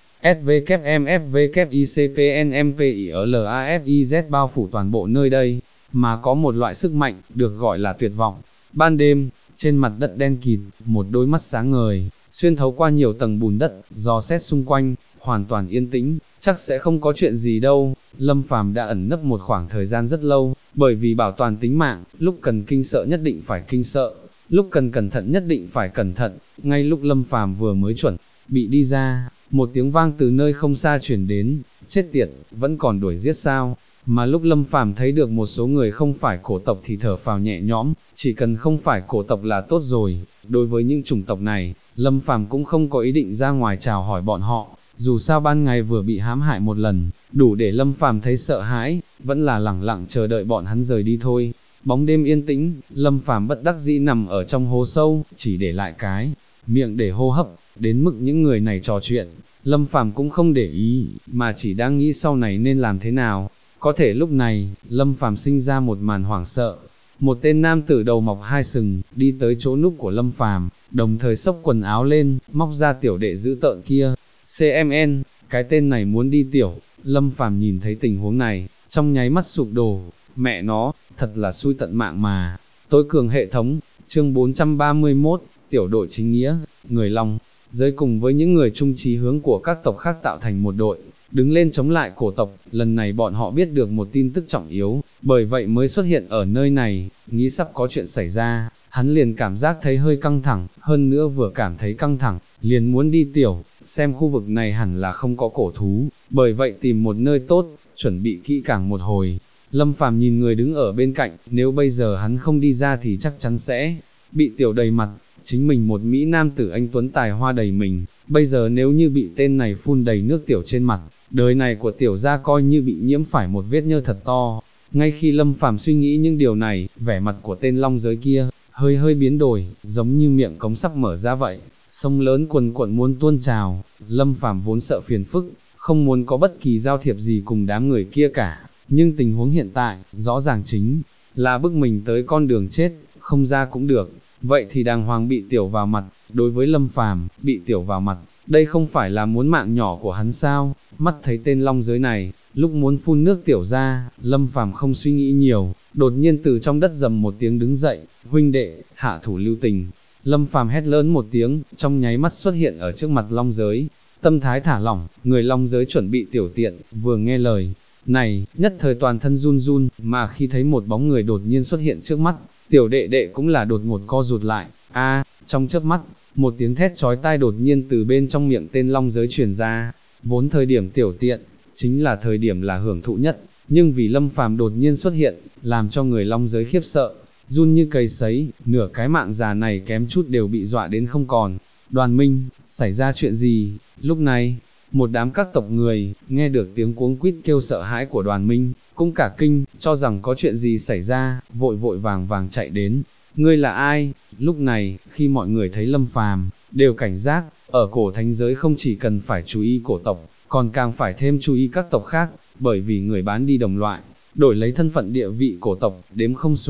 SVKMFVKICPNMPILAFIZ bao phủ toàn bộ nơi đây, mà có một loại sức mạnh, được gọi là tuyệt vọng. Ban đêm, trên mặt đất đen kịt, một đôi mắt sáng ngời, xuyên thấu qua nhiều tầng bùn đất, dò xét xung quanh, hoàn toàn yên tĩnh, chắc sẽ không có chuyện gì đâu. Lâm Phàm đã ẩn nấp một khoảng thời gian rất lâu, bởi vì bảo toàn tính mạng, lúc cần kinh sợ nhất định phải kinh sợ, lúc cần cẩn thận nhất định phải cẩn thận. Ngay lúc Lâm Phàm vừa mới chuẩn bị đi ra, một tiếng vang từ nơi không xa chuyển đến, chết tiệt, vẫn còn đuổi giết sao? Mà lúc Lâm Phàm thấy được một số người không phải cổ tộc thì thở phào nhẹ nhõm, chỉ cần không phải cổ tộc là tốt rồi. Đối với những chủng tộc này, Lâm Phàm cũng không có ý định ra ngoài chào hỏi bọn họ, dù sao ban ngày vừa bị hãm hại một lần, đủ để Lâm Phàm thấy sợ hãi, vẫn là lẳng lặng chờ đợi bọn hắn rời đi thôi. Bóng đêm yên tĩnh, Lâm Phàm bất đắc dĩ nằm ở trong hố sâu, chỉ để lại cái miệng để hô hấp. Đến mức những người này trò chuyện, Lâm Phàm cũng không để ý, mà chỉ đang nghĩ sau này nên làm thế nào. Có thể lúc này, Lâm Phàm sinh ra một màn hoảng sợ. Một tên nam tử đầu mọc hai sừng, đi tới chỗ núp của Lâm Phàm, đồng thời xốc quần áo lên, móc ra tiểu đệ dữ tợn kia. CMN, cái tên này muốn đi tiểu. Lâm Phàm nhìn thấy tình huống này, trong nháy mắt sụp đổ. Mẹ nó, thật là xui tận mạng mà. Tối cường hệ thống, chương 431, tiểu đội chính nghĩa, người Long giới cùng với những người chung chí hướng của các tộc khác tạo thành một đội, đứng lên chống lại cổ tộc. Lần này bọn họ biết được một tin tức trọng yếu, bởi vậy mới xuất hiện ở nơi này, nghĩ sắp có chuyện xảy ra, hắn liền cảm giác thấy hơi căng thẳng, hơn nữa vừa cảm thấy căng thẳng, liền muốn đi tiểu, xem khu vực này hẳn là không có cổ thú, bởi vậy tìm một nơi tốt, chuẩn bị kỹ càng một hồi. Lâm Phàm nhìn người đứng ở bên cạnh, nếu bây giờ hắn không đi ra thì chắc chắn sẽ bị tiểu đầy mặt. Chính mình một Mỹ nam tử anh tuấn tài hoa đầy mình, bây giờ nếu như bị tên này phun đầy nước tiểu trên mặt, đời này của tiểu gia coi như bị nhiễm phải một vết nhơ thật to. Ngay khi Lâm Phàm suy nghĩ những điều này, vẻ mặt của tên long giới kia hơi biến đổi, giống như miệng cống sắp mở ra vậy, sông lớn cuồn cuộn muốn tuôn trào. Lâm Phàm vốn sợ phiền phức, không muốn có bất kỳ giao thiệp gì cùng đám người kia cả, nhưng tình huống hiện tại, rõ ràng chính là bức mình tới con đường chết, không ra cũng được. Vậy thì đàng hoàng bị tiểu vào mặt. Đối với Lâm Phàm, bị tiểu vào mặt, đây không phải là muốn mạng nhỏ của hắn sao? Mắt thấy tên long giới này, lúc muốn phun nước tiểu ra, Lâm Phàm không suy nghĩ nhiều, đột nhiên từ trong đất rầm một tiếng đứng dậy, huynh đệ, hạ thủ lưu tình. Lâm Phàm hét lớn một tiếng, trong nháy mắt xuất hiện ở trước mặt long giới, tâm thái thả lỏng, người long giới chuẩn bị tiểu tiện, vừa nghe lời này, nhất thời toàn thân run run, mà khi thấy một bóng người đột nhiên xuất hiện trước mắt, tiểu đệ đệ cũng là đột ngột co rụt lại. Trong chớp mắt, một tiếng thét chói tai đột nhiên từ bên trong miệng tên long giới truyền ra. Vốn thời điểm tiểu tiện, chính là thời điểm là hưởng thụ nhất, nhưng vì Lâm Phàm đột nhiên xuất hiện, làm cho người long giới khiếp sợ, run như cầy sấy, nửa cái mạng già này kém chút đều bị dọa đến không còn. Đoàn Minh, xảy ra chuyện gì? Lúc này, một đám các tộc người, nghe được tiếng cuống quýt kêu sợ hãi của Đoàn Minh, cũng cả kinh, cho rằng có chuyện gì xảy ra, vội vội vàng vàng chạy đến. Ngươi là ai? Lúc này, khi mọi người thấy Lâm Phàm, đều cảnh giác, ở cổ thánh giới không chỉ cần phải chú ý cổ tộc, còn càng phải thêm chú ý các tộc khác, bởi vì người bán đi đồng loại, đổi lấy thân phận địa vị cổ tộc, đếm không xuể,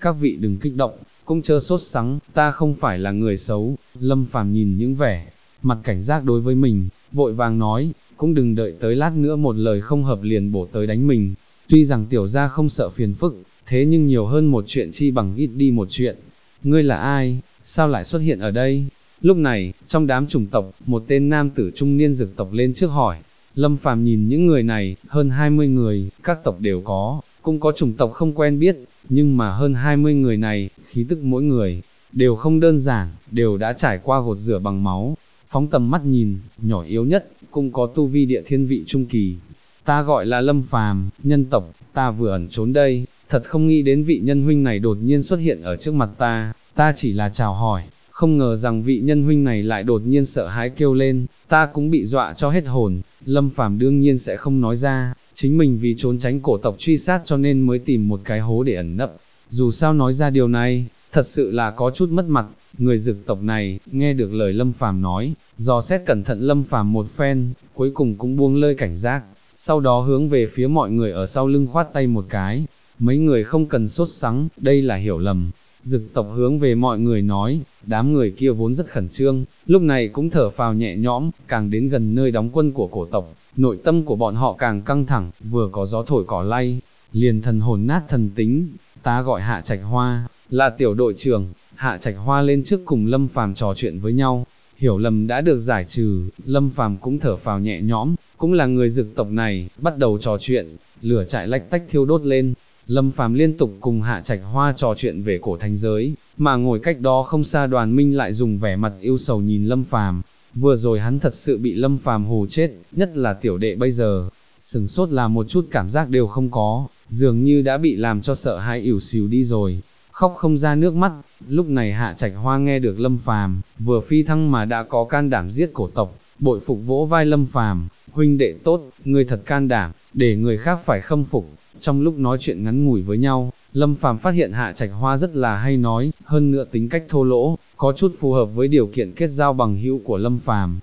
các vị đừng kích động, cũng chớ sốt sắng, ta không phải là người xấu. Lâm Phàm nhìn những vẻ mặt cảnh giác đối với mình, vội vàng nói, cũng đừng đợi tới lát nữa một lời không hợp liền bổ tới đánh mình. Tuy rằng tiểu gia không sợ phiền phức, thế nhưng nhiều hơn một chuyện chi bằng ít đi một chuyện. Ngươi là ai, sao lại xuất hiện ở đây? Lúc này, trong đám chủng tộc, một tên nam tử trung niên dực tộc lên trước hỏi. Lâm Phàm nhìn những người này, hơn 20 người, các tộc đều có, cũng có chủng tộc không quen biết, nhưng mà hơn 20 người này, khí tức mỗi người, đều không đơn giản, đều đã trải qua gột rửa bằng máu. Phóng tầm mắt nhìn, nhỏ yếu nhất, cũng có tu vi địa thiên vị trung kỳ. Ta gọi là Lâm Phàm, nhân tộc, ta vừa ẩn trốn đây, thật không nghĩ đến vị nhân huynh này đột nhiên xuất hiện ở trước mặt ta chỉ là chào hỏi, không ngờ rằng vị nhân huynh này lại đột nhiên sợ hãi kêu lên, ta cũng bị dọa cho hết hồn. Lâm Phàm đương nhiên sẽ không nói ra, chính mình vì trốn tránh cổ tộc truy sát cho nên mới tìm một cái hố để ẩn nấp. Dù sao nói ra điều này, thật sự là có chút mất mặt. Người dực tộc này, nghe được lời Lâm Phàm nói, dò xét cẩn thận Lâm Phàm một phen, cuối cùng cũng buông lơi cảnh giác, sau đó hướng về phía mọi người ở sau lưng khoát tay một cái. Mấy người không cần sốt sắng, đây là hiểu lầm. Dực tộc hướng về mọi người nói, đám người kia vốn rất khẩn trương, lúc này cũng thở phào nhẹ nhõm, càng đến gần nơi đóng quân của cổ tộc, nội tâm của bọn họ càng căng thẳng, vừa có gió thổi cỏ lay, liền thần hồn nát thần tính. Ta gọi Hạ Trạch Hoa, là tiểu đội trưởng. Hạ Trạch Hoa lên trước cùng Lâm Phàm trò chuyện với nhau, hiểu lầm đã được giải trừ, Lâm Phàm cũng thở phào nhẹ nhõm, cũng là người dực tộc này, bắt đầu trò chuyện, lửa trại lách tách thiêu đốt lên. Lâm Phàm liên tục cùng Hạ Trạch Hoa trò chuyện về cổ thánh giới, mà ngồi cách đó không xa Đoàn Minh lại dùng vẻ mặt yêu sầu nhìn Lâm Phàm. Vừa rồi hắn thật sự bị Lâm Phàm hù chết, nhất là tiểu đệ bây giờ, sừng sốt là một chút cảm giác đều không có, dường như đã bị làm cho sợ hãi ỉu xìu đi rồi, khóc không ra nước mắt. Lúc này Hạ Trạch Hoa nghe được Lâm Phàm vừa phi thăng mà đã có can đảm giết cổ tộc, bội phục vỗ vai Lâm Phàm, huynh đệ tốt, ngươi thật can đảm, để người khác phải khâm phục. Trong lúc nói chuyện ngắn ngủi với nhau, Lâm Phàm phát hiện Hạ Trạch Hoa rất là hay nói, hơn nữa tính cách thô lỗ, có chút phù hợp với điều kiện kết giao bằng hữu của Lâm Phàm.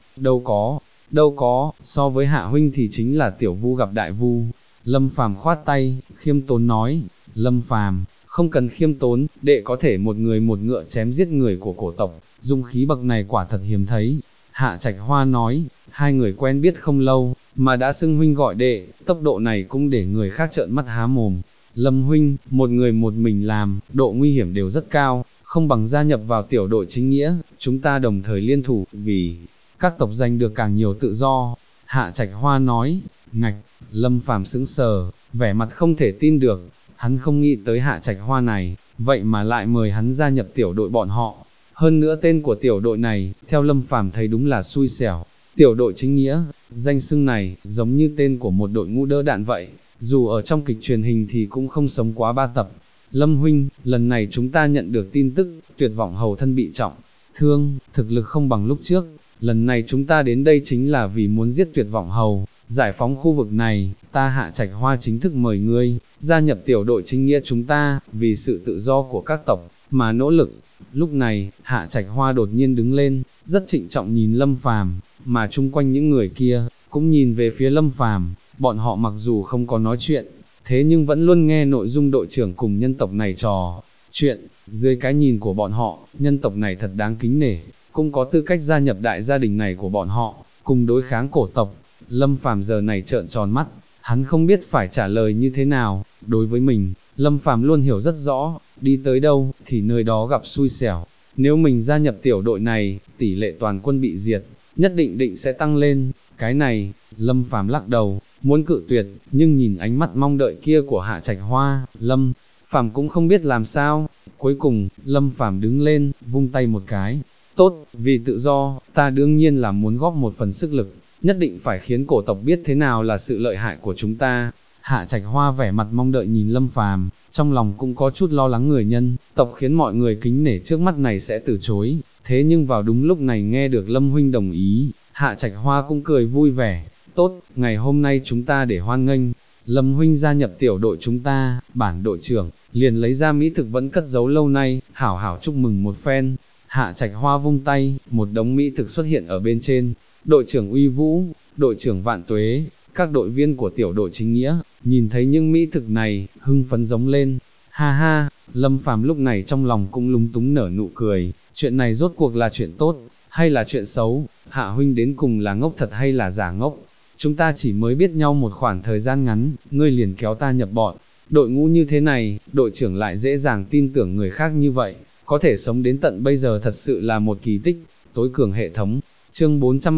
Đâu có, so với Hạ huynh thì chính là tiểu vu gặp đại vu. Lâm Phàm khoát tay, khiêm tốn nói, Lâm Phàm, không cần khiêm tốn, đệ có thể một người một ngựa chém giết người của cổ tộc, dung khí bậc này quả thật hiếm thấy. Hạ Trạch Hoa nói, hai người quen biết không lâu, mà đã xưng huynh gọi đệ, tốc độ này cũng để người khác trợn mắt há mồm. Lâm huynh, một người một mình làm, độ nguy hiểm đều rất cao, không bằng gia nhập vào tiểu đội chính nghĩa, chúng ta đồng thời liên thủ, vì các tộc giành được càng nhiều tự do. Hạ Trạch Hoa nói, ngạch. Lâm Phàm sững sờ, vẻ mặt không thể tin được, hắn không nghĩ tới Hạ Trạch Hoa này, vậy mà lại mời hắn gia nhập tiểu đội bọn họ. Hơn nữa tên của tiểu đội này, theo Lâm Phàm thấy đúng là xui xẻo. Tiểu đội chính nghĩa, danh xưng này, giống như tên của một đội ngũ đỡ đạn vậy, dù ở trong kịch truyền hình thì cũng không sống quá 3 tập. Lâm huynh, lần này chúng ta nhận được tin tức, Tuyệt Vọng Hầu thân bị trọng thương, thực lực không bằng lúc trước, lần này chúng ta đến đây chính là vì muốn giết Tuyệt Vọng Hầu, giải phóng khu vực này. Ta Hạ Trạch Hoa chính thức mời ngươi, gia nhập tiểu đội chính nghĩa chúng ta, vì sự tự do của các tộc, mà nỗ lực. Lúc này, Hạ Trạch Hoa đột nhiên đứng lên, rất trịnh trọng nhìn Lâm Phàm, mà chung quanh những người kia, cũng nhìn về phía Lâm Phàm, bọn họ mặc dù không có nói chuyện, thế nhưng vẫn luôn nghe nội dung đội trưởng cùng nhân tộc này trò chuyện. Dưới cái nhìn của bọn họ, nhân tộc này thật đáng kính nể, cũng có tư cách gia nhập đại gia đình này của bọn họ, cùng đối kháng cổ tộc. Lâm Phàm giờ này trợn tròn mắt, hắn không biết phải trả lời như thế nào. Đối với mình, Lâm Phàm luôn hiểu rất rõ, đi tới đâu thì nơi đó gặp xui xẻo. Nếu mình gia nhập tiểu đội này, tỷ lệ toàn quân bị diệt nhất định sẽ tăng lên. Cái này, Lâm Phàm lắc đầu, muốn cự tuyệt, nhưng nhìn ánh mắt mong đợi kia của Hạ Trạch Hoa, Lâm Phàm cũng không biết làm sao. Cuối cùng, Lâm Phàm đứng lên, vung tay một cái, tốt, vì tự do, ta đương nhiên là muốn góp một phần sức lực, nhất định phải khiến cổ tộc biết thế nào là sự lợi hại của chúng ta. Hạ Trạch Hoa vẻ mặt mong đợi nhìn Lâm Phàm, trong lòng cũng có chút lo lắng người nhân tộc khiến mọi người kính nể trước mắt này sẽ từ chối, thế nhưng vào đúng lúc này nghe được Lâm huynh đồng ý, Hạ Trạch Hoa cũng cười vui vẻ, tốt, ngày hôm nay chúng ta để hoan nghênh Lâm huynh gia nhập tiểu đội chúng ta. Bản đội trưởng liền lấy ra mỹ thực vẫn cất giấu lâu nay, hảo hảo chúc mừng một phen. Hạ Trạch Hoa vung tay, một đống mỹ thực xuất hiện ở bên trên. Đội trưởng Uy Vũ, đội trưởng Vạn Tuế, các đội viên của tiểu đội chính nghĩa, nhìn thấy những mỹ thực này, hưng phấn giống lên. Ha ha, Lâm Phàm lúc này trong lòng cũng lúng túng nở nụ cười, chuyện này rốt cuộc là chuyện tốt, hay là chuyện xấu, Hạ huynh đến cùng là ngốc thật hay là giả ngốc, chúng ta chỉ mới biết nhau một khoảng thời gian ngắn, ngươi liền kéo ta nhập bọn, đội ngũ như thế này, đội trưởng lại dễ dàng tin tưởng người khác như vậy, có thể sống đến tận bây giờ thật sự là một kỳ tích, tối cường hệ thống, chương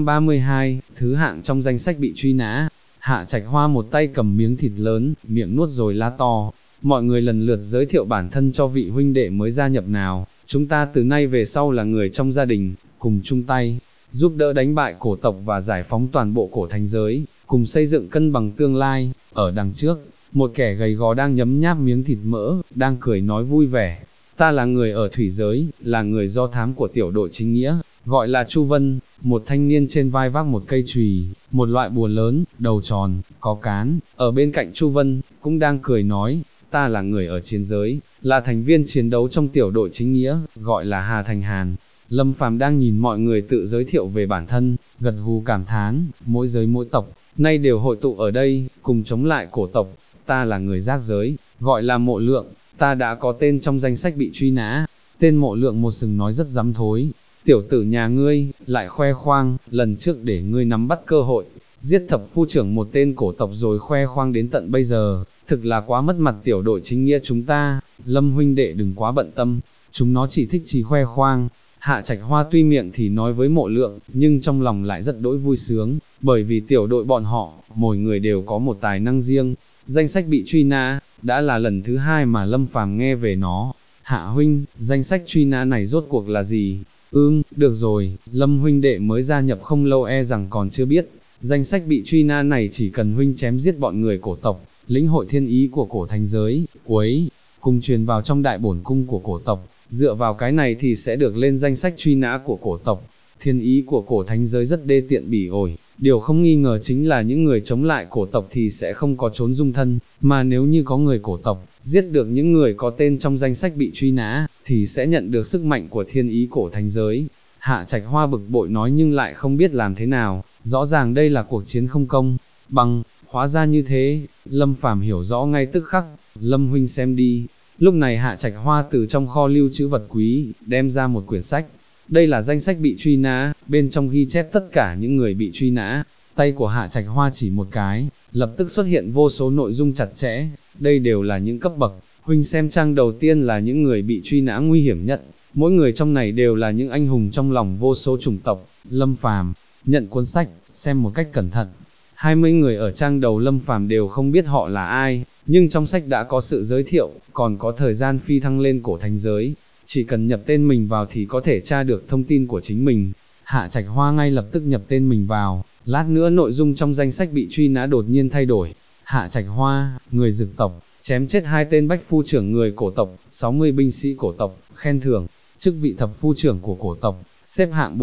432, thứ hạng trong danh sách bị truy nã, Hạ Trạch Hoa một tay cầm miếng thịt lớn, miệng nuốt rồi la to. Mọi người lần lượt giới thiệu bản thân cho vị huynh đệ mới gia nhập nào, chúng ta từ nay về sau là người trong gia đình, cùng chung tay, giúp đỡ đánh bại cổ tộc và giải phóng toàn bộ cổ thành giới, cùng xây dựng cân bằng tương lai. Ở đằng trước, một kẻ gầy gò đang nhấm nháp miếng thịt mỡ, đang cười nói vui vẻ. Ta là người ở thủy giới, là người do thám của tiểu đội chính nghĩa, gọi là Chu Vân. Một thanh niên trên vai vác một cây chùy, một loại bùa lớn, đầu tròn, có cán, ở bên cạnh Chu Vân, cũng đang cười nói, ta là người ở chiến giới, là thành viên chiến đấu trong tiểu đội chính nghĩa, gọi là Hà Thành Hàn. Lâm Phàm đang nhìn mọi người tự giới thiệu về bản thân, gật gù cảm thán, mỗi giới mỗi tộc, nay đều hội tụ ở đây, cùng chống lại cổ tộc. Ta là người giác giới, gọi là Mộ Lượng, ta đã có tên trong danh sách bị truy nã. Tên Mộ Lượng một sừng nói rất dám thối, tiểu tử nhà ngươi, lại khoe khoang, lần trước để ngươi nắm bắt cơ hội, giết thập phu trưởng một tên cổ tộc rồi khoe khoang đến tận bây giờ, thực là quá mất mặt tiểu đội chính nghĩa chúng ta. Lâm huynh đệ đừng quá bận tâm, chúng nó chỉ thích chỉ khoe khoang. Hạ Trạch Hoa tuy miệng thì nói với Mộ Lượng, nhưng trong lòng lại rất đỗi vui sướng, bởi vì tiểu đội bọn họ, mỗi người đều có một tài năng riêng. Danh sách bị truy nã, đã là lần thứ hai mà Lâm Phàm nghe về nó. Hạ huynh, danh sách truy nã này rốt cuộc là gì? Được rồi, Lâm huynh đệ mới gia nhập không lâu e rằng còn chưa biết. Danh sách bị truy nã này chỉ cần huynh chém giết bọn người cổ tộc, lĩnh hội thiên ý của cổ thành giới, cuối cùng truyền vào trong đại bổn cung của cổ tộc, dựa vào cái này thì sẽ được lên danh sách truy nã của cổ tộc. Thiên ý của cổ thánh giới rất đê tiện bỉ ổi, điều không nghi ngờ chính là những người chống lại cổ tộc thì sẽ không có trốn dung thân, mà nếu như có người cổ tộc, giết được những người có tên trong danh sách bị truy nã, thì sẽ nhận được sức mạnh của thiên ý cổ thánh giới. Hạ Trạch Hoa bực bội nói nhưng lại không biết làm thế nào, rõ ràng đây là cuộc chiến không công bằng, hóa ra như thế. Lâm Phàm hiểu rõ ngay tức khắc, Lâm huynh xem đi. Lúc này Hạ Trạch Hoa từ trong kho lưu trữ vật quý, đem ra một quyển sách. Đây là danh sách bị truy nã, bên trong ghi chép tất cả những người bị truy nã. Tay của Hạ Trạch Hoa chỉ một cái, lập tức xuất hiện vô số nội dung chặt chẽ. Đây đều là những cấp bậc, huynh xem trang đầu tiên là những người bị truy nã nguy hiểm nhất. Mỗi người trong này đều là những anh hùng trong lòng vô số chủng tộc. Lâm Phàm nhận cuốn sách, xem một cách cẩn thận. 20 người ở trang đầu Lâm Phàm đều không biết họ là ai, nhưng trong sách đã có sự giới thiệu, còn có thời gian phi thăng lên cổ thành giới. Chỉ cần nhập tên mình vào thì có thể tra được thông tin của chính mình. Hạ Trạch Hoa ngay lập tức nhập tên mình vào, lát nữa nội dung trong danh sách bị truy nã đột nhiên thay đổi. Hạ Trạch Hoa, người Dực tộc, chém chết 2 tên bách phu trưởng người cổ tộc, 60 binh sĩ cổ tộc, khen thưởng, chức vị thập phu trưởng của cổ tộc, xếp hạng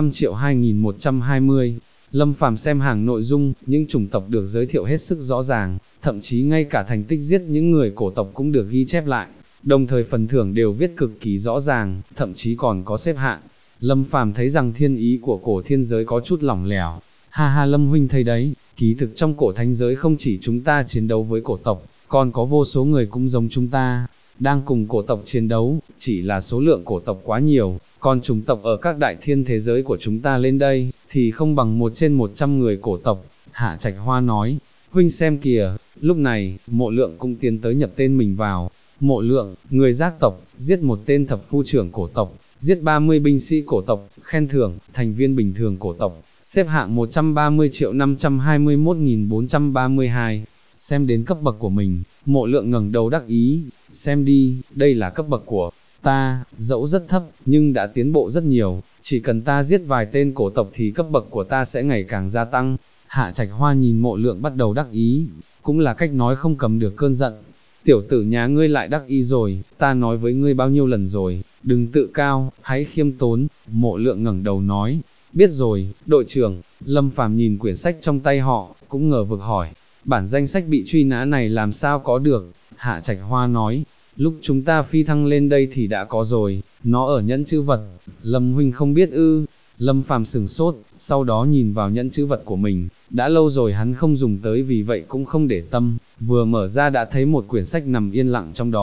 45.2120. Lâm Phàm xem hàng nội dung, những chủng tộc được giới thiệu hết sức rõ ràng, thậm chí ngay cả thành tích giết những người cổ tộc cũng được ghi chép lại, đồng thời phần thưởng đều viết cực kỳ rõ ràng, thậm chí còn có xếp hạng. Lâm Phàm thấy rằng thiên ý của cổ thiên giới có chút lỏng lẻo. Ha ha, Lâm huynh thấy đấy, kỳ thực trong cổ thánh giới không chỉ chúng ta chiến đấu với cổ tộc, còn có vô số người cũng giống chúng ta, đang cùng cổ tộc chiến đấu, chỉ là số lượng cổ tộc quá nhiều, còn chủng tộc ở các đại thiên thế giới của chúng ta lên đây, thì không bằng 1 trên 100 người cổ tộc. Hạ Trạch Hoa nói, huynh xem kìa. Lúc này, Mộ Lượng cũng tiến tới nhập tên mình vào. Mộ Lượng, người giác tộc, giết một tên thập phu trưởng cổ tộc, giết 30 binh sĩ cổ tộc, khen thưởng, thành viên bình thường cổ tộc, xếp hạng 130.521.432. Xem đến cấp bậc của mình, Mộ Lượng ngẩng đầu đắc ý, xem đi, đây là cấp bậc của ta, dẫu rất thấp, nhưng đã tiến bộ rất nhiều, chỉ cần ta giết vài tên cổ tộc thì cấp bậc của ta sẽ ngày càng gia tăng. Hạ Trạch Hoa nhìn Mộ Lượng bắt đầu đắc ý, cũng là cách nói không cầm được cơn giận. Tiểu tử nhà ngươi lại đắc ý rồi, ta nói với ngươi bao nhiêu lần rồi, đừng tự cao, hãy khiêm tốn. Mộ Lượng ngẩng đầu nói, biết rồi, đội trưởng. Lâm Phàm nhìn quyển sách trong tay họ, cũng ngờ vực hỏi, bản danh sách bị truy nã này làm sao có được? Hạ Trạch Hoa nói, lúc chúng ta phi thăng lên đây thì đã có rồi, nó ở nhẫn chữ vật. Lâm huynh không biết ư? Lâm Phàm sửng sốt, sau đó nhìn vào nhẫn chữ vật của mình, đã lâu rồi hắn không dùng tới vì vậy cũng không để tâm, vừa mở ra đã thấy một quyển sách nằm yên lặng trong đó,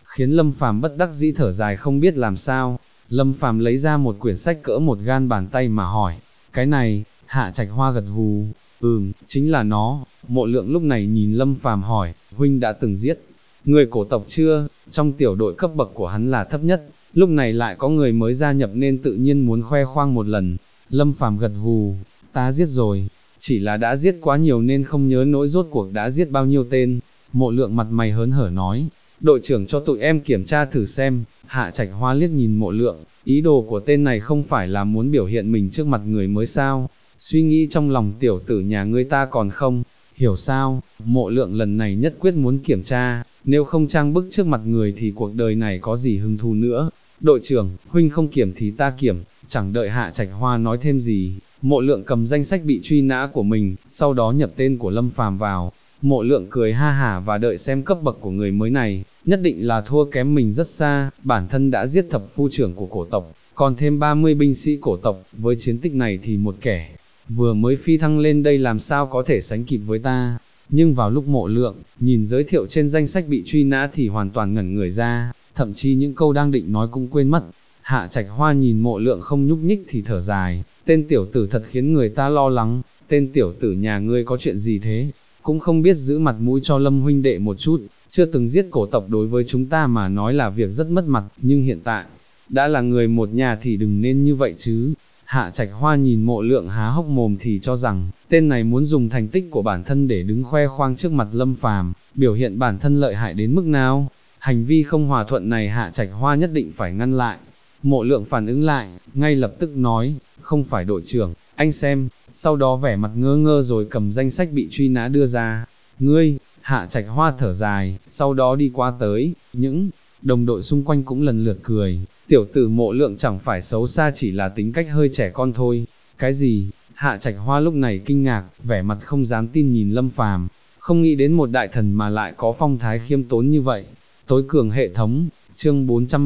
khiến Lâm Phàm bất đắc dĩ thở dài không biết làm sao. Lâm Phàm lấy ra một quyển sách cỡ một gan bàn tay mà hỏi, cái này, Hạ Trạch Hoa gật gù, chính là nó. Mộ Lượng lúc này nhìn Lâm Phàm hỏi, huynh đã từng giết người cổ tộc chưa? Trong tiểu đội cấp bậc của hắn là thấp nhất, lúc này lại có người mới gia nhập nên tự nhiên muốn khoe khoang một lần. Lâm Phàm gật gù, ta giết rồi, chỉ là đã giết quá nhiều nên không nhớ nỗi rốt cuộc đã giết bao nhiêu tên. Mộ Lượng mặt mày hớn hở nói, đội trưởng cho tụi em kiểm tra thử xem. Hạ Trạch Hoa liếc nhìn Mộ Lượng, ý đồ của tên này không phải là muốn biểu hiện mình trước mặt người mới sao? Suy nghĩ trong lòng tiểu tử nhà ngươi ta còn không hiểu sao? Mộ Lượng lần này nhất quyết muốn kiểm tra, nếu không trang bức trước mặt người thì cuộc đời này có gì hứng thú nữa. Đội trưởng, huynh không kiểm thì ta kiểm. Chẳng đợi Hạ Trạch Hoa nói thêm gì, Mộ Lượng cầm danh sách bị truy nã của mình, sau đó nhập tên của Lâm Phàm vào. Mộ Lượng cười ha hả và đợi xem cấp bậc của người mới này, nhất định là thua kém mình rất xa. Bản thân đã giết thập phu trưởng của cổ tộc, còn thêm 30 binh sĩ cổ tộc, với chiến tích này thì một kẻ vừa mới phi thăng lên đây làm sao có thể sánh kịp với ta. Nhưng vào lúc Mộ Lượng nhìn giới thiệu trên danh sách bị truy nã thì hoàn toàn ngẩn người ra, thậm chí những câu đang định nói cũng quên mất. Hạ Trạch Hoa nhìn Mộ Lượng không nhúc nhích thì thở dài, tên tiểu tử thật khiến người ta lo lắng. Tên tiểu tử nhà ngươi có chuyện gì thế? Cũng không biết giữ mặt mũi cho Lâm huynh đệ một chút, chưa từng giết cổ tộc đối với chúng ta mà nói là việc rất mất mặt, nhưng hiện tại, đã là người một nhà thì đừng nên như vậy chứ. Hạ Trạch Hoa nhìn Mộ Lượng há hốc mồm thì cho rằng, tên này muốn dùng thành tích của bản thân để đứng khoe khoang trước mặt Lâm Phàm, biểu hiện bản thân lợi hại đến mức nào. Hành vi không hòa thuận này Hạ Trạch Hoa nhất định phải ngăn lại. Mộ Lượng phản ứng lại, ngay lập tức nói, không phải đội trưởng, anh xem, sau đó vẻ mặt ngơ ngơ rồi cầm danh sách bị truy nã đưa ra. Ngươi, Hạ Trạch Hoa thở dài, sau đó đi qua tới, những đồng đội xung quanh cũng lần lượt cười, tiểu tử Mộ Lượng chẳng phải xấu xa chỉ là tính cách hơi trẻ con thôi. Cái gì? Hạ Trạch Hoa lúc này kinh ngạc, vẻ mặt không dám tin nhìn Lâm Phàm, không nghĩ đến một đại thần mà lại có phong thái khiêm tốn như vậy. Tối cường hệ thống, chương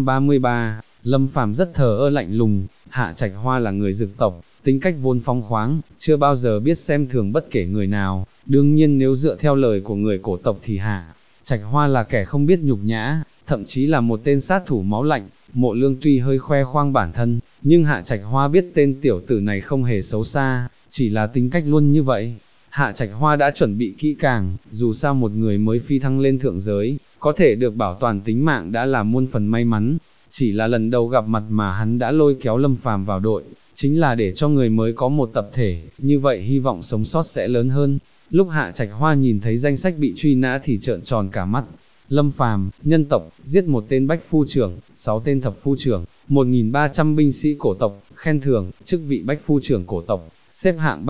433, Lâm Phàm rất thờ ơ lạnh lùng. Hạ Trạch Hoa là người Dực tộc, tính cách vốn phóng khoáng, chưa bao giờ biết xem thường bất kể người nào. Đương nhiên nếu dựa theo lời của người cổ tộc thì Hạ Trạch Hoa là kẻ không biết nhục nhã, thậm chí là một tên sát thủ máu lạnh. Mộ Lương tuy hơi khoe khoang bản thân, nhưng Hạ Trạch Hoa biết tên tiểu tử này không hề xấu xa, chỉ là tính cách luôn như vậy. Hạ Trạch Hoa đã chuẩn bị kỹ càng, dù sao một người mới phi thăng lên thượng giới, có thể được bảo toàn tính mạng đã là muôn phần may mắn. Chỉ là lần đầu gặp mặt mà hắn đã lôi kéo Lâm Phàm vào đội, chính là để cho người mới có một tập thể, như vậy hy vọng sống sót sẽ lớn hơn. Lúc Hạ Trạch Hoa nhìn thấy danh sách bị truy nã thì trợn tròn cả mắt. Lâm Phàm, nhân tộc, giết một tên bách phu trưởng, 6 tên thập phu trưởng, 1.300 binh sĩ cổ tộc, khen thưởng, chức vị bách phu trưởng cổ tộc, xếp hạng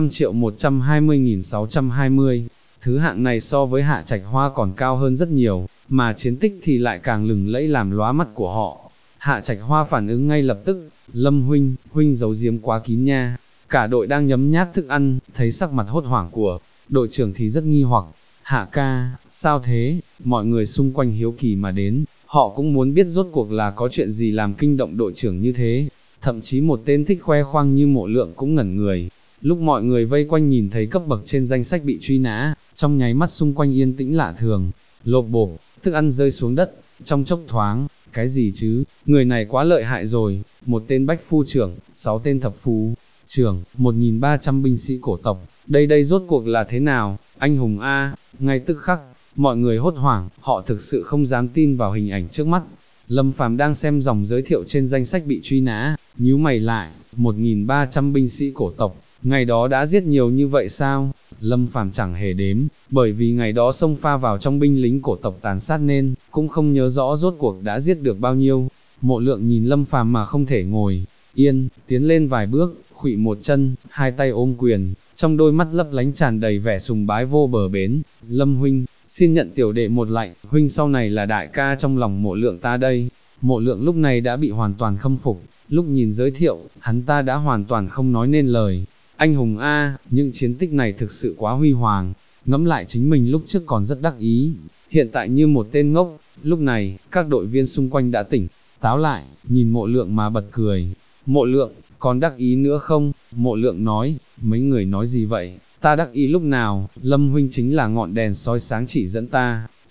35.120.620. Thứ hạng này so với Hạ Trạch Hoa còn cao hơn rất nhiều, mà chiến tích thì lại càng lừng lẫy làm lóa mắt của họ. Hạ Trạch Hoa phản ứng ngay lập tức, Lâm huynh, huynh giấu giếm quá kín nha. Cả đội đang nhấm nháp thức ăn, thấy sắc mặt hốt hoảng của đội trưởng thì rất nghi hoặc. Hạ ca, sao thế? Mọi người xung quanh hiếu kỳ mà đến, họ cũng muốn biết rốt cuộc là có chuyện gì làm kinh động đội trưởng như thế. Thậm chí một tên thích khoe khoang như Mộ Lượng cũng ngẩn người. Lúc mọi người vây quanh nhìn thấy cấp bậc trên danh sách bị truy nã, trong nháy mắt xung quanh yên tĩnh lạ thường. Lộp bộp, thức ăn rơi xuống đất, trong chốc thoáng, cái gì chứ, người này quá lợi hại rồi, một tên bách phu trưởng, 6 tên thập phu trưởng, 1.300 binh sĩ cổ tộc, đây rốt cuộc là thế nào, anh hùng A. Ngay tức khắc, mọi người hốt hoảng, họ thực sự không dám tin vào hình ảnh trước mắt. Lâm Phàm đang xem dòng giới thiệu trên danh sách bị truy nã, nhíu mày lại, 1.300 binh sĩ cổ tộc, ngày đó đã giết nhiều như vậy sao? Lâm Phàm chẳng hề đếm, bởi vì ngày đó xông pha vào trong binh lính cổ tộc tàn sát nên, cũng không nhớ rõ rốt cuộc đã giết được bao nhiêu. Mộ Lượng nhìn Lâm Phàm mà không thể ngồi yên, tiến lên vài bước, khuỵu một chân, hai tay ôm quyền, trong đôi mắt lấp lánh tràn đầy vẻ sùng bái vô bờ bến. Lâm huynh, xin nhận tiểu đệ một lạy, huynh sau này là đại ca trong lòng Mộ Lượng ta đây. Mộ Lượng lúc này đã bị hoàn toàn khâm phục, lúc nhìn giới thiệu, hắn ta đã hoàn toàn không nói nên lời. Anh hùng A, những chiến tích này thực sự quá huy hoàng, ngẫm lại chính mình lúc trước còn rất đắc ý, hiện tại như một tên ngốc. Lúc này, các đội viên xung quanh đã tỉnh táo lại, nhìn Mộ Lượng mà bật cười. Mộ Lượng, còn đắc ý nữa không? Mộ Lượng nói, mấy người nói gì vậy? Ta đắc ý lúc nào? Lâm huynh chính là ngọn đèn soi sáng chỉ dẫn ta,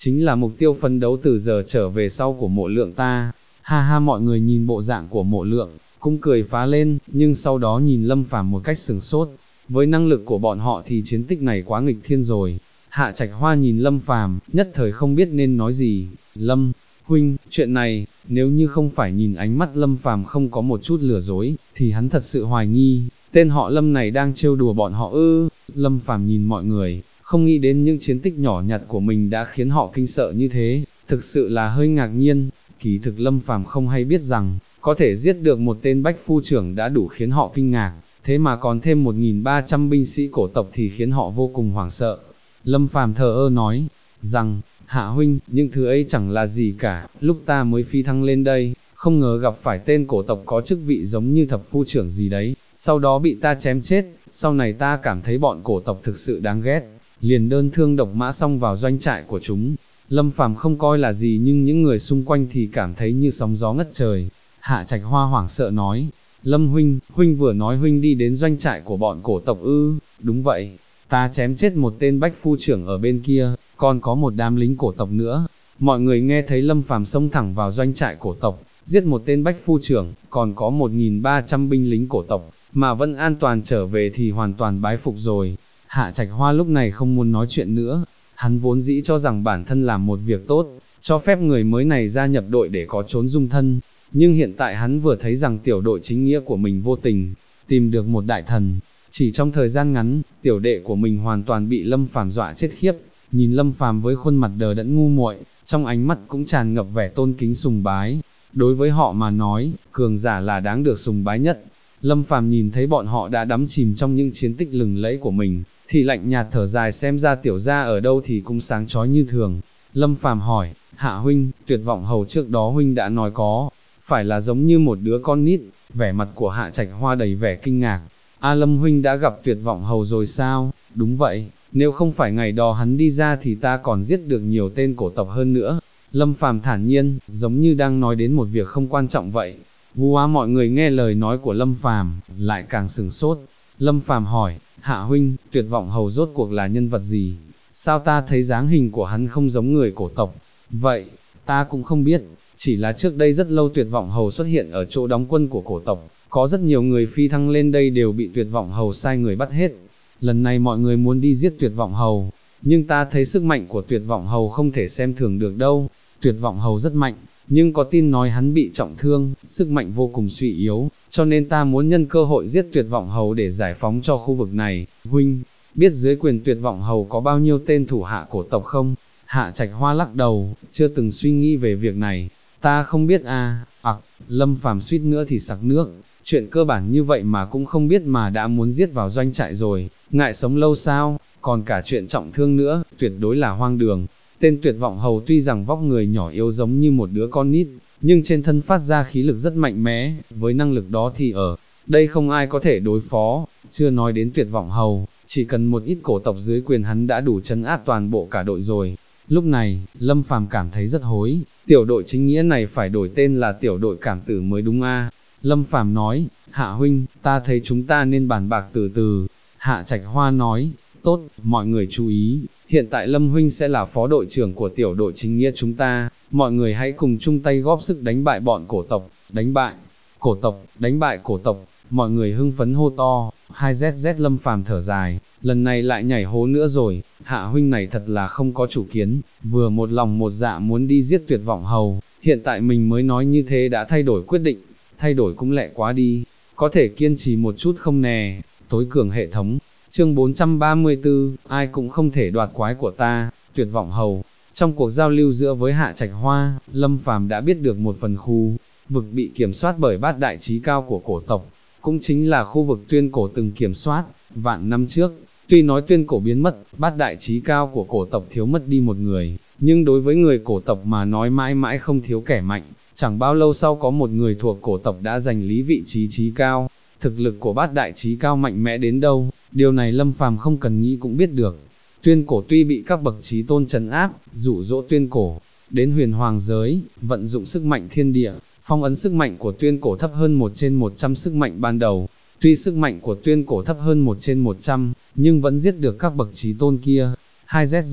chính là mục tiêu phấn đấu từ giờ trở về sau của Mộ Lượng ta. Ha ha, mọi người nhìn bộ dạng của Mộ Lượng, cũng cười phá lên, nhưng sau đó nhìn Lâm Phàm một cách sừng sốt. Với năng lực của bọn họ thì chiến tích này quá nghịch thiên rồi. Hạ Trạch Hoa nhìn Lâm Phàm, nhất thời không biết nên nói gì. Lâm huynh, chuyện này, nếu như không phải nhìn ánh mắt Lâm Phàm không có một chút lừa dối, thì hắn thật sự hoài nghi, tên họ Lâm này đang trêu đùa bọn họ ư. Lâm Phàm nhìn mọi người, không nghĩ đến những chiến tích nhỏ nhặt của mình đã khiến họ kinh sợ như thế, thực sự là hơi ngạc nhiên. Kỳ thực Lâm Phàm không hay biết rằng, có thể giết được một tên bách phu trưởng đã đủ khiến họ kinh ngạc, thế mà còn thêm 1.300 binh sĩ cổ tộc thì khiến họ vô cùng hoảng sợ. Lâm Phàm thờ ơ nói rằng, Hạ huynh, những thứ ấy chẳng là gì cả, lúc ta mới phi thăng lên đây, không ngờ gặp phải tên cổ tộc có chức vị giống như thập phu trưởng gì đấy, sau đó bị ta chém chết, sau này ta cảm thấy bọn cổ tộc thực sự đáng ghét, liền đơn thương độc mã xông vào doanh trại của chúng. Lâm Phàm không coi là gì nhưng những người xung quanh thì cảm thấy như sóng gió ngất trời. Hạ Trạch Hoa hoảng sợ nói, Lâm huynh, huynh vừa nói huynh đi đến doanh trại của bọn cổ tộc ư? Đúng vậy, ta chém chết một tên bách phu trưởng ở bên kia, còn có một đám lính cổ tộc nữa. Mọi người nghe thấy Lâm Phàm xông thẳng vào doanh trại cổ tộc, giết một tên bách phu trưởng, còn có 1.300 binh lính cổ tộc, mà vẫn an toàn trở về thì hoàn toàn bái phục rồi. Hạ Trạch Hoa lúc này không muốn nói chuyện nữa, hắn vốn dĩ cho rằng bản thân làm một việc tốt, cho phép người mới này gia nhập đội để có trốn dung thân, nhưng hiện tại hắn vừa thấy rằng tiểu đội chính nghĩa của mình vô tình tìm được một đại thần, chỉ trong thời gian ngắn, tiểu đệ của mình hoàn toàn bị Lâm Phàm dọa chết khiếp. Nhìn Lâm Phàm với khuôn mặt đờ đẫn ngu muội, trong ánh mắt cũng tràn ngập vẻ tôn kính sùng bái. Đối với họ mà nói, cường giả là đáng được sùng bái nhất. Lâm Phàm nhìn thấy bọn họ đã đắm chìm trong những chiến tích lừng lẫy của mình, thì lạnh nhạt thở dài, xem ra tiểu gia ở đâu thì cũng sáng chói như thường. Lâm Phàm hỏi, Hạ huynh, Tuyệt Vọng Hầu trước đó huynh đã nói có phải là giống như một đứa con nít? Vẻ mặt của Hạ Trạch Hoa đầy vẻ kinh ngạc. A Lâm huynh đã gặp Tuyệt Vọng Hầu rồi sao? Đúng vậy, nếu không phải ngày đó hắn đi ra thì ta còn giết được nhiều tên cổ tộc hơn nữa. Lâm Phàm thản nhiên, giống như đang nói đến một việc không quan trọng vậy. Vua mọi người nghe lời nói của Lâm Phàm lại càng sửng sốt. Lâm Phàm hỏi, Hạ huynh, Tuyệt Vọng Hầu rốt cuộc là nhân vật gì? Sao ta thấy dáng hình của hắn không giống người cổ tộc? Vậy, ta cũng không biết, chỉ là trước đây rất lâu Tuyệt Vọng Hầu xuất hiện ở chỗ đóng quân của cổ tộc, có rất nhiều người phi thăng lên đây đều bị Tuyệt Vọng Hầu sai người bắt hết. Lần này mọi người muốn đi giết Tuyệt Vọng Hầu, nhưng ta thấy sức mạnh của Tuyệt Vọng Hầu không thể xem thường được đâu. Tuyệt Vọng Hầu rất mạnh, nhưng có tin nói hắn bị trọng thương, sức mạnh vô cùng suy yếu, cho nên ta muốn nhân cơ hội giết Tuyệt Vọng Hầu để giải phóng cho khu vực này. Huynh, biết dưới quyền Tuyệt Vọng Hầu có bao nhiêu tên thủ hạ cổ tộc không? Hạ Trạch Hoa lắc đầu, chưa từng suy nghĩ về việc này. Ta không biết à. Lâm Phàm suýt nữa thì sặc nước, chuyện cơ bản như vậy mà cũng không biết mà đã muốn giết vào doanh trại rồi, ngại sống lâu sao, còn cả chuyện trọng thương nữa, tuyệt đối là hoang đường. Tên Tuyệt Vọng Hầu tuy rằng vóc người nhỏ yếu giống như một đứa con nít, nhưng trên thân phát ra khí lực rất mạnh mẽ, với năng lực đó thì ở đây không ai có thể đối phó. Chưa nói đến Tuyệt Vọng Hầu, chỉ cần một ít cổ tộc dưới quyền hắn đã đủ trấn áp toàn bộ cả đội rồi. Lúc này, Lâm Phàm cảm thấy rất hối, tiểu đội chính nghĩa này phải đổi tên là tiểu đội cảm tử mới đúng a. Lâm Phàm nói, Hạ huynh, ta thấy chúng ta nên bàn bạc từ từ. Hạ Trạch Hoa nói, tốt, mọi người chú ý, hiện tại Lâm huynh sẽ là phó đội trưởng của tiểu đội chính nghĩa chúng ta, mọi người hãy cùng chung tay góp sức đánh bại bọn cổ tộc, đánh bại cổ tộc, đánh bại cổ tộc. Mọi người hưng phấn hô to. 2ZZ Lâm Phàm thở dài, lần này lại nhảy hố nữa rồi. Hạ huynh này thật là không có chủ kiến, vừa một lòng một dạ muốn đi giết Tuyệt Vọng Hầu, hiện tại mình mới nói như thế đã thay đổi quyết định, thay đổi cũng lẹ quá đi, có thể kiên trì một chút không nè. Tối cường hệ thống, chương 434, ai cũng không thể đoạt quái của ta, Tuyệt Vọng Hầu. Trong cuộc giao lưu giữa với Hạ Trạch Hoa, Lâm Phàm đã biết được một phần khu vực bị kiểm soát bởi bát đại chí cao của cổ tộc, cũng chính là khu vực Tuyên Cổ từng kiểm soát. Vạn năm trước, tuy nói Tuyên Cổ biến mất, bát đại chí cao của cổ tộc thiếu mất đi một người, nhưng đối với người cổ tộc mà nói mãi mãi không thiếu kẻ mạnh. Chẳng bao lâu sau có một người thuộc cổ tộc đã giành lý vị trí chí cao. Thực lực của bát đại chí cao mạnh mẽ đến đâu, điều này Lâm Phàm không cần nghĩ cũng biết được. Tuyên Cổ tuy bị các bậc chí tôn trấn áp, dụ dỗ Tuyên Cổ đến huyền hoàng giới, vận dụng sức mạnh thiên địa, phong ấn sức mạnh của Tuyên Cổ thấp hơn 1/100 sức mạnh ban đầu. Tuy sức mạnh của Tuyên Cổ thấp hơn 1/100, nhưng vẫn giết được các bậc chí tôn kia. 2ZZ,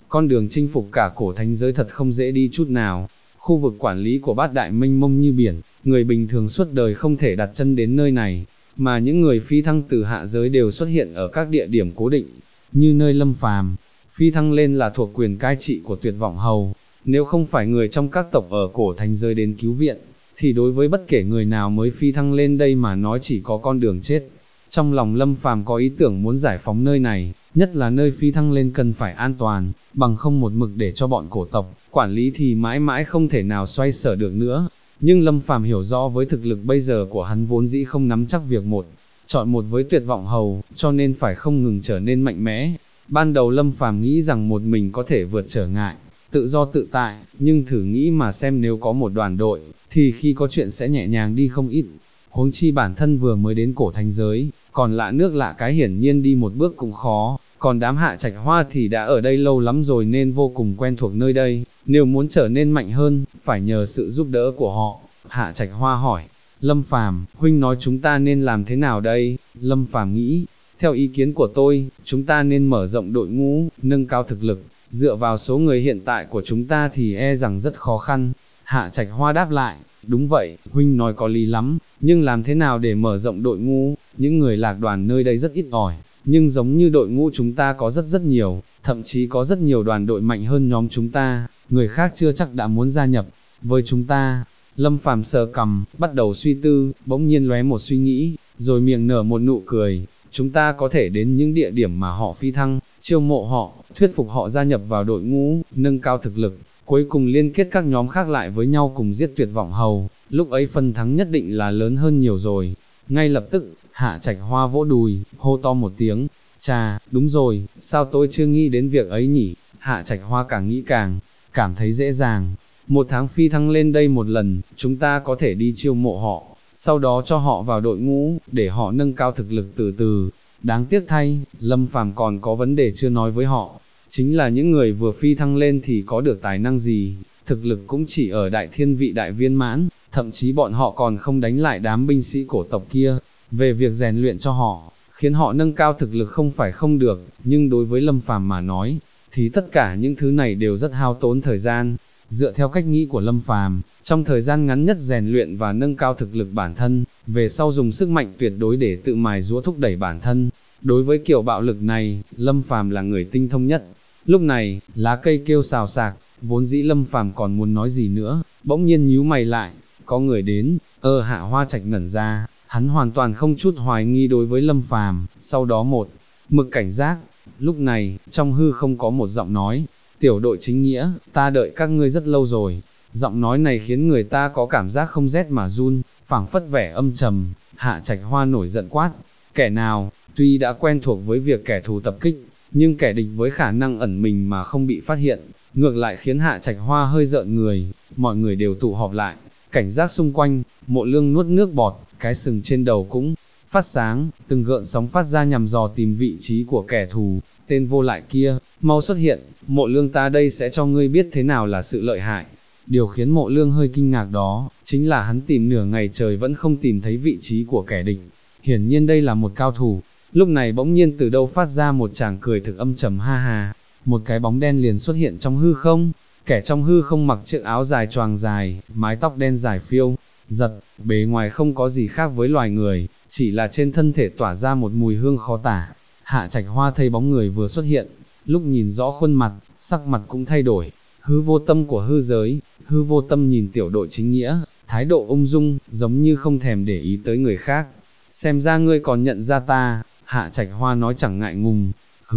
con đường chinh phục cả cổ thánh giới thật không dễ đi chút nào. Khu vực quản lý của bát đại mênh mông như biển, người bình thường suốt đời không thể đặt chân đến nơi này, mà những người phi thăng từ hạ giới đều xuất hiện ở các địa điểm cố định, như nơi Lâm Phàm phi thăng lên là thuộc quyền cai trị của Tuyệt Vọng Hầu. Nếu không phải người trong các tộc ở cổ thánh giới đến cứu viện, thì đối với bất kể người nào mới phi thăng lên đây mà nói chỉ có con đường chết. Trong lòng Lâm Phàm có ý tưởng muốn giải phóng nơi này, nhất là nơi phi thăng lên cần phải an toàn, bằng không một mực để cho bọn cổ tộc quản lý thì mãi mãi không thể nào xoay sở được nữa. Nhưng Lâm Phàm hiểu rõ với thực lực bây giờ của hắn vốn dĩ không nắm chắc việc chọn một với Tuyệt Vọng Hầu, cho nên phải không ngừng trở nên mạnh mẽ. Ban đầu Lâm Phàm nghĩ rằng một mình có thể vượt trở ngại, tự do tự tại, nhưng thử nghĩ mà xem nếu có một đoàn đội, thì khi có chuyện sẽ nhẹ nhàng đi không ít. Huống chi bản thân vừa mới đến cổ thánh giới, còn lạ nước lạ cái hiển nhiên đi một bước cũng khó, còn đám Hạ Trạch Hoa thì đã ở đây lâu lắm rồi nên vô cùng quen thuộc nơi đây, nếu muốn trở nên mạnh hơn, phải nhờ sự giúp đỡ của họ. Hạ Trạch Hoa hỏi, Lâm Phàm, huynh nói chúng ta nên làm thế nào đây? Lâm Phàm nghĩ, theo ý kiến của tôi, chúng ta nên mở rộng đội ngũ, nâng cao thực lực, dựa vào số người hiện tại của chúng ta thì e rằng rất khó khăn. Hạ Trạch Hoa đáp lại, đúng vậy, huynh nói có lý lắm, nhưng làm thế nào để mở rộng đội ngũ? Những người lạc đoàn nơi đây rất ít ỏi, nhưng giống như đội ngũ chúng ta có rất nhiều, thậm chí có rất nhiều đoàn đội mạnh hơn nhóm chúng ta, người khác chưa chắc đã muốn gia nhập với chúng ta. Lâm Phàm sờ cằm, bắt đầu suy tư, bỗng nhiên lóe một suy nghĩ, rồi miệng nở một nụ cười. Chúng ta có thể đến những địa điểm mà họ phi thăng, chiêu mộ họ, thuyết phục họ gia nhập vào đội ngũ, nâng cao thực lực, cuối cùng liên kết các nhóm khác lại với nhau cùng giết Tuyệt Vọng Hầu, lúc ấy phần thắng nhất định là lớn hơn nhiều rồi. Ngay lập tức, Hạ Trạch Hoa vỗ đùi, hô to một tiếng, chà, đúng rồi, sao tôi chưa nghĩ đến việc ấy nhỉ? Hạ Trạch Hoa càng nghĩ càng cảm thấy dễ dàng. Một tháng phi thăng lên đây một lần, chúng ta có thể đi chiêu mộ họ, sau đó cho họ vào đội ngũ, để họ nâng cao thực lực từ từ. Đáng tiếc thay, Lâm Phàm còn có vấn đề chưa nói với họ, chính là những người vừa phi thăng lên thì có được tài năng gì, thực lực cũng chỉ ở đại thiên vị đại viên mãn, thậm chí bọn họ còn không đánh lại đám binh sĩ cổ tộc kia. Về việc rèn luyện cho họ, khiến họ nâng cao thực lực không phải không được, nhưng đối với Lâm Phàm mà nói, thì tất cả những thứ này đều rất hao tốn thời gian. Dựa theo cách nghĩ của Lâm Phàm, trong thời gian ngắn nhất rèn luyện và nâng cao thực lực bản thân, về sau dùng sức mạnh tuyệt đối để tự mài giũa thúc đẩy bản thân. Đối với kiểu bạo lực này, Lâm Phàm là người tinh thông nhất. Lúc này, lá cây kêu xào xạc, vốn dĩ Lâm Phàm còn muốn nói gì nữa, bỗng nhiên nhíu mày lại, có người đến. Hạ Hoa Trạch ngẩn ra, hắn hoàn toàn không chút hoài nghi đối với Lâm Phàm, sau đó một mực cảnh giác. Lúc này, trong hư không có một giọng nói, tiểu đội chính nghĩa, ta đợi các ngươi rất lâu rồi. Giọng nói này khiến người ta có cảm giác không rét mà run, phảng phất vẻ âm trầm. Hạ Trạch Hoa nổi giận quát, kẻ nào, tuy đã quen thuộc với việc kẻ thù tập kích, nhưng kẻ địch với khả năng ẩn mình mà không bị phát hiện, ngược lại khiến Hạ Trạch Hoa hơi rợn người. Mọi người đều tụ họp lại, cảnh giác xung quanh. Mộ Lương nuốt nước bọt, cái sừng trên đầu cũng phát sáng, từng gợn sóng phát ra nhằm dò tìm vị trí của kẻ thù. Tên vô lại kia, mau xuất hiện, Mộ Lương ta đây sẽ cho ngươi biết thế nào là sự lợi hại. Điều khiến Mộ Lương hơi kinh ngạc đó, chính là hắn tìm nửa ngày trời vẫn không tìm thấy vị trí của kẻ địch. Hiển nhiên đây là một cao thủ. Lúc này bỗng nhiên từ đâu phát ra một tràng cười thực âm trầm ha ha, một cái bóng đen liền xuất hiện trong hư không. Kẻ trong hư không mặc chiếc áo dài choàng dài, mái tóc đen dài phiêu giật, bề ngoài không có gì khác với loài người, chỉ là trên thân thể tỏa ra một mùi hương khó tả. Hạ Trạch Hoa thấy bóng người vừa xuất hiện, lúc nhìn rõ khuôn mặt, sắc mặt cũng thay đổi. Hư Vô Tâm của hư giới. Hư Vô Tâm nhìn tiểu đội chính nghĩa, thái độ ung dung, giống như không thèm để ý tới người khác. Xem ra ngươi còn nhận ra ta. Hạ Trạch Hoa nói chẳng ngại ngùng.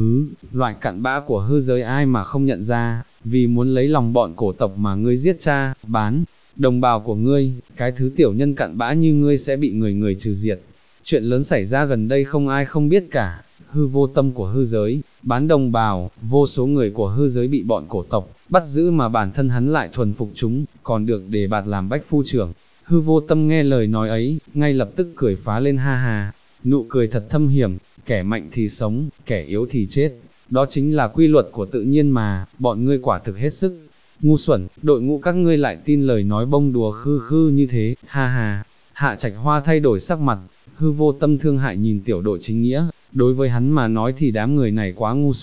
Loại cặn bã của hư giới ai mà không nhận ra, vì muốn lấy lòng bọn cổ tộc mà ngươi giết cha, bán đồng bào của ngươi, cái thứ tiểu nhân cặn bã như ngươi sẽ bị người người trừ diệt. Chuyện lớn xảy ra gần đây không ai không biết cả. Hư Vô Tâm của hư giới, bán đồng bào, vô số người của hư giới bị bọn cổ tộc bắt giữ mà bản thân hắn lại thuần phục chúng, còn được đề bạt làm bách phu trưởng. Hư Vô Tâm nghe lời nói ấy, ngay lập tức cười phá lên ha ha, nụ cười thật thâm hiểm. Kẻ mạnh thì sống, kẻ yếu thì chết, đó chính là quy luật của tự nhiên mà. Bọn ngươi quả thực hết sức ngu xuẩn, đội ngũ các ngươi lại tin lời nói bông đùa khư khư như thế, ha ha. Hạ Trạch Hoa thay đổi sắc mặt. Hư Vô Tâm thương hại nhìn tiểu đội chính nghĩa, đối với hắn mà nói thì đám người này quá ngu xuẩn,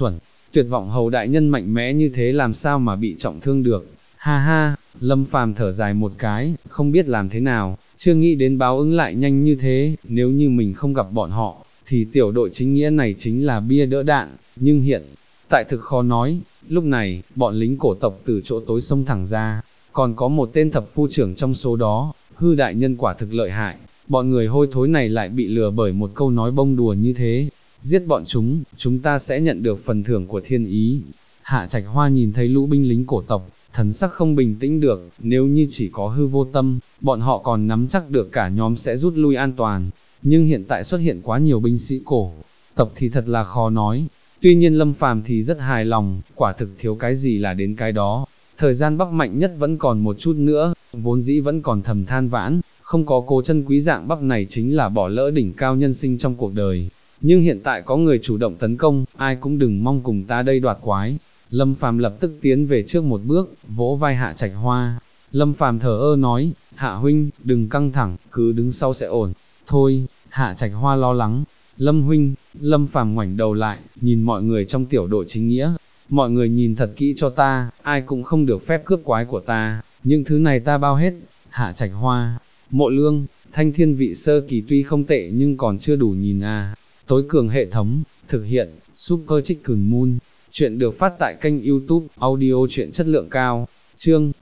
tuyệt vọng hầu đại nhân mạnh mẽ như thế làm sao mà bị trọng thương được, ha ha, Lâm Phàm thở dài một cái, không biết làm thế nào, chưa nghĩ đến báo ứng lại nhanh như thế, nếu như mình không gặp bọn họ, thì tiểu đội chính nghĩa này chính là bia đỡ đạn, nhưng hiện tại thực khó nói. Lúc này, bọn lính cổ tộc từ chỗ tối xông thẳng ra, còn có một tên thập phu trưởng trong số đó, hư đại nhân quả thực lợi hại, bọn người hôi thối này lại bị lừa bởi một câu nói bông đùa như thế, giết bọn chúng ta sẽ nhận được phần thưởng của thiên ý. Hạ Trạch Hoa nhìn thấy lũ binh lính cổ tộc, thần sắc không bình tĩnh được, nếu như chỉ có hư vô tâm, bọn họ còn nắm chắc được cả nhóm sẽ rút lui an toàn, nhưng hiện tại xuất hiện quá nhiều binh sĩ cổ tộc thì thật là khó nói. Tuy nhiên Lâm Phàm thì rất hài lòng, quả thực thiếu cái gì là đến cái đó. Thời gian Bắc mạnh nhất vẫn còn một chút nữa, vốn dĩ vẫn còn thầm than vãn, không có cố chân quý dạng Bắc này chính là bỏ lỡ đỉnh cao nhân sinh trong cuộc đời. Nhưng hiện tại có người chủ động tấn công, ai cũng đừng mong cùng ta đây đoạt quái. Lâm Phàm lập tức tiến về trước một bước, vỗ vai Hạ Trạch Hoa. Lâm Phàm thở ơ nói, Hạ huynh, đừng căng thẳng, cứ đứng sau sẽ ổn. Thôi, Hạ Trạch Hoa lo lắng. Lâm huynh, Lâm Phàm ngoảnh đầu lại, nhìn mọi người trong tiểu đội chính nghĩa. Mọi người nhìn thật kỹ cho ta, ai cũng không được phép cướp quái của ta, những thứ này ta bao hết. Hạ Trạch Hoa, Mộ Lương, Thanh Thiên vị sơ kỳ tuy không tệ nhưng còn chưa đủ nhìn à. Tối cường hệ thống, thực hiện, Super Chicken Moon. Chuyện được phát tại kênh YouTube, audio truyện chất lượng cao. Chương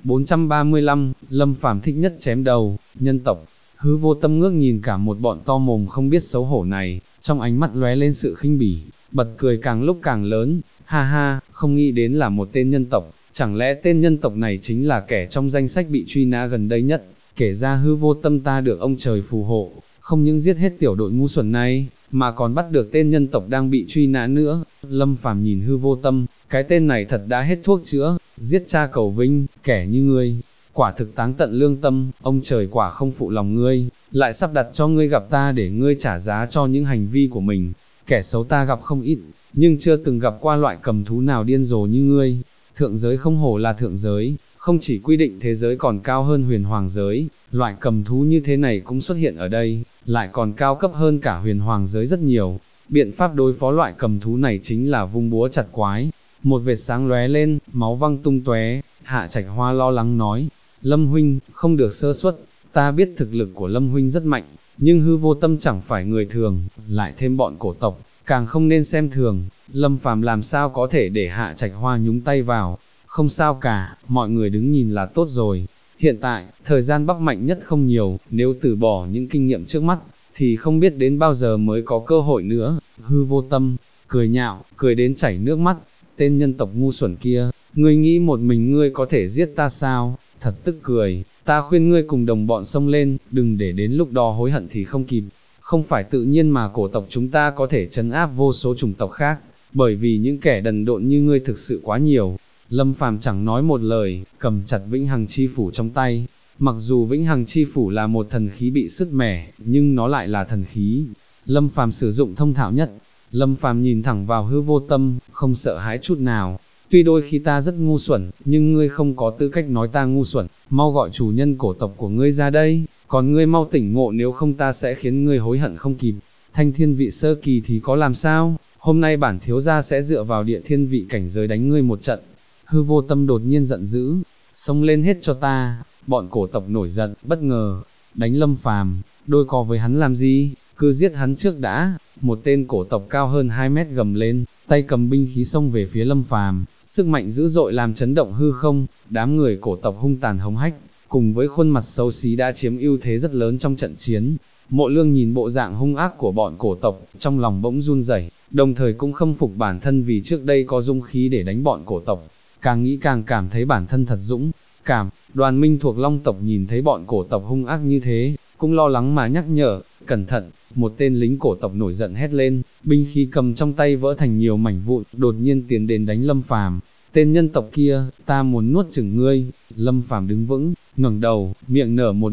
435, Lâm Phàm thích nhất chém đầu, nhân tộc. Hư vô tâm ngước nhìn cả một bọn to mồm không biết xấu hổ này, trong ánh mắt lóe lên sự khinh bỉ, bật cười càng lúc càng lớn, ha ha, không nghĩ đến là một tên nhân tộc, chẳng lẽ tên nhân tộc này chính là kẻ trong danh sách bị truy nã gần đây nhất, kể ra hư vô tâm ta được ông trời phù hộ, không những giết hết tiểu đội ngu xuẩn này, mà còn bắt được tên nhân tộc đang bị truy nã nữa. Lâm Phàm nhìn hư vô tâm, cái tên này thật đã hết thuốc chữa, giết cha cầu vinh, kẻ như ngươi, quả thực táng tận lương tâm, ông trời quả không phụ lòng ngươi, lại sắp đặt cho ngươi gặp ta để ngươi trả giá cho những hành vi của mình. Kẻ xấu ta gặp không ít, nhưng chưa từng gặp qua loại cầm thú nào điên rồ như ngươi. Thượng giới không hổ là thượng giới, không chỉ quy định thế giới còn cao hơn huyền hoàng giới, loại cầm thú như thế này cũng xuất hiện ở đây, lại còn cao cấp hơn cả huyền hoàng giới rất nhiều. Biện pháp đối phó loại cầm thú này chính là vung búa chặt quái. Một vệt sáng lóe lên, máu văng tung tóe. Hạ Trạch Hoa lo lắng nói, Lâm huynh, không được sơ suất, ta biết thực lực của Lâm huynh rất mạnh, nhưng hư vô tâm chẳng phải người thường, lại thêm bọn cổ tộc, càng không nên xem thường. Lâm Phàm làm sao có thể để Hạ Trạch Hoa nhúng tay vào, không sao cả, mọi người đứng nhìn là tốt rồi. Hiện tại, thời gian Bắc mạnh nhất không nhiều, nếu từ bỏ những kinh nghiệm trước mắt, thì không biết đến bao giờ mới có cơ hội nữa. Hư vô tâm, cười nhạo, cười đến chảy nước mắt, tên nhân tộc ngu xuẩn kia, ngươi nghĩ một mình ngươi có thể giết ta sao? Thật tức cười, ta khuyên ngươi cùng đồng bọn xông lên, đừng để đến lúc đó hối hận thì không kịp. Không phải tự nhiên mà cổ tộc chúng ta có thể trấn áp vô số chủng tộc khác, bởi vì những kẻ đần độn như ngươi thực sự quá nhiều. Lâm Phàm chẳng nói một lời, cầm chặt Vĩnh Hằng Chi Phủ trong tay. Mặc dù Vĩnh Hằng Chi Phủ là một thần khí bị sứt mẻ, nhưng nó lại là thần khí. Lâm Phàm sử dụng thông thạo nhất. Lâm Phàm nhìn thẳng vào hư vô tâm, không sợ hãi chút nào. Tuy đôi khi ta rất ngu xuẩn, nhưng ngươi không có tư cách nói ta ngu xuẩn, mau gọi chủ nhân cổ tộc của ngươi ra đây, còn ngươi mau tỉnh ngộ nếu không ta sẽ khiến ngươi hối hận không kịp. Thanh thiên vị sơ kỳ thì có làm sao, hôm nay bản thiếu gia sẽ dựa vào địa thiên vị cảnh giới đánh ngươi một trận. Hư vô tâm đột nhiên giận dữ, xông lên hết cho ta. Bọn cổ tộc nổi giận, bất ngờ, đánh Lâm Phàm, đôi co với hắn làm gì, cứ giết hắn trước đã. Một tên cổ tộc cao hơn 2 mét gầm lên, tay cầm binh khí xông về phía Lâm Phàm, sức mạnh dữ dội làm chấn động hư không. Đám người cổ tộc hung tàn hống hách, cùng với khuôn mặt xấu xí đã chiếm ưu thế rất lớn trong trận chiến. Mộ Lương nhìn bộ dạng hung ác của bọn cổ tộc, trong lòng bỗng run rẩy, đồng thời cũng khâm phục bản thân vì trước đây có dũng khí để đánh bọn cổ tộc. Càng nghĩ càng cảm thấy bản thân thật dũng cảm. Đoàn Minh thuộc Long tộc nhìn thấy bọn cổ tộc hung ác như thế, cũng lo lắng mà nhắc nhở, cẩn thận. Một tên lính cổ tộc nổi giận hét lên, binh khí cầm trong tay vỡ thành nhiều mảnh vụn, đột nhiên tiến đến đánh Lâm Phàm. Tên nhân tộc kia, ta muốn nuốt chửng ngươi. Lâm Phàm đứng vững, ngẩng đầu, miệng nở một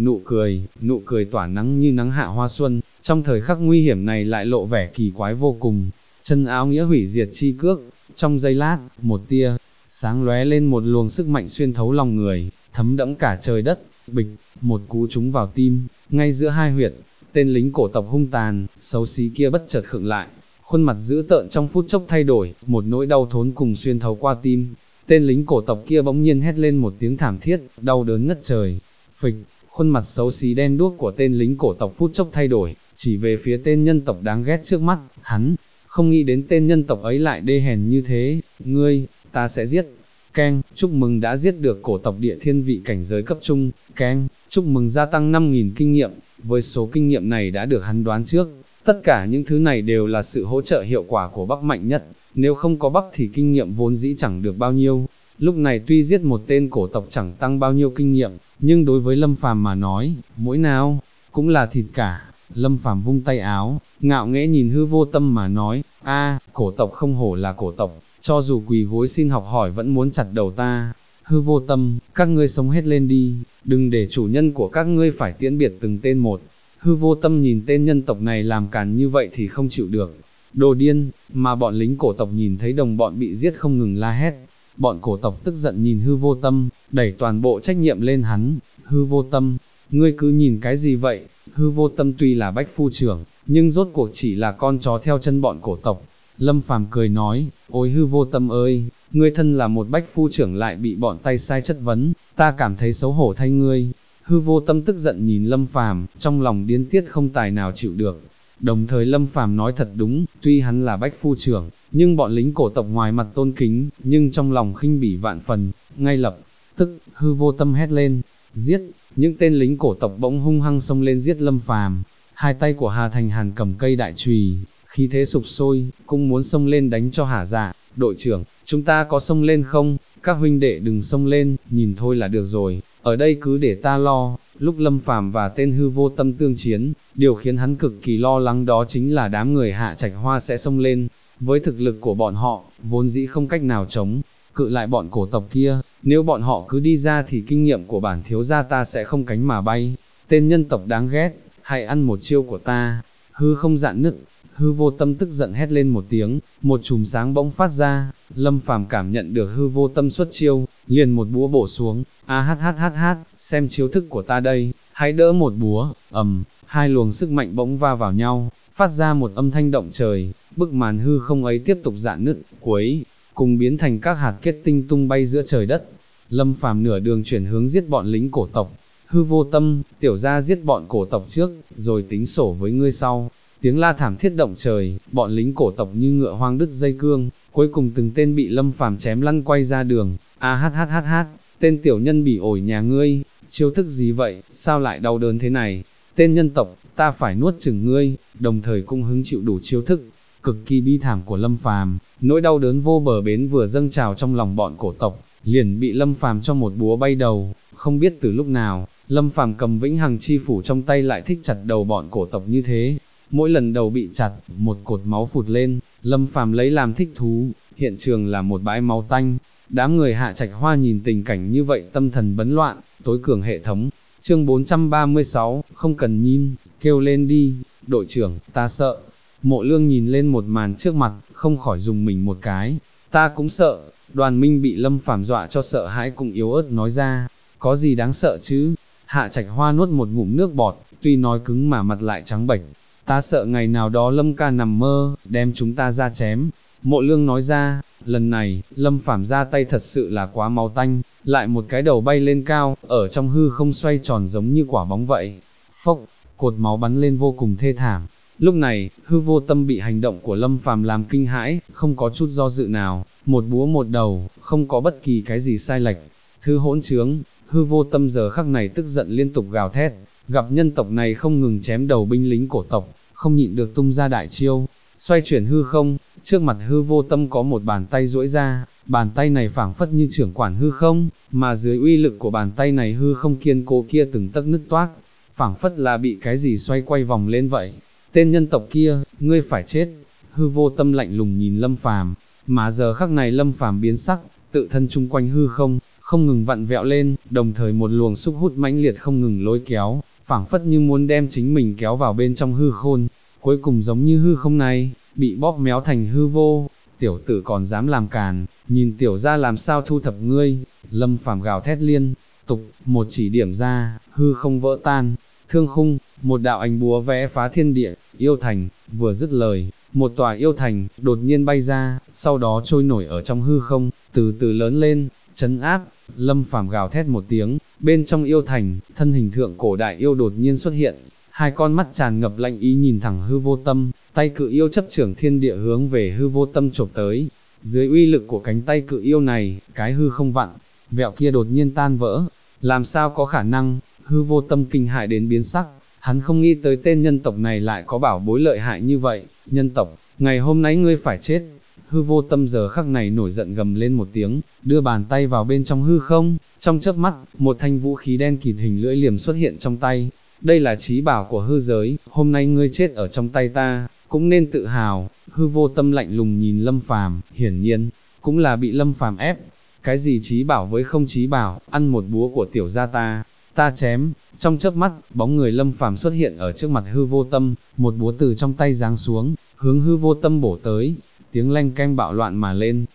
nụ cười tỏa nắng như nắng hạ hoa xuân, trong thời khắc nguy hiểm này lại lộ vẻ kỳ quái vô cùng. Chân áo nghĩa hủy diệt chi cước, trong giây lát, một tia sáng lóe lên, một luồng sức mạnh xuyên thấu lòng người, thấm đẫm cả trời đất. Bịch, một cú trúng vào tim, ngay giữa hai huyệt. Tên lính cổ tộc hung tàn, xấu xí kia bất chợt khựng lại, khuôn mặt dữ tợn trong phút chốc thay đổi, một nỗi đau thốn cùng xuyên thấu qua tim. Tên lính cổ tộc kia bỗng nhiên hét lên một tiếng thảm thiết, đau đớn ngất trời. Phịch, khuôn mặt xấu xí đen đuốc của tên lính cổ tộc phút chốc thay đổi, chỉ về phía tên nhân tộc đáng ghét trước mắt, hắn không nghĩ đến tên nhân tộc ấy lại đê hèn như thế. Ngươi, ta sẽ giết. Keng, chúc mừng đã giết được cổ tộc địa thiên vị cảnh giới cấp trung. Keng, chúc mừng gia tăng 5.000 kinh nghiệm. Với số kinh nghiệm này đã được hắn đoán trước, tất cả những thứ này đều là sự hỗ trợ hiệu quả của Bắc mạnh nhất, nếu không có Bắc thì kinh nghiệm vốn dĩ chẳng được bao nhiêu. Lúc này tuy giết một tên cổ tộc chẳng tăng bao nhiêu kinh nghiệm, nhưng đối với Lâm Phàm mà nói, mỗi nào cũng là thịt cả. Lâm Phàm vung tay áo, ngạo nghễ nhìn Hư Vô Tâm mà nói, cổ tộc không hổ là cổ tộc, cho dù quỳ gối xin học hỏi vẫn muốn chặt đầu ta. Hư Vô Tâm, các ngươi sống hết lên đi, đừng để chủ nhân của các ngươi phải tiễn biệt từng tên một. Hư Vô Tâm nhìn tên nhân tộc này làm càn như vậy thì không chịu được. Đồ điên, mà bọn lính cổ tộc nhìn thấy đồng bọn bị giết không ngừng la hét. Bọn cổ tộc tức giận nhìn Hư Vô Tâm, đẩy toàn bộ trách nhiệm lên hắn. Hư Vô Tâm, ngươi cứ nhìn cái gì vậy? Hư Vô Tâm tuy là bách phu trưởng, nhưng rốt cuộc chỉ là con chó theo chân bọn cổ tộc. Lâm Phàm cười nói, ôi Hư Vô Tâm ơi, ngươi thân là một bách phu trưởng lại bị bọn tay sai chất vấn, ta cảm thấy xấu hổ thay ngươi. Hư Vô Tâm tức giận nhìn Lâm Phàm, trong lòng điên tiết không tài nào chịu được. Đồng thời Lâm Phàm nói thật đúng, tuy hắn là bách phu trưởng, nhưng bọn lính cổ tộc ngoài mặt tôn kính, nhưng trong lòng khinh bỉ vạn phần. Ngay lập tức, Hư Vô Tâm hét lên, giết. Những tên lính cổ tộc bỗng hung hăng xông lên giết Lâm Phàm. Hai tay của Hà Thành Hàn cầm cây đại chùy, khí thế sục sôi, cũng muốn xông lên đánh cho hả dạ. Đội trưởng, chúng ta có xông lên không? Các huynh đệ đừng xông lên, nhìn thôi là được rồi, ở đây cứ để ta lo. Lúc Lâm Phàm và tên Hư Vô Tâm tương chiến, điều khiến hắn cực kỳ lo lắng đó chính là đám người Hạ Trạch Hoa sẽ xông lên. Với thực lực của bọn họ, vốn dĩ không cách nào chống cự lại bọn cổ tộc kia, nếu bọn họ cứ đi ra thì kinh nghiệm của bản thiếu gia ta sẽ không cánh mà bay. Tên nhân tộc đáng ghét, hãy ăn một chiêu của ta. Hư không dạn nứt. Hư Vô Tâm tức giận hét lên một tiếng, một chùm sáng bỗng phát ra. Lâm Phàm cảm nhận được Hư Vô Tâm xuất chiêu, liền một búa bổ xuống. Xem chiêu thức của ta đây, hãy đỡ một búa. Hai luồng sức mạnh bỗng va vào nhau, phát ra một âm thanh động trời. Bức màn hư không ấy tiếp tục dạn nứt, cuối cùng biến thành các hạt kết tinh tung bay giữa trời đất. Lâm Phàm nửa đường chuyển hướng giết bọn lính cổ tộc. Hư Vô Tâm, tiểu gia giết bọn cổ tộc trước, rồi tính sổ với ngươi sau. Tiếng la thảm thiết động trời, bọn lính cổ tộc như ngựa hoang đứt dây cương, cuối cùng từng tên bị Lâm Phàm chém lăn quay ra đường. Tên tiểu nhân bỉ ổi nhà ngươi, chiêu thức gì vậy, sao lại đau đớn thế này? Tên nhân tộc, ta phải nuốt chửng ngươi, đồng thời cũng hứng chịu đủ chiêu thức cực kỳ bi thảm của Lâm Phàm. Nỗi đau đớn vô bờ bến vừa dâng trào trong lòng bọn cổ tộc, liền bị Lâm Phàm cho một búa bay đầu. Không biết từ lúc nào, Lâm Phàm cầm Vĩnh Hằng Chi Phủ trong tay lại thích chặt đầu bọn cổ tộc như thế. Mỗi lần đầu bị chặt, một cột máu phụt lên, Lâm Phàm lấy làm thích thú, hiện trường là một bãi máu tanh. Đám người Hạ Trạch Hoa nhìn tình cảnh như vậy tâm thần bấn loạn. Tối cường hệ thống, chương 436, không cần nhìn, kêu lên đi. Đội trưởng, ta sợ. Mộ Lương nhìn lên một màn trước mặt, không khỏi dùng mình một cái. Ta cũng sợ. Đoàn Minh bị Lâm Phàm dọa cho sợ hãi cũng yếu ớt nói ra, có gì đáng sợ chứ? Hạ Trạch Hoa nuốt một ngụm nước bọt, tuy nói cứng mà mặt lại trắng bệch. Ta sợ ngày nào đó Lâm ca nằm mơ, đem chúng ta ra chém. Mộ Lương nói ra, lần này, Lâm Phàm ra tay thật sự là quá máu tanh, lại một cái đầu bay lên cao, ở trong hư không xoay tròn giống như quả bóng vậy. Phốc, cột máu bắn lên vô cùng thê thảm. Lúc này, Hư Vô Tâm bị hành động của Lâm Phàm làm kinh hãi, không có chút do dự nào, một búa một đầu, không có bất kỳ cái gì sai lệch. Thứ hỗn trướng, Hư Vô Tâm giờ khắc này tức giận liên tục gào thét, gặp nhân tộc này không ngừng chém đầu binh lính cổ tộc, không nhịn được tung ra đại chiêu, xoay chuyển hư không. Trước mặt Hư Vô Tâm có một bàn tay duỗi ra, bàn tay này phảng phất như trưởng quản hư không, mà dưới uy lực của bàn tay này hư không kiên cố kia từng tấc nứt toác, phảng phất là bị cái gì xoay quay vòng lên vậy. Tên nhân tộc kia, ngươi phải chết. Hư Vô Tâm lạnh lùng nhìn Lâm Phàm, mà giờ khắc này Lâm Phàm biến sắc, tự thân chung quanh hư không, không ngừng vặn vẹo lên, đồng thời một luồng xúc hút mãnh liệt không ngừng lôi kéo, phảng phất như muốn đem chính mình kéo vào bên trong hư khôn, cuối cùng giống như hư không này, bị bóp méo thành hư vô. Tiểu tử còn dám làm càn, nhìn tiểu ra làm sao thu thập ngươi. Lâm Phàm gào thét liên tục, một chỉ điểm ra, hư không vỡ tan, thương khung, một đạo ánh búa vẽ phá thiên địa, yêu thành, vừa dứt lời, một tòa yêu thành, đột nhiên bay ra, sau đó trôi nổi ở trong hư không, từ từ lớn lên, trấn áp, Lâm Phàm gào thét một tiếng, bên trong yêu thành, thân hình thượng cổ đại yêu đột nhiên xuất hiện, hai con mắt tràn ngập lạnh ý nhìn thẳng hư vô tâm, tay cự yêu chấp trưởng thiên địa hướng về hư vô tâm chộp tới, dưới uy lực của cánh tay cự yêu này, cái hư không vặn, vẹo kia đột nhiên tan vỡ, làm sao có khả năng, hư vô tâm kinh hại đến biến sắc, hắn không nghĩ tới tên nhân tộc này lại có bảo bối lợi hại như vậy, nhân tộc, ngày hôm nay ngươi phải chết. Hư vô tâm giờ khắc này nổi giận gầm lên một tiếng, đưa bàn tay vào bên trong hư không, trong chớp mắt, một thanh vũ khí đen kịt hình lưỡi liềm xuất hiện trong tay, đây là chí bảo của hư giới, hôm nay ngươi chết ở trong tay ta, cũng nên tự hào. Hư vô tâm lạnh lùng nhìn Lâm Phàm, hiển nhiên, cũng là bị Lâm Phàm ép, cái gì chí bảo với không chí bảo, ăn một búa của tiểu gia ta chém, trong chớp mắt, bóng người Lâm Phàm xuất hiện ở trước mặt hư vô tâm, một búa từ trong tay giáng xuống, hướng hư vô tâm bổ tới, tiếng leng keng bạo loạn mà lên,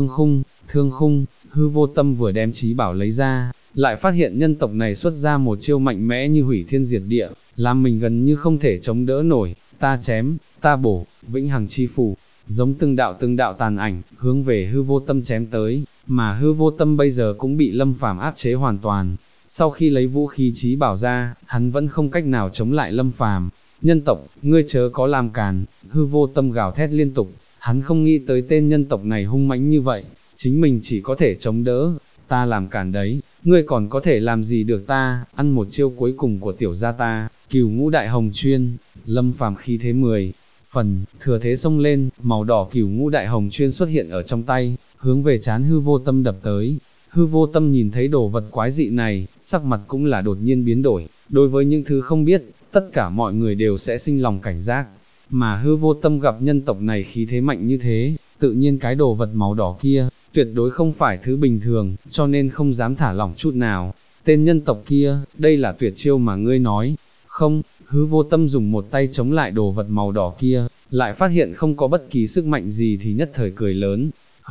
thương khung, hư vô tâm vừa đem chí bảo lấy ra, lại phát hiện nhân tộc này xuất ra một chiêu mạnh mẽ như hủy thiên diệt địa, làm mình gần như không thể chống đỡ nổi, ta chém, ta bổ, vĩnh hằng chi phủ, giống từng đạo tàn ảnh, hướng về hư vô tâm chém tới, mà hư vô tâm bây giờ cũng bị Lâm Phàm áp chế hoàn toàn. Sau khi lấy vũ khí chí bảo ra, hắn vẫn không cách nào chống lại Lâm Phàm. Nhân tộc, ngươi chớ có làm càn, hư vô tâm gào thét liên tục, hắn không nghĩ tới tên nhân tộc này hung mãnh như vậy, chính mình chỉ có thể chống đỡ, ta làm càn đấy, ngươi còn có thể làm gì được ta, ăn một chiêu cuối cùng của tiểu gia ta, Cửu Ngũ Đại Hồng Chuyên. Lâm Phàm khí thế 10 phần, thừa thế xông lên, màu đỏ Cửu Ngũ Đại Hồng Chuyên xuất hiện ở trong tay, hướng về trán hư vô tâm đập tới. Hư vô tâm nhìn thấy đồ vật quái dị này, sắc mặt cũng là đột nhiên biến đổi, đối với những thứ không biết, tất cả mọi người đều sẽ sinh lòng cảnh giác, mà hư vô tâm gặp nhân tộc này khí thế mạnh như thế, tự nhiên cái đồ vật màu đỏ kia, tuyệt đối không phải thứ bình thường, cho nên không dám thả lỏng chút nào. Tên nhân tộc kia, đây là tuyệt chiêu mà ngươi nói, không, hư vô tâm dùng một tay chống lại đồ vật màu đỏ kia, lại phát hiện không có bất kỳ sức mạnh gì thì nhất thời cười lớn,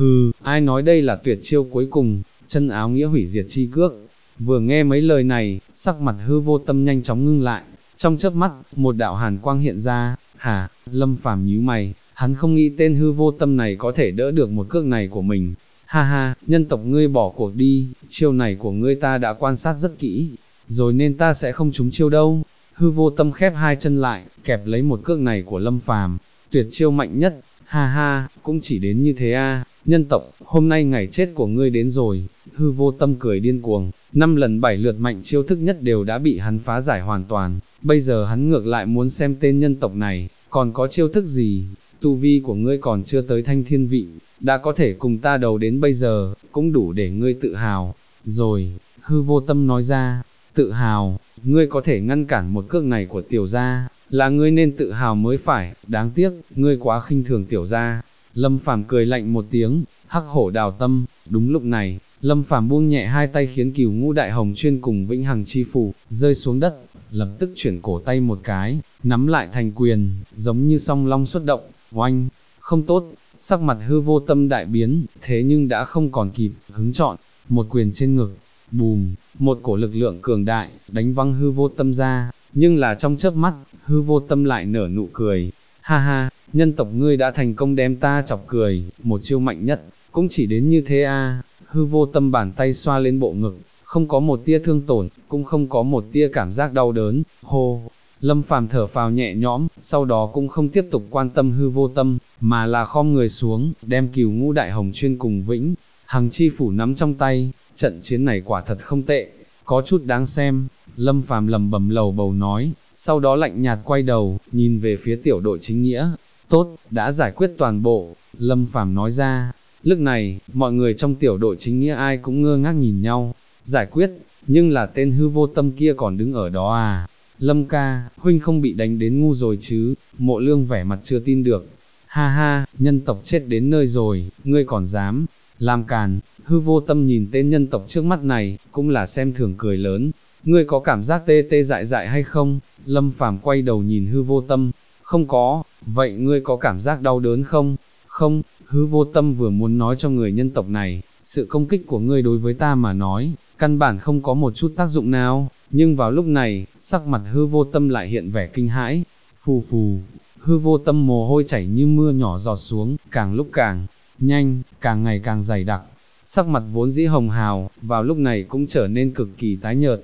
ai nói đây là tuyệt chiêu cuối cùng, chân áo nghĩa hủy diệt chi cước. Vừa nghe mấy lời này, sắc mặt hư vô tâm nhanh chóng ngưng lại, trong chớp mắt, một đạo hàn quang hiện ra, Lâm Phàm nhíu mày, hắn không nghĩ tên hư vô tâm này có thể đỡ được một cước này của mình. Ha ha, nhân tộc ngươi bỏ cuộc đi, chiêu này của ngươi ta đã quan sát rất kỹ, rồi nên ta sẽ không trúng chiêu đâu. Hư vô tâm khép hai chân lại, kẹp lấy một cước này của Lâm Phàm, tuyệt chiêu mạnh nhất, cũng chỉ đến như thế a, nhân tộc, hôm nay ngày chết của ngươi đến rồi. Hư vô tâm cười điên cuồng, 5 lần 7 lượt mạnh chiêu thức nhất đều đã bị hắn phá giải hoàn toàn, bây giờ hắn ngược lại muốn xem tên nhân tộc này, còn có chiêu thức gì, tu vi của ngươi còn chưa tới thanh thiên vị, đã có thể cùng ta đầu đến bây giờ, cũng đủ để ngươi tự hào, rồi, hư vô tâm nói ra, tự hào, ngươi có thể ngăn cản một cước này của tiểu gia, là ngươi nên tự hào mới phải, đáng tiếc, ngươi quá khinh thường tiểu gia. Lâm Phàm cười lạnh một tiếng, hắc hổ đào tâm, đúng lúc này, Lâm Phàm buông nhẹ hai tay khiến Cửu Ngũ Đại Hồng Chuyên cùng Vĩnh Hằng Chi Phủ rơi xuống đất, lập tức chuyển cổ tay một cái, nắm lại thành quyền, giống như song long xuất động, oanh, không tốt, sắc mặt hư vô tâm đại biến, thế nhưng đã không còn kịp, hứng chọn, một quyền trên ngực, bùm, một cổ lực lượng cường đại, đánh văng hư vô tâm ra, nhưng là trong chớp mắt, hư vô tâm lại nở nụ cười, nhân tộc ngươi đã thành công đem ta chọc cười, một chiêu mạnh nhất, cũng chỉ đến như thế a. Hư vô tâm bàn tay xoa lên bộ ngực, không có một tia thương tổn, cũng không có một tia cảm giác đau đớn, hô. Lâm Phàm thở phào nhẹ nhõm, sau đó cũng không tiếp tục quan tâm hư vô tâm, mà là khom người xuống, đem Cửu Ngũ Đại Hồng Chuyên cùng Vĩnh Hằng Chi Phủ nắm trong tay, trận chiến này quả thật không tệ, có chút đáng xem. Lâm Phàm lầm bầm lầu bầu nói, sau đó lạnh nhạt quay đầu, nhìn về phía tiểu đội chính nghĩa. Tốt, đã giải quyết toàn bộ, Lâm Phàm nói ra. Lúc này, mọi người trong tiểu đội chính nghĩa ai cũng ngơ ngác nhìn nhau. Giải quyết, nhưng là tên hư vô tâm kia còn đứng ở đó à? Lâm ca, huynh không bị đánh đến ngu rồi chứ? Mộ Lương vẻ mặt chưa tin được. Nhân tộc chết đến nơi rồi, ngươi còn dám làm càn. Hư vô tâm nhìn tên nhân tộc trước mắt này, cũng là xem thường cười lớn. Ngươi có cảm giác tê tê dại dại hay không? Lâm Phàm quay đầu nhìn hư vô tâm. Không có, vậy ngươi có cảm giác đau đớn không? Không, hư vô tâm vừa muốn nói cho người nhân tộc này, sự công kích của ngươi đối với ta mà nói, căn bản không có một chút tác dụng nào, nhưng vào lúc này, sắc mặt hư vô tâm lại hiện vẻ kinh hãi, phù phù, hư vô tâm mồ hôi chảy như mưa nhỏ giọt xuống, càng lúc càng nhanh, càng ngày càng dày đặc, sắc mặt vốn dĩ hồng hào, vào lúc này cũng trở nên cực kỳ tái nhợt,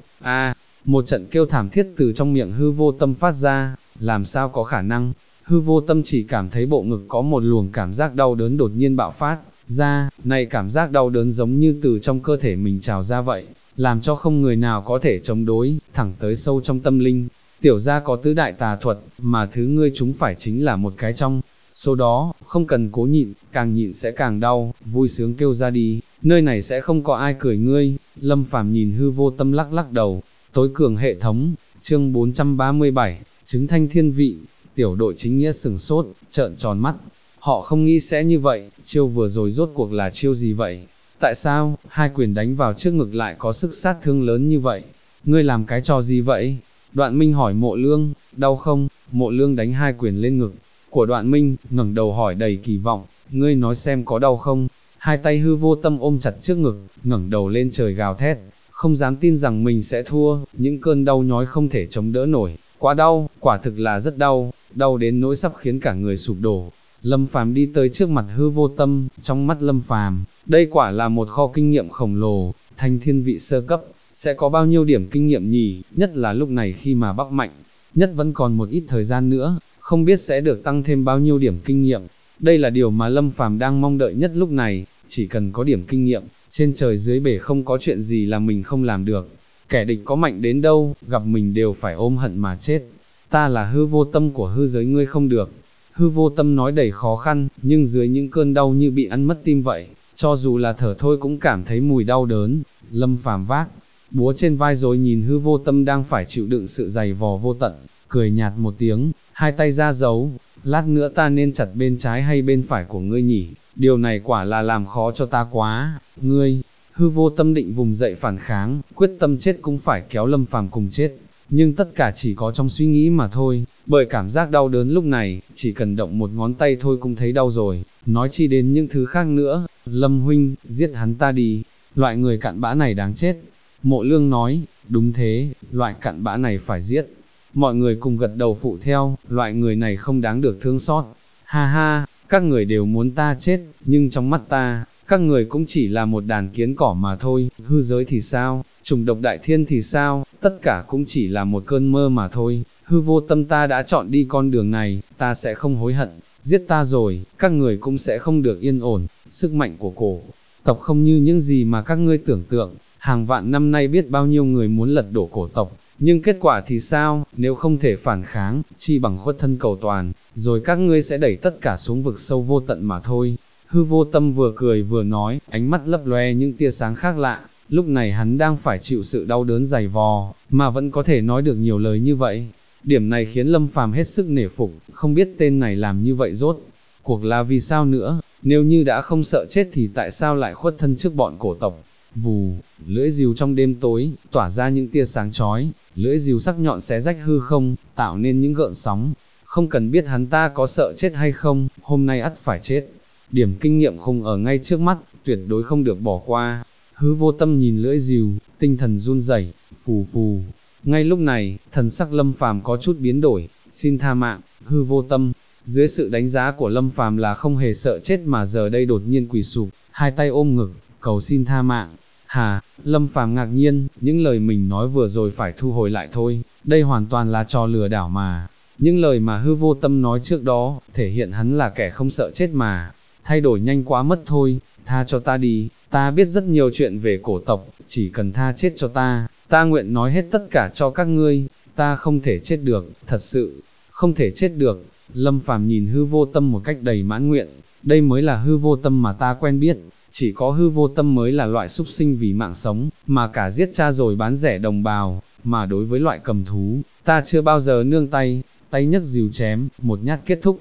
một trận kêu thảm thiết từ trong miệng hư vô tâm phát ra, làm sao có khả năng, hư vô tâm chỉ cảm thấy bộ ngực có một luồng cảm giác đau đớn đột nhiên bạo phát ra, này cảm giác đau đớn giống như từ trong cơ thể mình trào ra vậy, làm cho không người nào có thể chống đối, thẳng tới sâu trong tâm linh. Tiểu gia có tứ đại tà thuật, mà thứ ngươi chúng phải chính là một cái trong số đó, không cần cố nhịn, càng nhịn sẽ càng đau, vui sướng kêu ra đi, nơi này sẽ không có ai cười ngươi. Lâm Phàm nhìn hư vô tâm lắc lắc đầu, tối cường hệ thống, chương 437, chứng thanh thiên vị, tiểu đội chính nghĩa sừng sốt, trợn tròn mắt, họ không nghĩ sẽ như vậy, chiêu vừa rồi rốt cuộc là chiêu gì vậy? Tại sao, hai quyền đánh vào trước ngực lại có sức sát thương lớn như vậy? Ngươi làm cái trò gì vậy? Đoạn Minh hỏi Mộ Lương, đau không? Mộ Lương đánh hai quyền lên ngực của Đoạn Minh, ngẩng đầu hỏi đầy kỳ vọng, ngươi nói xem có đau không? Hai tay hư vô tâm ôm chặt trước ngực, ngẩng đầu lên trời gào thét, không dám tin rằng mình sẽ thua, những cơn đau nhói không thể chống đỡ nổi, quá đau, quả thực là rất đau, đau đến nỗi sắp khiến cả người sụp đổ. Lâm Phàm đi tới trước mặt hư vô tâm, trong mắt Lâm Phàm, đây quả là một kho kinh nghiệm khổng lồ, thanh thiên vị sơ cấp, sẽ có bao nhiêu điểm kinh nghiệm nhỉ, nhất là lúc này khi mà Bắc Mạnh, nhất vẫn còn một ít thời gian nữa, không biết sẽ được tăng thêm bao nhiêu điểm kinh nghiệm. Đây là điều mà Lâm Phàm đang mong đợi nhất lúc này, chỉ cần có điểm kinh nghiệm, trên trời dưới bể không có chuyện gì là mình không làm được. Kẻ địch có mạnh đến đâu, gặp mình đều phải ôm hận mà chết. Ta là hư vô tâm của hư giới ngươi không được. Hư vô tâm nói đầy khó khăn, nhưng dưới những cơn đau như bị ăn mất tim vậy, cho dù là thở thôi cũng cảm thấy mùi đau đớn. Lâm Phàm vác búa trên vai rồi nhìn hư vô tâm đang phải chịu đựng sự dày vò vô tận, cười nhạt một tiếng, hai tay ra dấu, lát nữa ta nên chặt bên trái hay bên phải của ngươi nhỉ, điều này quả là làm khó cho ta quá, ngươi. Hư vô tâm định vùng dậy phản kháng, quyết tâm chết cũng phải kéo Lâm Phàm cùng chết, nhưng tất cả chỉ có trong suy nghĩ mà thôi, bởi cảm giác đau đớn lúc này, chỉ cần động một ngón tay thôi cũng thấy đau rồi, nói chi đến những thứ khác nữa. Lâm huynh, giết hắn ta đi, loại người cặn bã này đáng chết. Mộ Lương nói, đúng thế, loại cặn bã này phải giết. Mọi người cùng gật đầu phụ theo, loại người này không đáng được thương xót. Ha ha, các người đều muốn ta chết, nhưng trong mắt ta, các người cũng chỉ là một đàn kiến cỏ mà thôi. Hư giới thì sao, trùng độc đại thiên thì sao, tất cả cũng chỉ là một cơn mơ mà thôi. Hư vô tâm ta đã chọn đi con đường này, ta sẽ không hối hận. Giết ta rồi, các người cũng sẽ không được yên ổn. Sức mạnh của cổ tộc không như những gì mà các ngươi tưởng tượng. Hàng vạn năm nay biết bao nhiêu người muốn lật đổ cổ tộc, nhưng kết quả thì sao, nếu không thể phản kháng, chi bằng khuất thân cầu toàn, rồi các ngươi sẽ đẩy tất cả xuống vực sâu vô tận mà thôi. Hư vô tâm vừa cười vừa nói, ánh mắt lấp loe những tia sáng khác lạ, lúc này hắn đang phải chịu sự đau đớn dày vò, mà vẫn có thể nói được nhiều lời như vậy. Điểm này khiến Lâm Phàm hết sức nể phục, không biết tên này làm như vậy rốt cuộc là vì sao nữa, nếu như đã không sợ chết thì tại sao lại khuất thân trước bọn cổ tộc. Vù, lưỡi rìu trong đêm tối, tỏa ra những tia sáng chói, lưỡi rìu sắc nhọn xé rách hư không, tạo nên những gợn sóng. Không cần biết hắn ta có sợ chết hay không, hôm nay ắt phải chết. Điểm kinh nghiệm khủng ở ngay trước mắt, tuyệt đối không được bỏ qua. Hư vô tâm nhìn lưỡi rìu, tinh thần run rẩy, phù phù. Ngay lúc này, thần sắc Lâm Phàm có chút biến đổi, xin tha mạng, hư vô tâm. Dưới sự đánh giá của Lâm Phàm là không hề sợ chết mà giờ đây đột nhiên quỳ sụp, hai tay ôm ngực, cầu xin tha mạng. Hà, Lâm Phàm ngạc nhiên, những lời mình nói vừa rồi phải thu hồi lại thôi, đây hoàn toàn là trò lừa đảo mà. Những lời mà hư vô tâm nói trước đó, thể hiện hắn là kẻ không sợ chết mà, thay đổi nhanh quá mất thôi, tha cho ta đi, ta biết rất nhiều chuyện về cổ tộc, chỉ cần tha chết cho ta nguyện nói hết tất cả cho các ngươi, ta không thể chết được, thật sự, không thể chết được. Lâm Phàm nhìn hư vô tâm một cách đầy mãn nguyện, đây mới là hư vô tâm mà ta quen biết. Chỉ có hư vô tâm mới là loại súc sinh vì mạng sống, mà cả giết cha rồi bán rẻ đồng bào, mà đối với loại cầm thú, ta chưa bao giờ nương tay, tay nhấc rìu chém, một nhát kết thúc.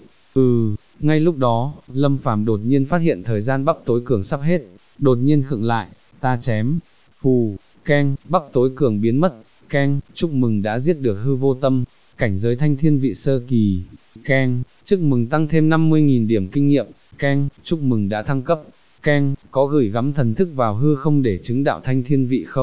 Ngay lúc đó, Lâm Phàm đột nhiên phát hiện thời gian bắp tối cường sắp hết, đột nhiên khựng lại, ta chém, phù, keng, bắp tối cường biến mất, keng, chúc mừng đã giết được hư vô tâm, cảnh giới thanh thiên vị sơ kỳ, keng, chúc mừng tăng thêm 50.000 điểm kinh nghiệm, keng, chúc mừng đã thăng cấp. Keng, có gửi gắm thần thức vào hư không để chứng đạo thanh thiên vị không?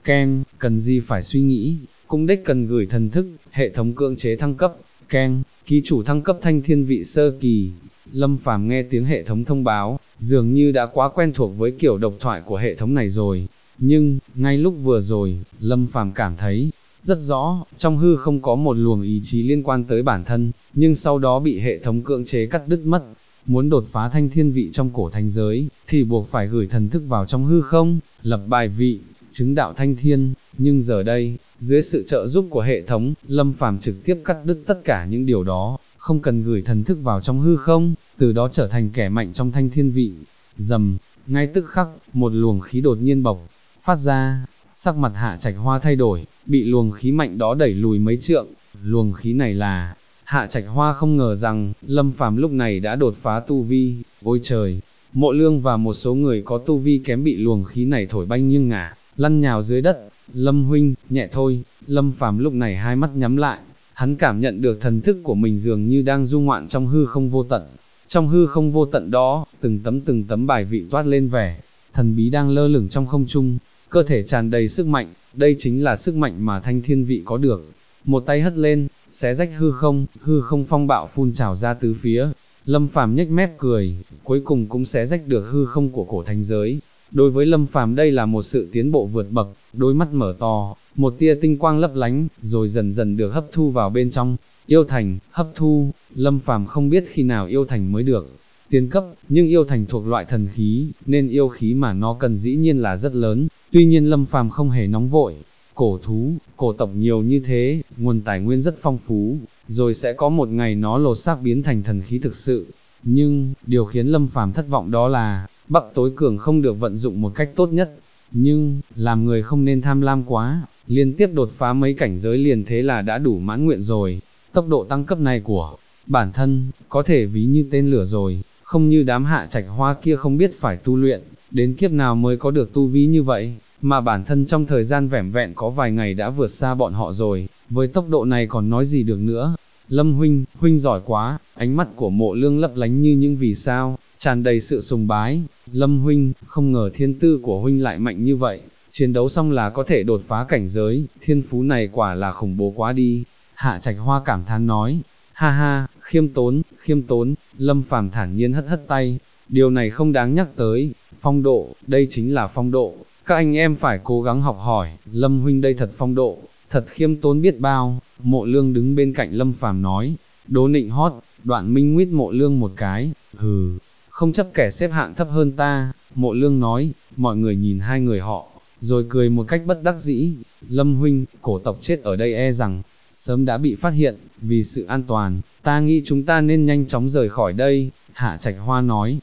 Keng, cần gì phải suy nghĩ, cũng đích cần gửi thần thức, hệ thống cưỡng chế thăng cấp. Keng, ký chủ thăng cấp thanh thiên vị sơ kỳ. Lâm Phàm nghe tiếng hệ thống thông báo, dường như đã quá quen thuộc với kiểu độc thoại của hệ thống này rồi. Nhưng, ngay lúc vừa rồi, Lâm Phàm cảm thấy, rất rõ, trong hư không có một luồng ý chí liên quan tới bản thân, nhưng sau đó bị hệ thống cưỡng chế cắt đứt mất. Muốn đột phá thanh thiên vị trong cổ thánh giới, thì buộc phải gửi thần thức vào trong hư không, lập bài vị, chứng đạo thanh thiên, nhưng giờ đây, dưới sự trợ giúp của hệ thống, Lâm Phàm trực tiếp cắt đứt tất cả những điều đó, không cần gửi thần thức vào trong hư không, từ đó trở thành kẻ mạnh trong thanh thiên vị. Dầm, ngay tức khắc, một luồng khí đột nhiên bộc phát ra, sắc mặt Hạ Trạch Hoa thay đổi, bị luồng khí mạnh đó đẩy lùi mấy trượng. Luồng khí này là, Hạ Trạch Hoa không ngờ rằng, Lâm Phàm lúc này đã đột phá tu vi. Ôi trời, Mộ Lương và một số người có tu vi kém bị luồng khí này thổi bay nghiêng ngả, lăn nhào dưới đất. Lâm huynh, nhẹ thôi. Lâm Phàm lúc này hai mắt nhắm lại, hắn cảm nhận được thần thức của mình dường như đang du ngoạn trong hư không vô tận. Trong hư không vô tận đó, từng tấm bài vị toát lên vẻ thần bí đang lơ lửng trong không trung, cơ thể tràn đầy sức mạnh, đây chính là sức mạnh mà thanh thiên vị có được. Một tay hất lên, xé rách hư không phong bạo phun trào ra tứ phía. Lâm Phàm nhếch mép cười, cuối cùng cũng xé rách được hư không của cổ thánh giới. Đối với Lâm Phàm đây là một sự tiến bộ vượt bậc, đôi mắt mở to, một tia tinh quang lấp lánh, rồi dần dần được hấp thu vào bên trong. Yêu thành, hấp thu. Lâm Phàm không biết khi nào yêu thành mới được tiến cấp, nhưng yêu thành thuộc loại thần khí, nên yêu khí mà nó cần dĩ nhiên là rất lớn. Tuy nhiên Lâm Phàm không hề nóng vội. Cổ thú, cổ tộc nhiều như thế, nguồn tài nguyên rất phong phú, rồi sẽ có một ngày nó lột xác biến thành thần khí thực sự. Nhưng, điều khiến Lâm Phàm thất vọng đó là, Bắc Tối Cường không được vận dụng một cách tốt nhất. Nhưng, làm người không nên tham lam quá, liên tiếp đột phá mấy cảnh giới liền thế là đã đủ mãn nguyện rồi. Tốc độ tăng cấp này của bản thân, có thể ví như tên lửa rồi, không như đám Hạ Trạch Hoa kia không biết phải tu luyện, đến kiếp nào mới có được tu vi như vậy, mà bản thân trong thời gian vẻn vẹn có vài ngày đã vượt xa bọn họ rồi, với tốc độ này còn nói gì được nữa. Lâm huynh, huynh giỏi quá. Ánh mắt của Mộ Lương lấp lánh như những vì sao, tràn đầy sự sùng bái. Lâm huynh, không ngờ thiên tư của huynh lại mạnh như vậy, chiến đấu xong là có thể đột phá cảnh giới, thiên phú này quả là khủng bố quá đi. Hạ Trạch Hoa cảm thán nói. Ha ha, khiêm tốn. Lâm Phàm thản nhiên hất hất tay, điều này không đáng nhắc tới. Phong độ, đây chính là phong độ, các anh em phải cố gắng học hỏi. Lâm huynh đây thật phong độ, thật khiêm tốn biết bao. Mộ Lương đứng bên cạnh Lâm Phàm nói. Đố nịnh hót. Đoạn Minh nguyết Mộ Lương một cái. Hừ, không chấp kẻ xếp hạng thấp hơn ta. Mộ Lương nói. Mọi người nhìn hai người họ, rồi cười một cách bất đắc dĩ. Lâm huynh, cổ tộc chết ở đây e rằng sớm đã bị phát hiện. Vì sự an toàn, ta nghĩ chúng ta nên nhanh chóng rời khỏi đây. Hạ Trạch Hoa nói.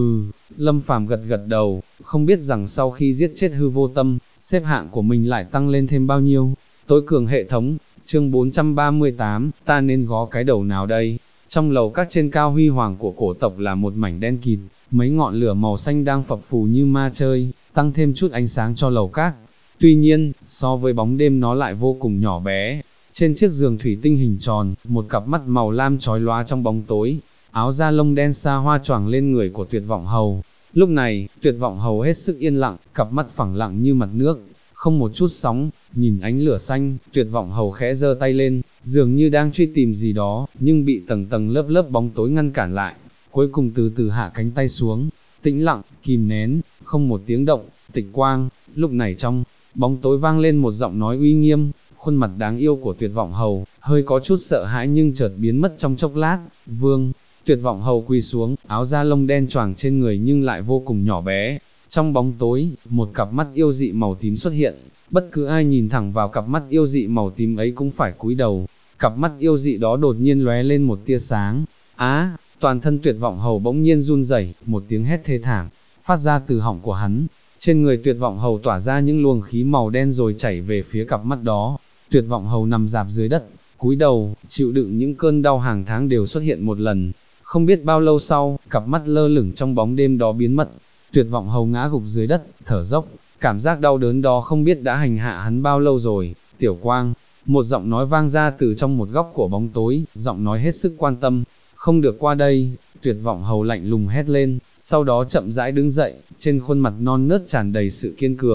Lâm Phàm gật gật đầu, không biết rằng sau khi giết chết hư vô tâm, xếp hạng của mình lại tăng lên thêm bao nhiêu. Tối cường hệ thống, chương 438, ta nên gó cái đầu nào đây? Trong lầu các trên cao huy hoàng của cổ tộc là một mảnh đen kịt, mấy ngọn lửa màu xanh đang phập phù như ma chơi, tăng thêm chút ánh sáng cho lầu các. Tuy nhiên, so với bóng đêm nó lại vô cùng nhỏ bé. Trên chiếc giường thủy tinh hình tròn, một cặp mắt màu lam chói lóa trong bóng tối, áo da lông đen xa hoa choàng lên người của Tuyệt Vọng Hầu. Lúc này, Tuyệt Vọng Hầu hết sức yên lặng, cặp mắt phẳng lặng như mặt nước, không một chút sóng. Nhìn ánh lửa xanh, Tuyệt Vọng Hầu khẽ giơ tay lên, dường như đang truy tìm gì đó, nhưng bị tầng tầng lớp lớp bóng tối ngăn cản lại. Cuối cùng từ từ hạ cánh tay xuống, tĩnh lặng, kìm nén, không một tiếng động. Tịch Quang. Lúc này trong bóng tối vang lên một giọng nói uy nghiêm. Khuôn mặt đáng yêu của Tuyệt Vọng Hầu, hơi có chút sợ hãi nhưng chợt biến mất trong chốc lát. Vương. Tuyệt Vọng Hầu quỳ xuống, áo da lông đen choàng trên người nhưng lại vô cùng nhỏ bé. Trong bóng tối, một cặp mắt yêu dị màu tím xuất hiện, bất cứ ai nhìn thẳng vào cặp mắt yêu dị màu tím ấy cũng phải cúi đầu. Cặp mắt yêu dị đó đột nhiên lóe lên một tia sáng. Toàn thân Tuyệt Vọng Hầu bỗng nhiên run rẩy, một tiếng hét thê thảm phát ra từ họng của hắn. Trên người Tuyệt Vọng Hầu tỏa ra những luồng khí màu đen rồi chảy về phía cặp mắt đó. Tuyệt Vọng Hầu nằm rạp dưới đất, cúi đầu, chịu đựng những cơn đau hàng tháng đều xuất hiện một lần. Không biết bao lâu sau, cặp mắt lơ lửng trong bóng đêm đó biến mất. Tuyệt Vọng Hầu ngã gục dưới đất, thở dốc, cảm giác đau đớn đó không biết đã hành hạ hắn bao lâu rồi. Tiểu Quang. Một giọng nói vang ra từ trong một góc của bóng tối, giọng nói hết sức quan tâm. Không được qua đây. Tuyệt Vọng Hầu lạnh lùng hét lên, sau đó chậm rãi đứng dậy, trên khuôn mặt non nớt tràn đầy sự kiên cường.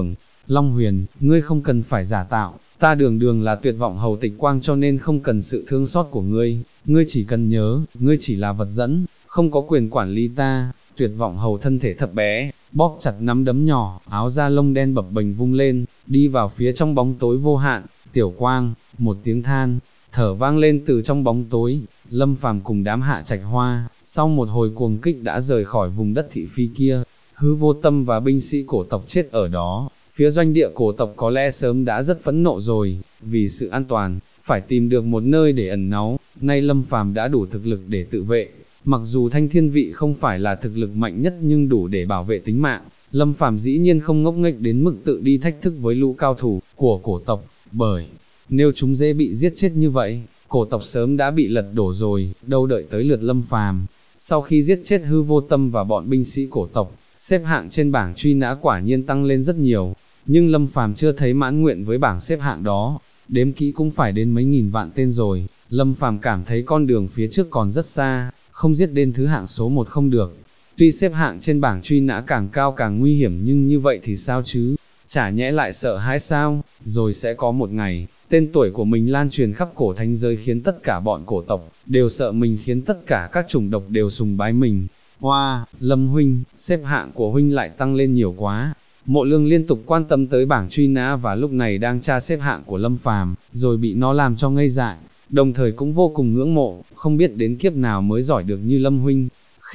Long Huyền, ngươi không cần phải giả tạo, ta đường đường là tuyệt vọng hầu Tịch Quang cho nên không cần sự thương xót của ngươi chỉ cần nhớ, ngươi chỉ là vật dẫn, không có quyền quản lý ta. Tuyệt vọng hầu thân thể thấp bé, bóp chặt nắm đấm nhỏ, áo da lông đen bập bềnh vung lên, đi vào phía trong bóng tối vô hạn. Tiểu Quang, một tiếng than thở vang lên từ trong bóng tối. Lâm Phàm cùng đám Hạ Trạch Hoa, sau một hồi cuồng kích đã rời khỏi vùng đất thị phi kia. Hư Vô Tâm và binh sĩ cổ tộc chết ở đó, phía doanh địa cổ tộc có lẽ sớm đã rất phẫn nộ rồi, vì sự an toàn, phải tìm được một nơi để ẩn náu. Nay Lâm Phàm đã đủ thực lực để tự vệ, mặc dù Thanh Thiên Vị không phải là thực lực mạnh nhất nhưng đủ để bảo vệ tính mạng. Lâm Phàm dĩ nhiên không ngốc nghếch đến mức tự đi thách thức với lũ cao thủ của cổ tộc, bởi nếu chúng dễ bị giết chết như vậy, cổ tộc sớm đã bị lật đổ rồi, đâu đợi tới lượt Lâm Phàm. Sau khi giết chết Hư Vô Tâm và bọn binh sĩ cổ tộc, xếp hạng trên bảng truy nã quả nhiên tăng lên rất nhiều, nhưng Lâm Phàm chưa thấy mãn nguyện với bảng xếp hạng đó, đếm kỹ cũng phải đến mấy nghìn vạn tên rồi. Lâm Phàm cảm thấy con đường phía trước còn rất xa, không giết đến thứ hạng số 1 không được. Tuy xếp hạng trên bảng truy nã càng cao càng nguy hiểm nhưng như vậy thì sao chứ? Chả nhẽ lại sợ hãi sao? Rồi sẽ có một ngày, tên tuổi của mình lan truyền khắp cổ thánh giới khiến tất cả bọn cổ tộc đều sợ mình, khiến tất cả các chủng tộc đều sùng bái mình. Hoa, Lâm huynh, xếp hạng của huynh lại tăng lên nhiều quá. Mộ Lương liên tục quan tâm tới bảng truy nã và lúc này đang tra xếp hạng của Lâm Phàm, rồi bị nó làm cho ngây dại, đồng thời cũng vô cùng ngưỡng mộ, không biết đến kiếp nào mới giỏi được như Lâm huynh.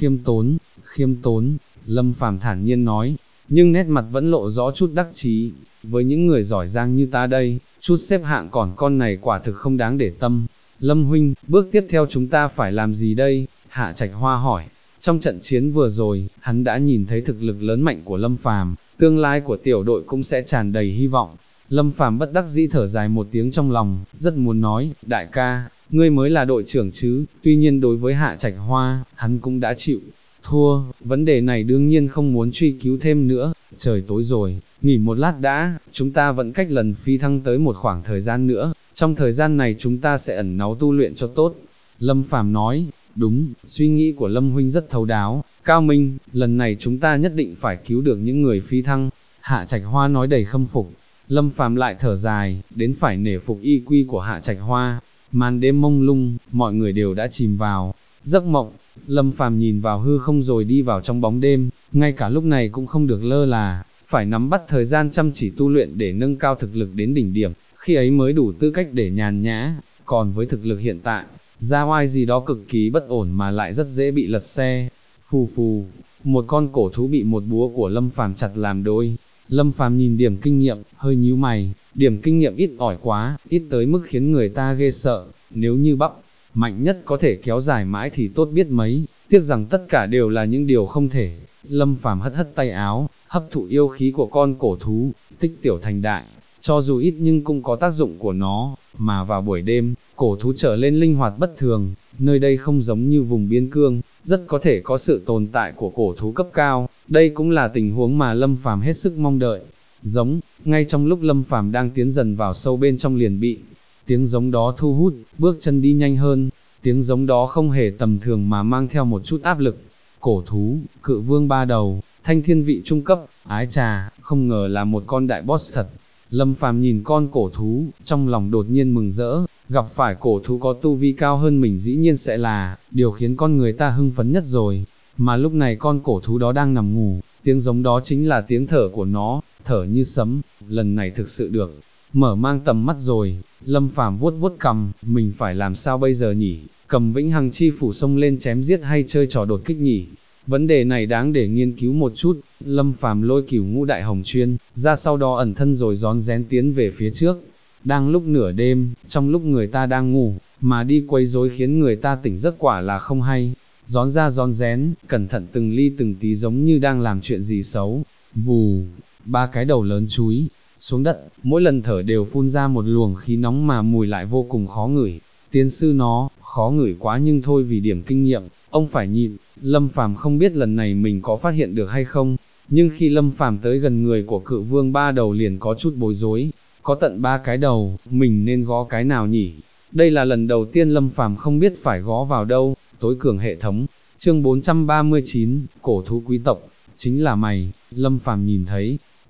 Khiêm tốn, Lâm Phàm thản nhiên nói, nhưng nét mặt vẫn lộ rõ chút đắc chí. Với những người giỏi giang như ta đây, chút xếp hạng còn con này quả thực không đáng để tâm. Lâm huynh, bước tiếp theo chúng ta phải làm gì đây? Hạ Trạch Hoa hỏi. Trong trận chiến vừa rồi, hắn đã nhìn thấy thực lực lớn mạnh của Lâm Phàm, tương lai của tiểu đội cũng sẽ tràn đầy hy vọng. Lâm Phàm bất đắc dĩ thở dài một tiếng trong lòng, rất muốn nói, đại ca, ngươi mới là đội trưởng chứ. Tuy nhiên đối với Hạ Trạch Hoa, hắn cũng đã chịu thua, vấn đề này đương nhiên không muốn truy cứu thêm nữa. Trời tối rồi, nghỉ một lát đã, chúng ta vẫn cách lần phi thăng tới một khoảng thời gian nữa, trong thời gian này chúng ta sẽ ẩn náu tu luyện cho tốt. Lâm Phàm nói, đúng, suy nghĩ của Lâm huynh rất thấu đáo, cao minh, lần này chúng ta nhất định phải cứu được những người phi thăng. Hạ Trạch Hoa nói đầy khâm phục. Lâm Phàm lại thở dài, đến phải nể phục y quy của Hạ Trạch Hoa. Màn đêm mông lung, mọi người đều đã chìm vào giấc mộng. Lâm Phàm nhìn vào hư không rồi đi vào trong bóng đêm, ngay cả lúc này cũng không được lơ là, phải nắm bắt thời gian chăm chỉ tu luyện để nâng cao thực lực đến đỉnh điểm, khi ấy mới đủ tư cách để nhàn nhã. Còn với thực lực hiện tại, ra oai gì đó cực kỳ bất ổn mà lại rất dễ bị lật xe. Phù phù, một con cổ thú bị một búa của Lâm Phàm chặt làm đôi. Lâm Phàm nhìn điểm kinh nghiệm, hơi nhíu mày, điểm kinh nghiệm ít ỏi quá, ít tới mức khiến người ta ghê sợ. Nếu như bắp mạnh nhất có thể kéo dài mãi thì tốt biết mấy, tiếc rằng tất cả đều là những điều không thể. Lâm Phàm hất hất tay áo, hấp thụ yêu khí của con cổ thú, tích tiểu thành đại, cho dù ít nhưng cũng có tác dụng của nó. Mà vào buổi đêm, cổ thú trở lên linh hoạt bất thường, nơi đây không giống như vùng biên cương, rất có thể có sự tồn tại của cổ thú cấp cao, đây cũng là tình huống mà Lâm Phàm hết sức mong đợi. Giống, ngay trong lúc Lâm Phàm đang tiến dần vào sâu bên trong liền bị tiếng giống đó thu hút, bước chân đi nhanh hơn. Tiếng giống đó không hề tầm thường mà mang theo một chút áp lực. Cổ thú, cự vương 3 đầu, Thanh Thiên Vị trung cấp, ái trà, không ngờ là một con đại boss thật. Lâm Phàm nhìn con cổ thú, trong lòng đột nhiên mừng rỡ, gặp phải cổ thú có tu vi cao hơn mình dĩ nhiên sẽ là điều khiến con người ta hưng phấn nhất rồi. Mà lúc này con cổ thú đó đang nằm ngủ, tiếng giống đó chính là tiếng thở của nó, thở như sấm. Lần này thực sự được mở mang tầm mắt rồi. Lâm Phàm vuốt vuốt cằm, mình phải làm sao bây giờ nhỉ? Cầm Vĩnh Hằng Chi Phủ xông lên chém giết hay chơi trò đột kích nhỉ? Vấn đề này đáng để nghiên cứu một chút. Lâm Phàm lôi Cửu Ngũ Đại Hồng Chuyên ra, sau đó ẩn thân rồi rón rén tiến về phía trước. Đang lúc nửa đêm, trong lúc người ta đang ngủ, mà đi quấy rối khiến người ta tỉnh giấc quả là không hay. Rón ra rón rén, cẩn thận từng ly từng tí giống như đang làm chuyện gì xấu. Vù, 3 cái đầu lớn chúi xuống đất, mỗi lần thở đều phun ra một luồng khí nóng mà mùi lại vô cùng khó ngửi. Tiến sư nó, khó ngửi quá nhưng thôi vì điểm kinh nghiệm, ông phải nhịn. Lâm Phàm không biết lần này mình có phát hiện được hay không, nhưng khi Lâm Phàm tới gần người của cự vương 3 đầu liền có chút bối rối. Có tận 3 cái đầu, mình nên gõ cái nào nhỉ? Đây là lần đầu tiên Lâm Phàm không biết phải gõ vào đâu. Tối cường hệ thống, chương 439, cổ thú quý tộc, chính là mày. Lâm Phàm nhìn thấy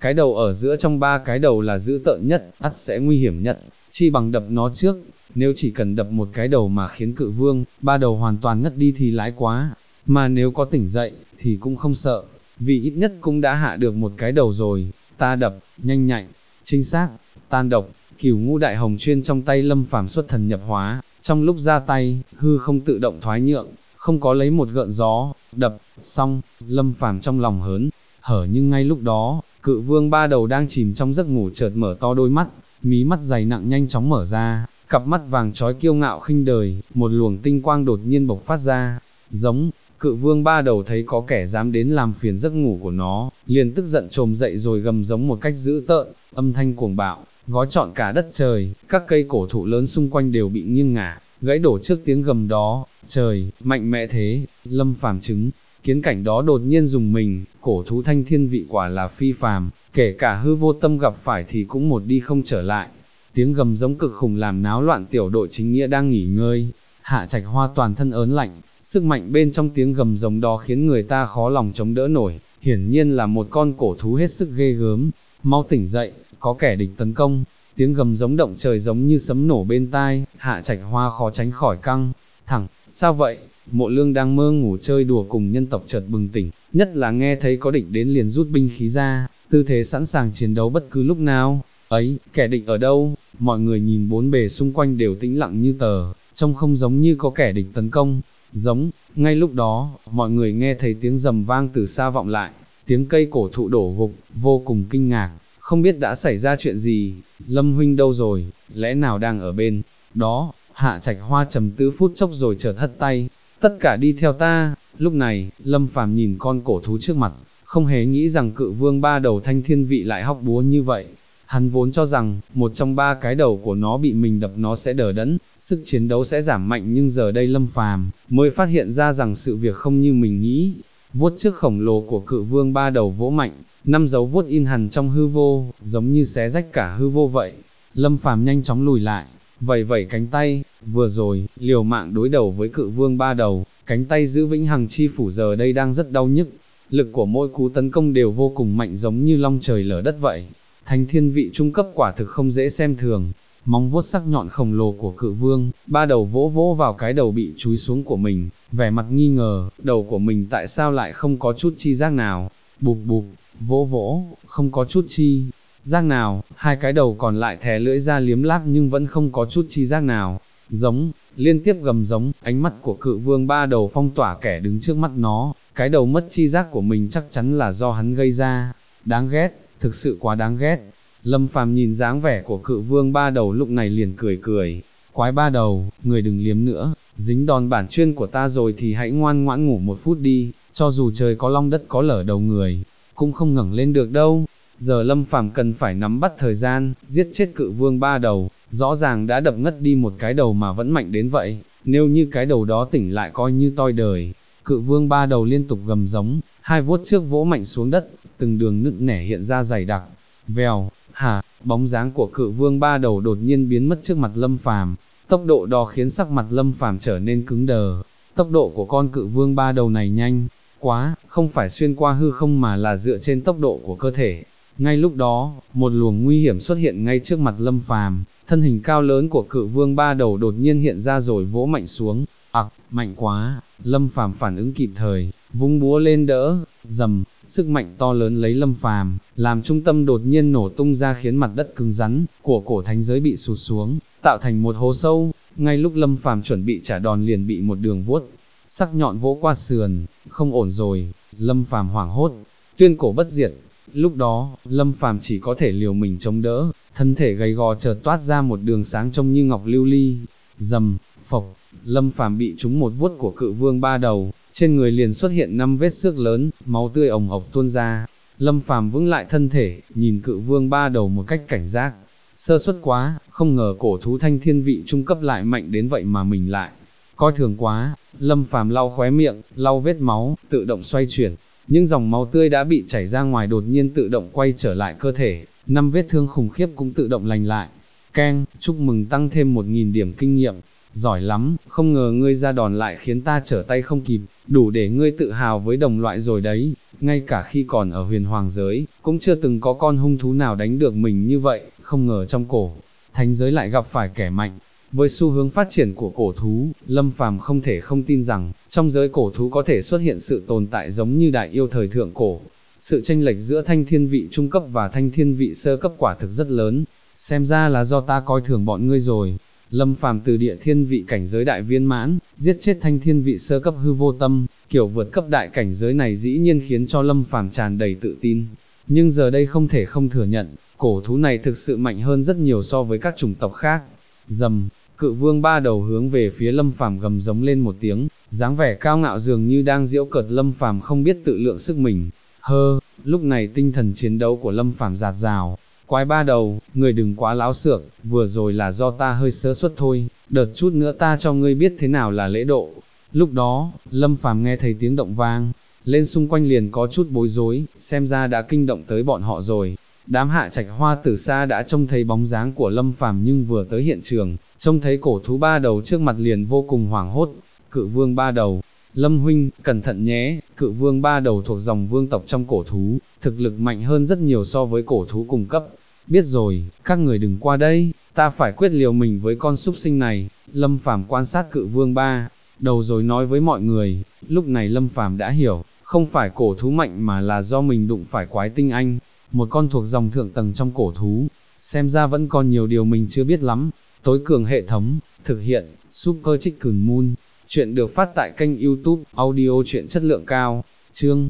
cái đầu ở giữa trong ba cái đầu là dữ tợn nhất, ắt sẽ nguy hiểm nhất, chi bằng đập nó trước, nếu chỉ cần đập một cái đầu mà khiến cự vương, ba đầu hoàn toàn ngất đi thì lãi quá, mà nếu có tỉnh dậy, thì cũng không sợ, vì ít nhất cũng đã hạ được một cái đầu rồi, ta đập, nhanh nhạy, chính xác, tan độc, Cửu Ngũ Đại Hồng Chuyên trong tay Lâm Phàm xuất thần nhập hóa, trong lúc ra tay, hư không tự động thoái nhượng, không có lấy một gợn gió, đập, xong, Lâm Phàm trong lòng hớn, hở nhưng ngay lúc đó, cự vương ba đầu đang chìm trong giấc ngủ chợt mở to đôi mắt, mí mắt dày nặng nhanh chóng mở ra, cặp mắt vàng trói kiêu ngạo khinh đời, một luồng tinh quang đột nhiên bộc phát ra, giống, cự vương ba đầu thấy có kẻ dám đến làm phiền giấc ngủ của nó, liền tức giận trồm dậy rồi gầm giống một cách dữ tợn, âm thanh cuồng bạo, gói trọn cả đất trời, các cây cổ thụ lớn xung quanh đều bị nghiêng ngả, gãy đổ trước tiếng gầm đó, trời, mạnh mẽ thế, Lâm Phàm chứng. Kiến cảnh đó đột nhiên dùng mình, cổ thú thanh thiên vị quả là phi phàm, kể cả hư vô tâm gặp phải thì cũng một đi không trở lại. Tiếng gầm giống cực khủng làm náo loạn tiểu đội chính nghĩa đang nghỉ ngơi, Hạ Trạch Hoa toàn thân ớn lạnh, sức mạnh bên trong tiếng gầm giống đó khiến người ta khó lòng chống đỡ nổi, hiển nhiên là một con cổ thú hết sức ghê gớm, mau tỉnh dậy, có kẻ địch tấn công, tiếng gầm giống động trời giống như sấm nổ bên tai, Hạ Trạch Hoa khó tránh khỏi căng thẳng, sao vậy? Mộ Lương đang mơ ngủ chơi đùa cùng nhân tộc chợt bừng tỉnh, nhất là nghe thấy có địch đến liền rút binh khí ra, tư thế sẵn sàng chiến đấu bất cứ lúc nào. Ấy, kẻ địch ở đâu? Mọi người nhìn bốn bề xung quanh đều tĩnh lặng như tờ, trông không giống như có kẻ địch tấn công. Giống, ngay lúc đó, mọi người nghe thấy tiếng rầm vang từ xa vọng lại, tiếng cây cổ thụ đổ gục, vô cùng kinh ngạc, không biết đã xảy ra chuyện gì, Lâm huynh đâu rồi, lẽ nào đang ở bên đó? Hạ Trạch Hoa trầm tư phút chốc rồi chợt hất tay, tất cả đi theo ta. Lúc này, Lâm Phàm nhìn con cổ thú trước mặt, không hề nghĩ rằng cự vương ba đầu thanh thiên vị lại hóc búa như vậy. Hắn vốn cho rằng, một trong ba cái đầu của nó bị mình đập nó sẽ đờ đẫn, sức chiến đấu sẽ giảm mạnh, nhưng giờ đây Lâm Phàm mới phát hiện ra rằng sự việc không như mình nghĩ. Vuốt trước khổng lồ của cự vương ba đầu vỗ mạnh, 5 dấu vuốt in hằn trong hư vô, giống như xé rách cả hư vô vậy. Lâm Phàm nhanh chóng lùi lại, vẩy vẩy cánh tay, vừa rồi, liều mạng đối đầu với cự vương ba đầu, cánh tay giữ vĩnh hằng chi phủ giờ đây đang rất đau nhức, lực của mỗi cú tấn công đều vô cùng mạnh giống như long trời lở đất vậy. Thanh thiên vị trung cấp quả thực không dễ xem thường, móng vuốt sắc nhọn khổng lồ của cự vương, ba đầu vỗ vỗ vào cái đầu bị chúi xuống của mình, vẻ mặt nghi ngờ, đầu của mình tại sao lại không có chút chi giác nào, bụp bụp, vỗ vỗ, không có chút chi giác nào, hai cái đầu còn lại thè lưỡi ra liếm láp nhưng vẫn không có chút chi giác nào, giống, liên tiếp gầm giống, ánh mắt của cự vương ba đầu phong tỏa kẻ đứng trước mắt nó, cái đầu mất chi giác của mình chắc chắn là do hắn gây ra, đáng ghét, thực sự quá đáng ghét. Lâm Phàm nhìn dáng vẻ của cự vương ba đầu lúc này liền cười cười, quái ba đầu, người đừng liếm nữa, dính đòn bản chuyên của ta rồi thì hãy ngoan ngoãn ngủ một phút đi, cho dù trời có long đất có lở đầu người, cũng không ngẩng lên được đâu. Giờ Lâm Phàm cần phải nắm bắt thời gian, giết chết cự vương ba đầu, rõ ràng đã đập ngất đi một cái đầu mà vẫn mạnh đến vậy, nếu như cái đầu đó tỉnh lại coi như toi đời. Cự vương ba đầu liên tục gầm giống, hai vuốt trước vỗ mạnh xuống đất, từng đường nứt nẻ hiện ra dày đặc. Vèo, bóng dáng của cự vương ba đầu đột nhiên biến mất trước mặt Lâm Phàm, tốc độ đó khiến sắc mặt Lâm Phàm trở nên cứng đờ. Tốc độ của con cự vương ba đầu này nhanh quá, không phải xuyên qua hư không mà là dựa trên tốc độ của cơ thể. Ngay lúc đó, một luồng nguy hiểm xuất hiện ngay trước mặt Lâm Phàm, thân hình cao lớn của cự vương ba đầu đột nhiên hiện ra rồi vỗ mạnh xuống. Mạnh quá, Lâm Phàm phản ứng kịp thời, vung búa lên đỡ, rầm, sức mạnh to lớn lấy Lâm Phàm làm trung tâm đột nhiên nổ tung ra khiến mặt đất cứng rắn của cổ thánh giới bị sụt xuống, tạo thành một hố sâu. Ngay lúc Lâm Phàm chuẩn bị trả đòn liền bị một đường vuốt sắc nhọn vỗ qua sườn, không ổn rồi, Lâm Phàm hoảng hốt, tuyên cổ bất diệt. Lúc đó, Lâm Phàm chỉ có thể liều mình chống đỡ, thân thể gầy gò chợt toát ra một đường sáng trông như ngọc lưu ly. Rầm, phộc, Lâm Phàm bị trúng một vuốt của cự vương ba đầu, trên người liền xuất hiện 5 vết xước lớn, máu tươi ồng ộc tuôn ra. Lâm Phàm vững lại thân thể, nhìn cự vương ba đầu một cách cảnh giác. Sơ suất quá, không ngờ cổ thú thanh thiên vị trung cấp lại mạnh đến vậy mà mình lại coi thường quá. Lâm Phàm lau khóe miệng, lau vết máu, tự động xoay chuyển. Nhưng dòng máu tươi đã bị chảy ra ngoài đột nhiên tự động quay trở lại cơ thể, 5 vết thương khủng khiếp cũng tự động lành lại. Keng, chúc mừng tăng thêm 1000 điểm kinh nghiệm, giỏi lắm, không ngờ ngươi ra đòn lại khiến ta trở tay không kịp, đủ để ngươi tự hào với đồng loại rồi đấy, ngay cả khi còn ở huyền hoàng giới, cũng chưa từng có con hung thú nào đánh được mình như vậy, không ngờ trong cổ thánh giới lại gặp phải kẻ mạnh. Với xu hướng phát triển của cổ thú, Lâm Phàm không thể không tin rằng, trong giới cổ thú có thể xuất hiện sự tồn tại giống như đại yêu thời thượng cổ. Sự chênh lệch giữa thanh thiên vị trung cấp và thanh thiên vị sơ cấp quả thực rất lớn, xem ra là do ta coi thường bọn ngươi rồi. Lâm Phàm từ địa thiên vị cảnh giới đại viên mãn, giết chết thanh thiên vị sơ cấp hư vô tâm, kiểu vượt cấp đại cảnh giới này dĩ nhiên khiến cho Lâm Phàm tràn đầy tự tin. Nhưng giờ đây không thể không thừa nhận, cổ thú này thực sự mạnh hơn rất nhiều so với các chủng tộc khác. Rầm, Cự vương ba đầu hướng về phía Lâm Phàm gầm giống lên một tiếng, dáng vẻ cao ngạo dường như đang giễu cợt Lâm Phàm không biết tự lượng sức mình. Lúc này tinh thần chiến đấu của Lâm Phàm dạt dào. Quái ba đầu, người đừng quá láo xược, vừa rồi là do ta hơi sơ suất thôi, đợt chút nữa ta cho ngươi biết thế nào là lễ độ. Lúc đó, Lâm Phàm nghe thấy tiếng động vang, lên xung quanh liền có chút bối rối, xem ra đã kinh động tới bọn họ rồi. Đám Hạ Trạch Hoa từ xa đã trông thấy bóng dáng của Lâm Phàm nhưng vừa tới hiện trường, trông thấy cổ thú ba đầu trước mặt liền vô cùng hoảng hốt. Cự vương ba đầu, Lâm huynh, cẩn thận nhé, cự vương ba đầu thuộc dòng vương tộc trong cổ thú, thực lực mạnh hơn rất nhiều so với cổ thú cùng cấp. Biết rồi, các người đừng qua đây, ta phải quyết liều mình với con súc sinh này. Lâm Phàm quan sát cự vương ba đầu rồi nói với mọi người. Lúc này Lâm Phàm đã hiểu, không phải cổ thú mạnh mà là do mình đụng phải quái tinh anh, một con thuộc dòng thượng tầng trong cổ thú. Xem ra vẫn còn nhiều điều mình chưa biết lắm. Tối cường hệ thống, thực hiện, Super Chicken Moon. Chuyện được phát tại kênh YouTube, audio truyện chất lượng cao. Chương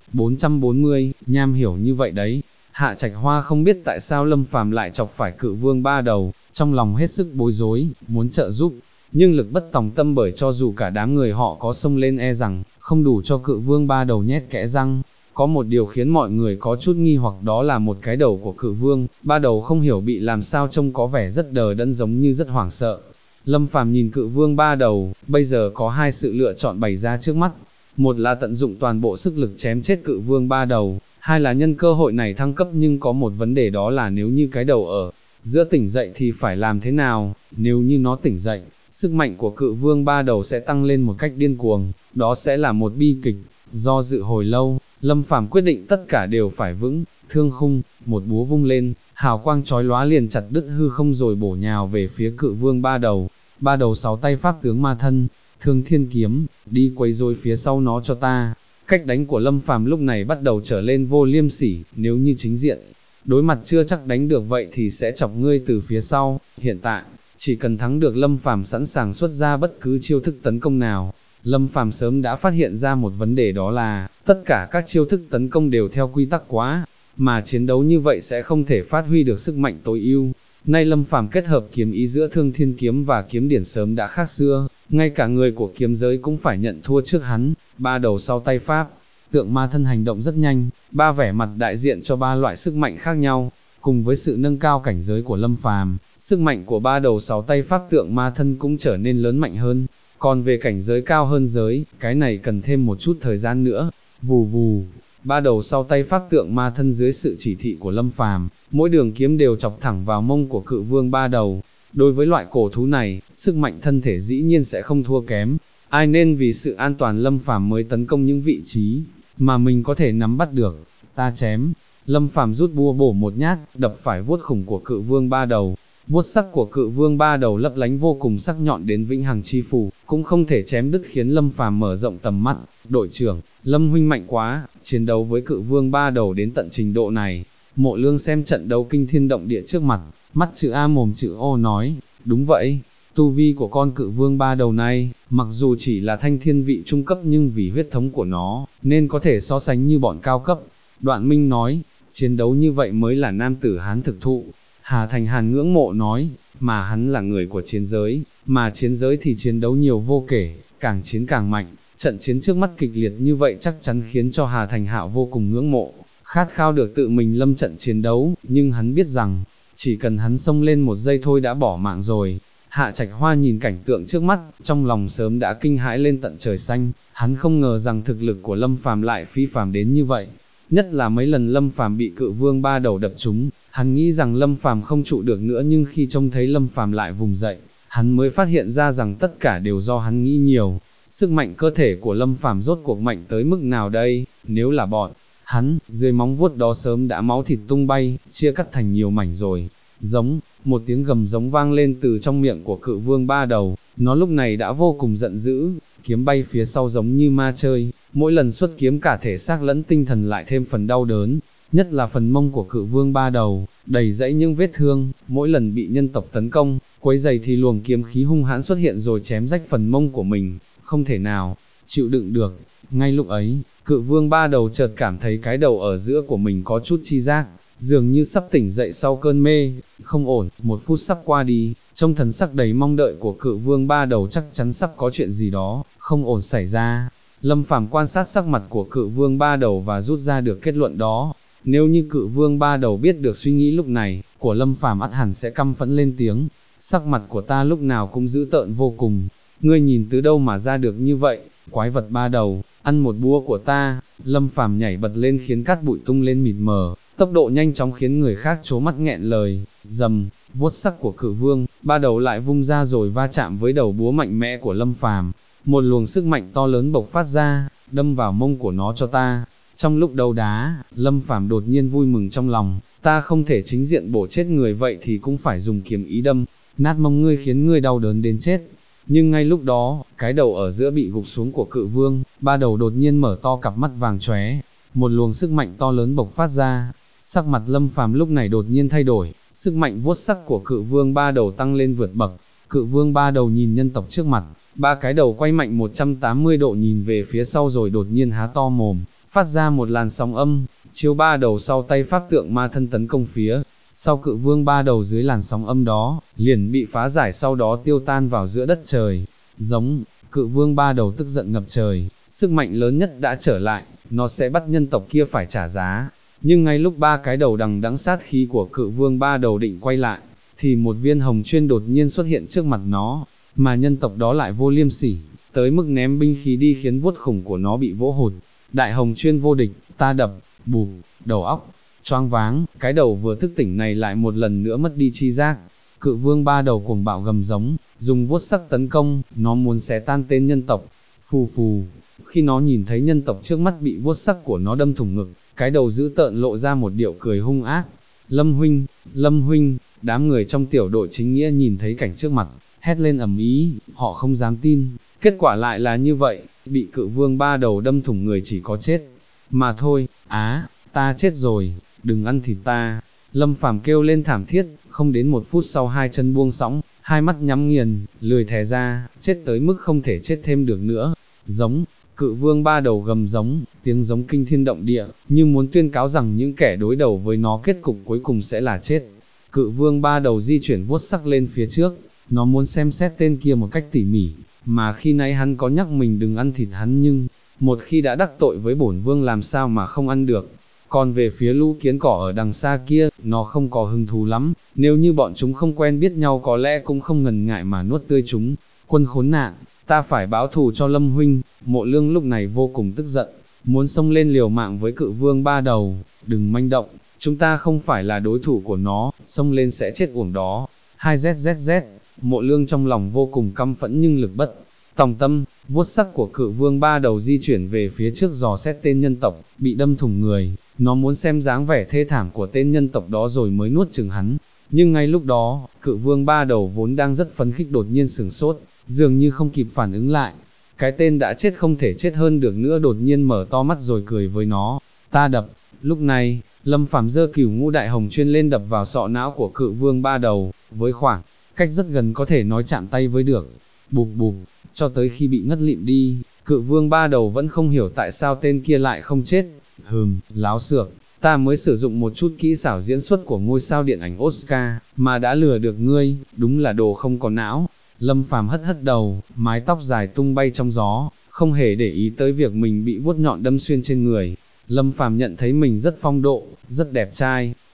440, nham hiểu như vậy đấy. Hạ Trạch Hoa không biết tại sao Lâm Phàm lại chọc phải cự vương ba đầu, trong lòng hết sức bối rối, muốn trợ giúp, nhưng lực bất tòng tâm bởi cho dù cả đám người họ có xông lên e rằng, không đủ cho cự vương ba đầu nhét kẽ răng. Có một điều khiến mọi người có chút nghi hoặc đó là một cái đầu của cự vương, ba đầu không hiểu bị làm sao trông có vẻ rất đờ đẫn giống như rất hoảng sợ. Lâm Phàm nhìn cự vương ba đầu, bây giờ có hai sự lựa chọn bày ra trước mắt. Một là tận dụng toàn bộ sức lực chém chết cự vương ba đầu, hai là nhân cơ hội này thăng cấp, nhưng có một vấn đề đó là nếu như cái đầu ở giữa tỉnh dậy thì phải làm thế nào. Nếu như nó tỉnh dậy, sức mạnh của cự vương ba đầu sẽ tăng lên một cách điên cuồng, đó sẽ là một bi kịch. Do dự hồi lâu, Lâm Phàm quyết định tất cả đều phải vững. Thương khung, một búa vung lên, hào quang chói lóa liền chặt đứt hư không rồi bổ nhào về phía cự vương ba đầu. Ba đầu sáu tay pháp tướng ma thân, Thương Thiên kiếm, đi quấy rối phía sau nó cho ta. Cách đánh của Lâm Phàm lúc này bắt đầu trở lên vô liêm sỉ, nếu như chính diện đối mặt chưa chắc đánh được vậy thì sẽ chọc ngươi từ phía sau. Hiện tại, chỉ cần thắng được Lâm Phàm sẵn sàng xuất ra bất cứ chiêu thức tấn công nào. Lâm Phàm sớm đã phát hiện ra một vấn đề, đó là tất cả các chiêu thức tấn công đều theo quy tắc quá, mà chiến đấu như vậy sẽ không thể phát huy được sức mạnh tối ưu. Nay Lâm Phàm kết hợp kiếm ý giữa Thương Thiên kiếm và kiếm điển sớm đã khác xưa, ngay cả người của kiếm giới cũng phải nhận thua trước hắn. Ba đầu sau tay pháp tượng ma thân hành động rất nhanh, ba vẻ mặt đại diện cho ba loại sức mạnh khác nhau. Cùng với sự nâng cao cảnh giới của Lâm Phàm, sức mạnh của ba đầu sáu tay pháp tượng ma thân cũng trở nên lớn mạnh hơn. Còn về cảnh giới cao hơn giới, cái này cần thêm một chút thời gian nữa. Vù vù, ba đầu sau tay pháp tượng ma thân dưới sự chỉ thị của Lâm Phàm, mỗi đường kiếm đều chọc thẳng vào mông của cự vương ba đầu. Đối với loại cổ thú này, sức mạnh thân thể dĩ nhiên sẽ không thua kém. Ai nên vì sự an toàn Lâm Phàm mới tấn công những vị trí mà mình có thể nắm bắt được. Ta chém. Lâm Phàm rút búa bổ một nhát, đập phải vuốt khủng của cự vương ba đầu. Vuốt sắc của cự vương ba đầu lấp lánh vô cùng sắc nhọn đến vĩnh hằng chi phủ, cũng không thể chém đứt, khiến Lâm Phàm mở rộng tầm mắt. Đội trưởng, Lâm huynh mạnh quá, chiến đấu với cự vương ba đầu đến tận trình độ này. Mộ Lương xem trận đấu kinh thiên động địa trước mặt, mắt chữ A mồm chữ O nói, đúng vậy, tu vi của con cự vương ba đầu này, mặc dù chỉ là thanh thiên vị trung cấp nhưng vì huyết thống của nó, nên có thể so sánh như bọn cao cấp. Đoạn Minh nói, chiến đấu như vậy mới là nam tử Hán thực thụ. Hà Thành Hàn ngưỡng mộ nói, mà hắn là người của chiến giới, mà chiến giới thì chiến đấu nhiều vô kể, càng chiến càng mạnh. Trận chiến trước mắt kịch liệt như vậy chắc chắn khiến cho Hà Thành Hạo vô cùng ngưỡng mộ, khát khao được tự mình lâm trận chiến đấu, nhưng hắn biết rằng, chỉ cần hắn xông lên một giây thôi đã bỏ mạng rồi. Hạ Trạch Hoa nhìn cảnh tượng trước mắt, trong lòng sớm đã kinh hãi lên tận trời xanh, hắn không ngờ rằng thực lực của Lâm Phàm lại phi phàm đến như vậy. nhất là mấy lần Lâm Phàm bị Cự Vương ba đầu đập trúng, hắn nghĩ rằng Lâm Phàm không trụ được nữa, nhưng khi trông thấy Lâm Phàm lại vùng dậy, hắn mới phát hiện ra rằng tất cả đều do hắn nghĩ nhiều. Sức mạnh cơ thể của Lâm Phàm rốt cuộc mạnh tới mức nào đây, nếu là bọn hắn, dưới móng vuốt đó sớm đã máu thịt tung bay, chia cắt thành nhiều mảnh rồi. Giống, một tiếng gầm giống vang lên từ trong miệng của Cự Vương ba đầu, nó lúc này đã vô cùng giận dữ, kiếm bay phía sau giống như ma chơi, mỗi lần xuất kiếm cả thể xác lẫn tinh thần lại thêm phần đau đớn, nhất là phần mông của Cự Vương ba đầu, đầy dẫy những vết thương, mỗi lần bị nhân tộc tấn công, quấy giày thì luồng kiếm khí hung hãn xuất hiện rồi chém rách phần mông của mình, không thể nào chịu đựng được. Ngay lúc ấy, Cự Vương ba đầu chợt cảm thấy cái đầu ở giữa của mình có chút chi giác, dường như sắp tỉnh dậy sau cơn mê. Không ổn, 1 phút sắp qua đi, trong thần sắc đầy mong đợi của Cự Vương ba đầu chắc chắn sắp có chuyện gì đó không ổn xảy ra. Lâm Phàm quan sát sắc mặt của Cự Vương ba đầu và rút ra được kết luận đó. Nếu như Cự Vương ba đầu biết được suy nghĩ lúc này của Lâm Phàm, ắt hẳn sẽ căm phẫn lên tiếng. Sắc mặt của ta lúc nào cũng dữ tợn vô cùng, ngươi nhìn từ đâu mà ra được như vậy, quái vật ba đầu, ăn một búa của ta. Lâm Phàm nhảy bật lên khiến cát bụi tung lên mịt mờ, tốc độ nhanh chóng khiến người khác trố mắt nghẹn lời. Dầm, vuốt sắc của Cự Vương ba đầu lại vung ra rồi va chạm với đầu búa mạnh mẽ của Lâm Phàm. Một luồng sức mạnh to lớn bộc phát ra, đâm vào mông của nó cho ta. Trong lúc đấu đá, Lâm Phàm đột nhiên vui mừng trong lòng, ta không thể chính diện bổ chết người vậy thì cũng phải dùng kiếm ý đâm nát mông ngươi khiến ngươi đau đớn đến chết. Nhưng ngay lúc đó, cái đầu ở giữa bị gục xuống của Cự Vương ba đầu đột nhiên mở to cặp mắt vàng chóe, một luồng sức mạnh to lớn bộc phát ra. Sắc mặt Lâm Phàm lúc này đột nhiên thay đổi, sức mạnh vuốt sắc của Cự Vương ba đầu tăng lên vượt bậc. Cự Vương ba đầu nhìn nhân tộc trước mặt, ba cái đầu quay mạnh 180 độ nhìn về phía sau rồi đột nhiên há to mồm, phát ra một làn sóng âm, chiếu ba đầu sau tay pháp tượng ma thân tấn công phía sau Cự Vương ba đầu. Dưới làn sóng âm đó, liền bị phá giải, sau đó tiêu tan vào giữa đất trời. Giống, Cự Vương ba đầu tức giận ngập trời, sức mạnh lớn nhất đã trở lại, nó sẽ bắt nhân tộc kia phải trả giá. Nhưng ngay lúc ba cái đầu đằng đẵng sát khí của Cự Vương ba đầu định quay lại, thì một viên hồng chuyên đột nhiên xuất hiện trước mặt nó, mà nhân tộc đó lại vô liêm sỉ, tới mức ném binh khí đi khiến vuốt khủng của nó bị vỗ hụt. Đại hồng chuyên vô địch, ta đập, bụp, đầu óc choáng váng, cái đầu vừa thức tỉnh này lại một lần nữa mất đi chi giác. Cự Vương ba đầu cuồng bạo gầm giống, dùng vuốt sắc tấn công, nó muốn xé tan tên nhân tộc. Phù phù, khi nó nhìn thấy nhân tộc trước mắt bị vuốt sắc của nó đâm thủng ngực, cái đầu dữ tợn lộ ra một điệu cười hung ác. Lâm huynh, đám người trong tiểu đội chính nghĩa nhìn thấy cảnh trước mặt, hét lên ầm ĩ, họ không dám tin, kết quả lại là như vậy, bị Cự Vương ba đầu đâm thủng người chỉ có chết mà thôi. Á, ta chết rồi, đừng ăn thịt ta. Lâm Phàm kêu lên thảm thiết, không đến 1 phút sau hai chân buông sõng, hai mắt nhắm nghiền, lười thè ra, chết tới mức không thể chết thêm được nữa. Giống, Cự Vương ba đầu gầm giống, tiếng giống kinh thiên động địa, như muốn tuyên cáo rằng những kẻ đối đầu với nó kết cục cuối cùng sẽ là chết. Cự Vương ba đầu di chuyển vuốt sắc lên phía trước, nó muốn xem xét tên kia một cách tỉ mỉ, mà khi nãy hắn có nhắc mình đừng ăn thịt hắn, nhưng một khi đã đắc tội với bổn vương làm sao mà không ăn được. Còn về phía lũ kiến cỏ ở đằng xa kia, nó không có hứng thú lắm, nếu như bọn chúng không quen biết nhau có lẽ cũng không ngần ngại mà nuốt tươi chúng. Quân khốn nạn, ta phải báo thù cho Lâm huynh. Mộ Lương lúc này vô cùng tức giận, muốn xông lên liều mạng với Cự Vương ba đầu. Đừng manh động, chúng ta không phải là đối thủ của nó, xông lên sẽ chết uổng đó. 2ZZZ, Mộ Lương trong lòng vô cùng căm phẫn nhưng lực bất tòng tâm, vuốt sắc của Cự Vương ba đầu di chuyển về phía trước dò xét tên nhân tộc bị đâm thủng người, nó muốn xem dáng vẻ thê thảm của tên nhân tộc đó rồi mới nuốt chửng hắn. Nhưng ngay lúc đó, Cự Vương ba đầu vốn đang rất phấn khích đột nhiên sửng sốt, dường như không kịp phản ứng lại. Cái tên đã chết không thể chết hơn được nữa đột nhiên mở to mắt rồi cười với nó, ta đập. Lúc này, Lâm Phàm giơ Cửu Ngũ Đại Hồng Chuyên lên đập vào sọ não của Cự Vương ba đầu, với khoảng cách rất gần có thể nói chạm tay với được. Bụp bụp, cho tới khi bị ngất lịm đi, Cự Vương ba đầu vẫn không hiểu tại sao tên kia lại không chết. Láo xược, ta mới sử dụng một chút kỹ xảo diễn xuất của ngôi sao điện ảnh Oscar, mà đã lừa được ngươi, đúng là đồ không có não. Lâm Phàm hất hất đầu, mái tóc dài tung bay trong gió, không hề để ý tới việc mình bị vuốt nhọn đâm xuyên trên người. Lâm Phàm nhận thấy mình rất phong độ, rất đẹp trai,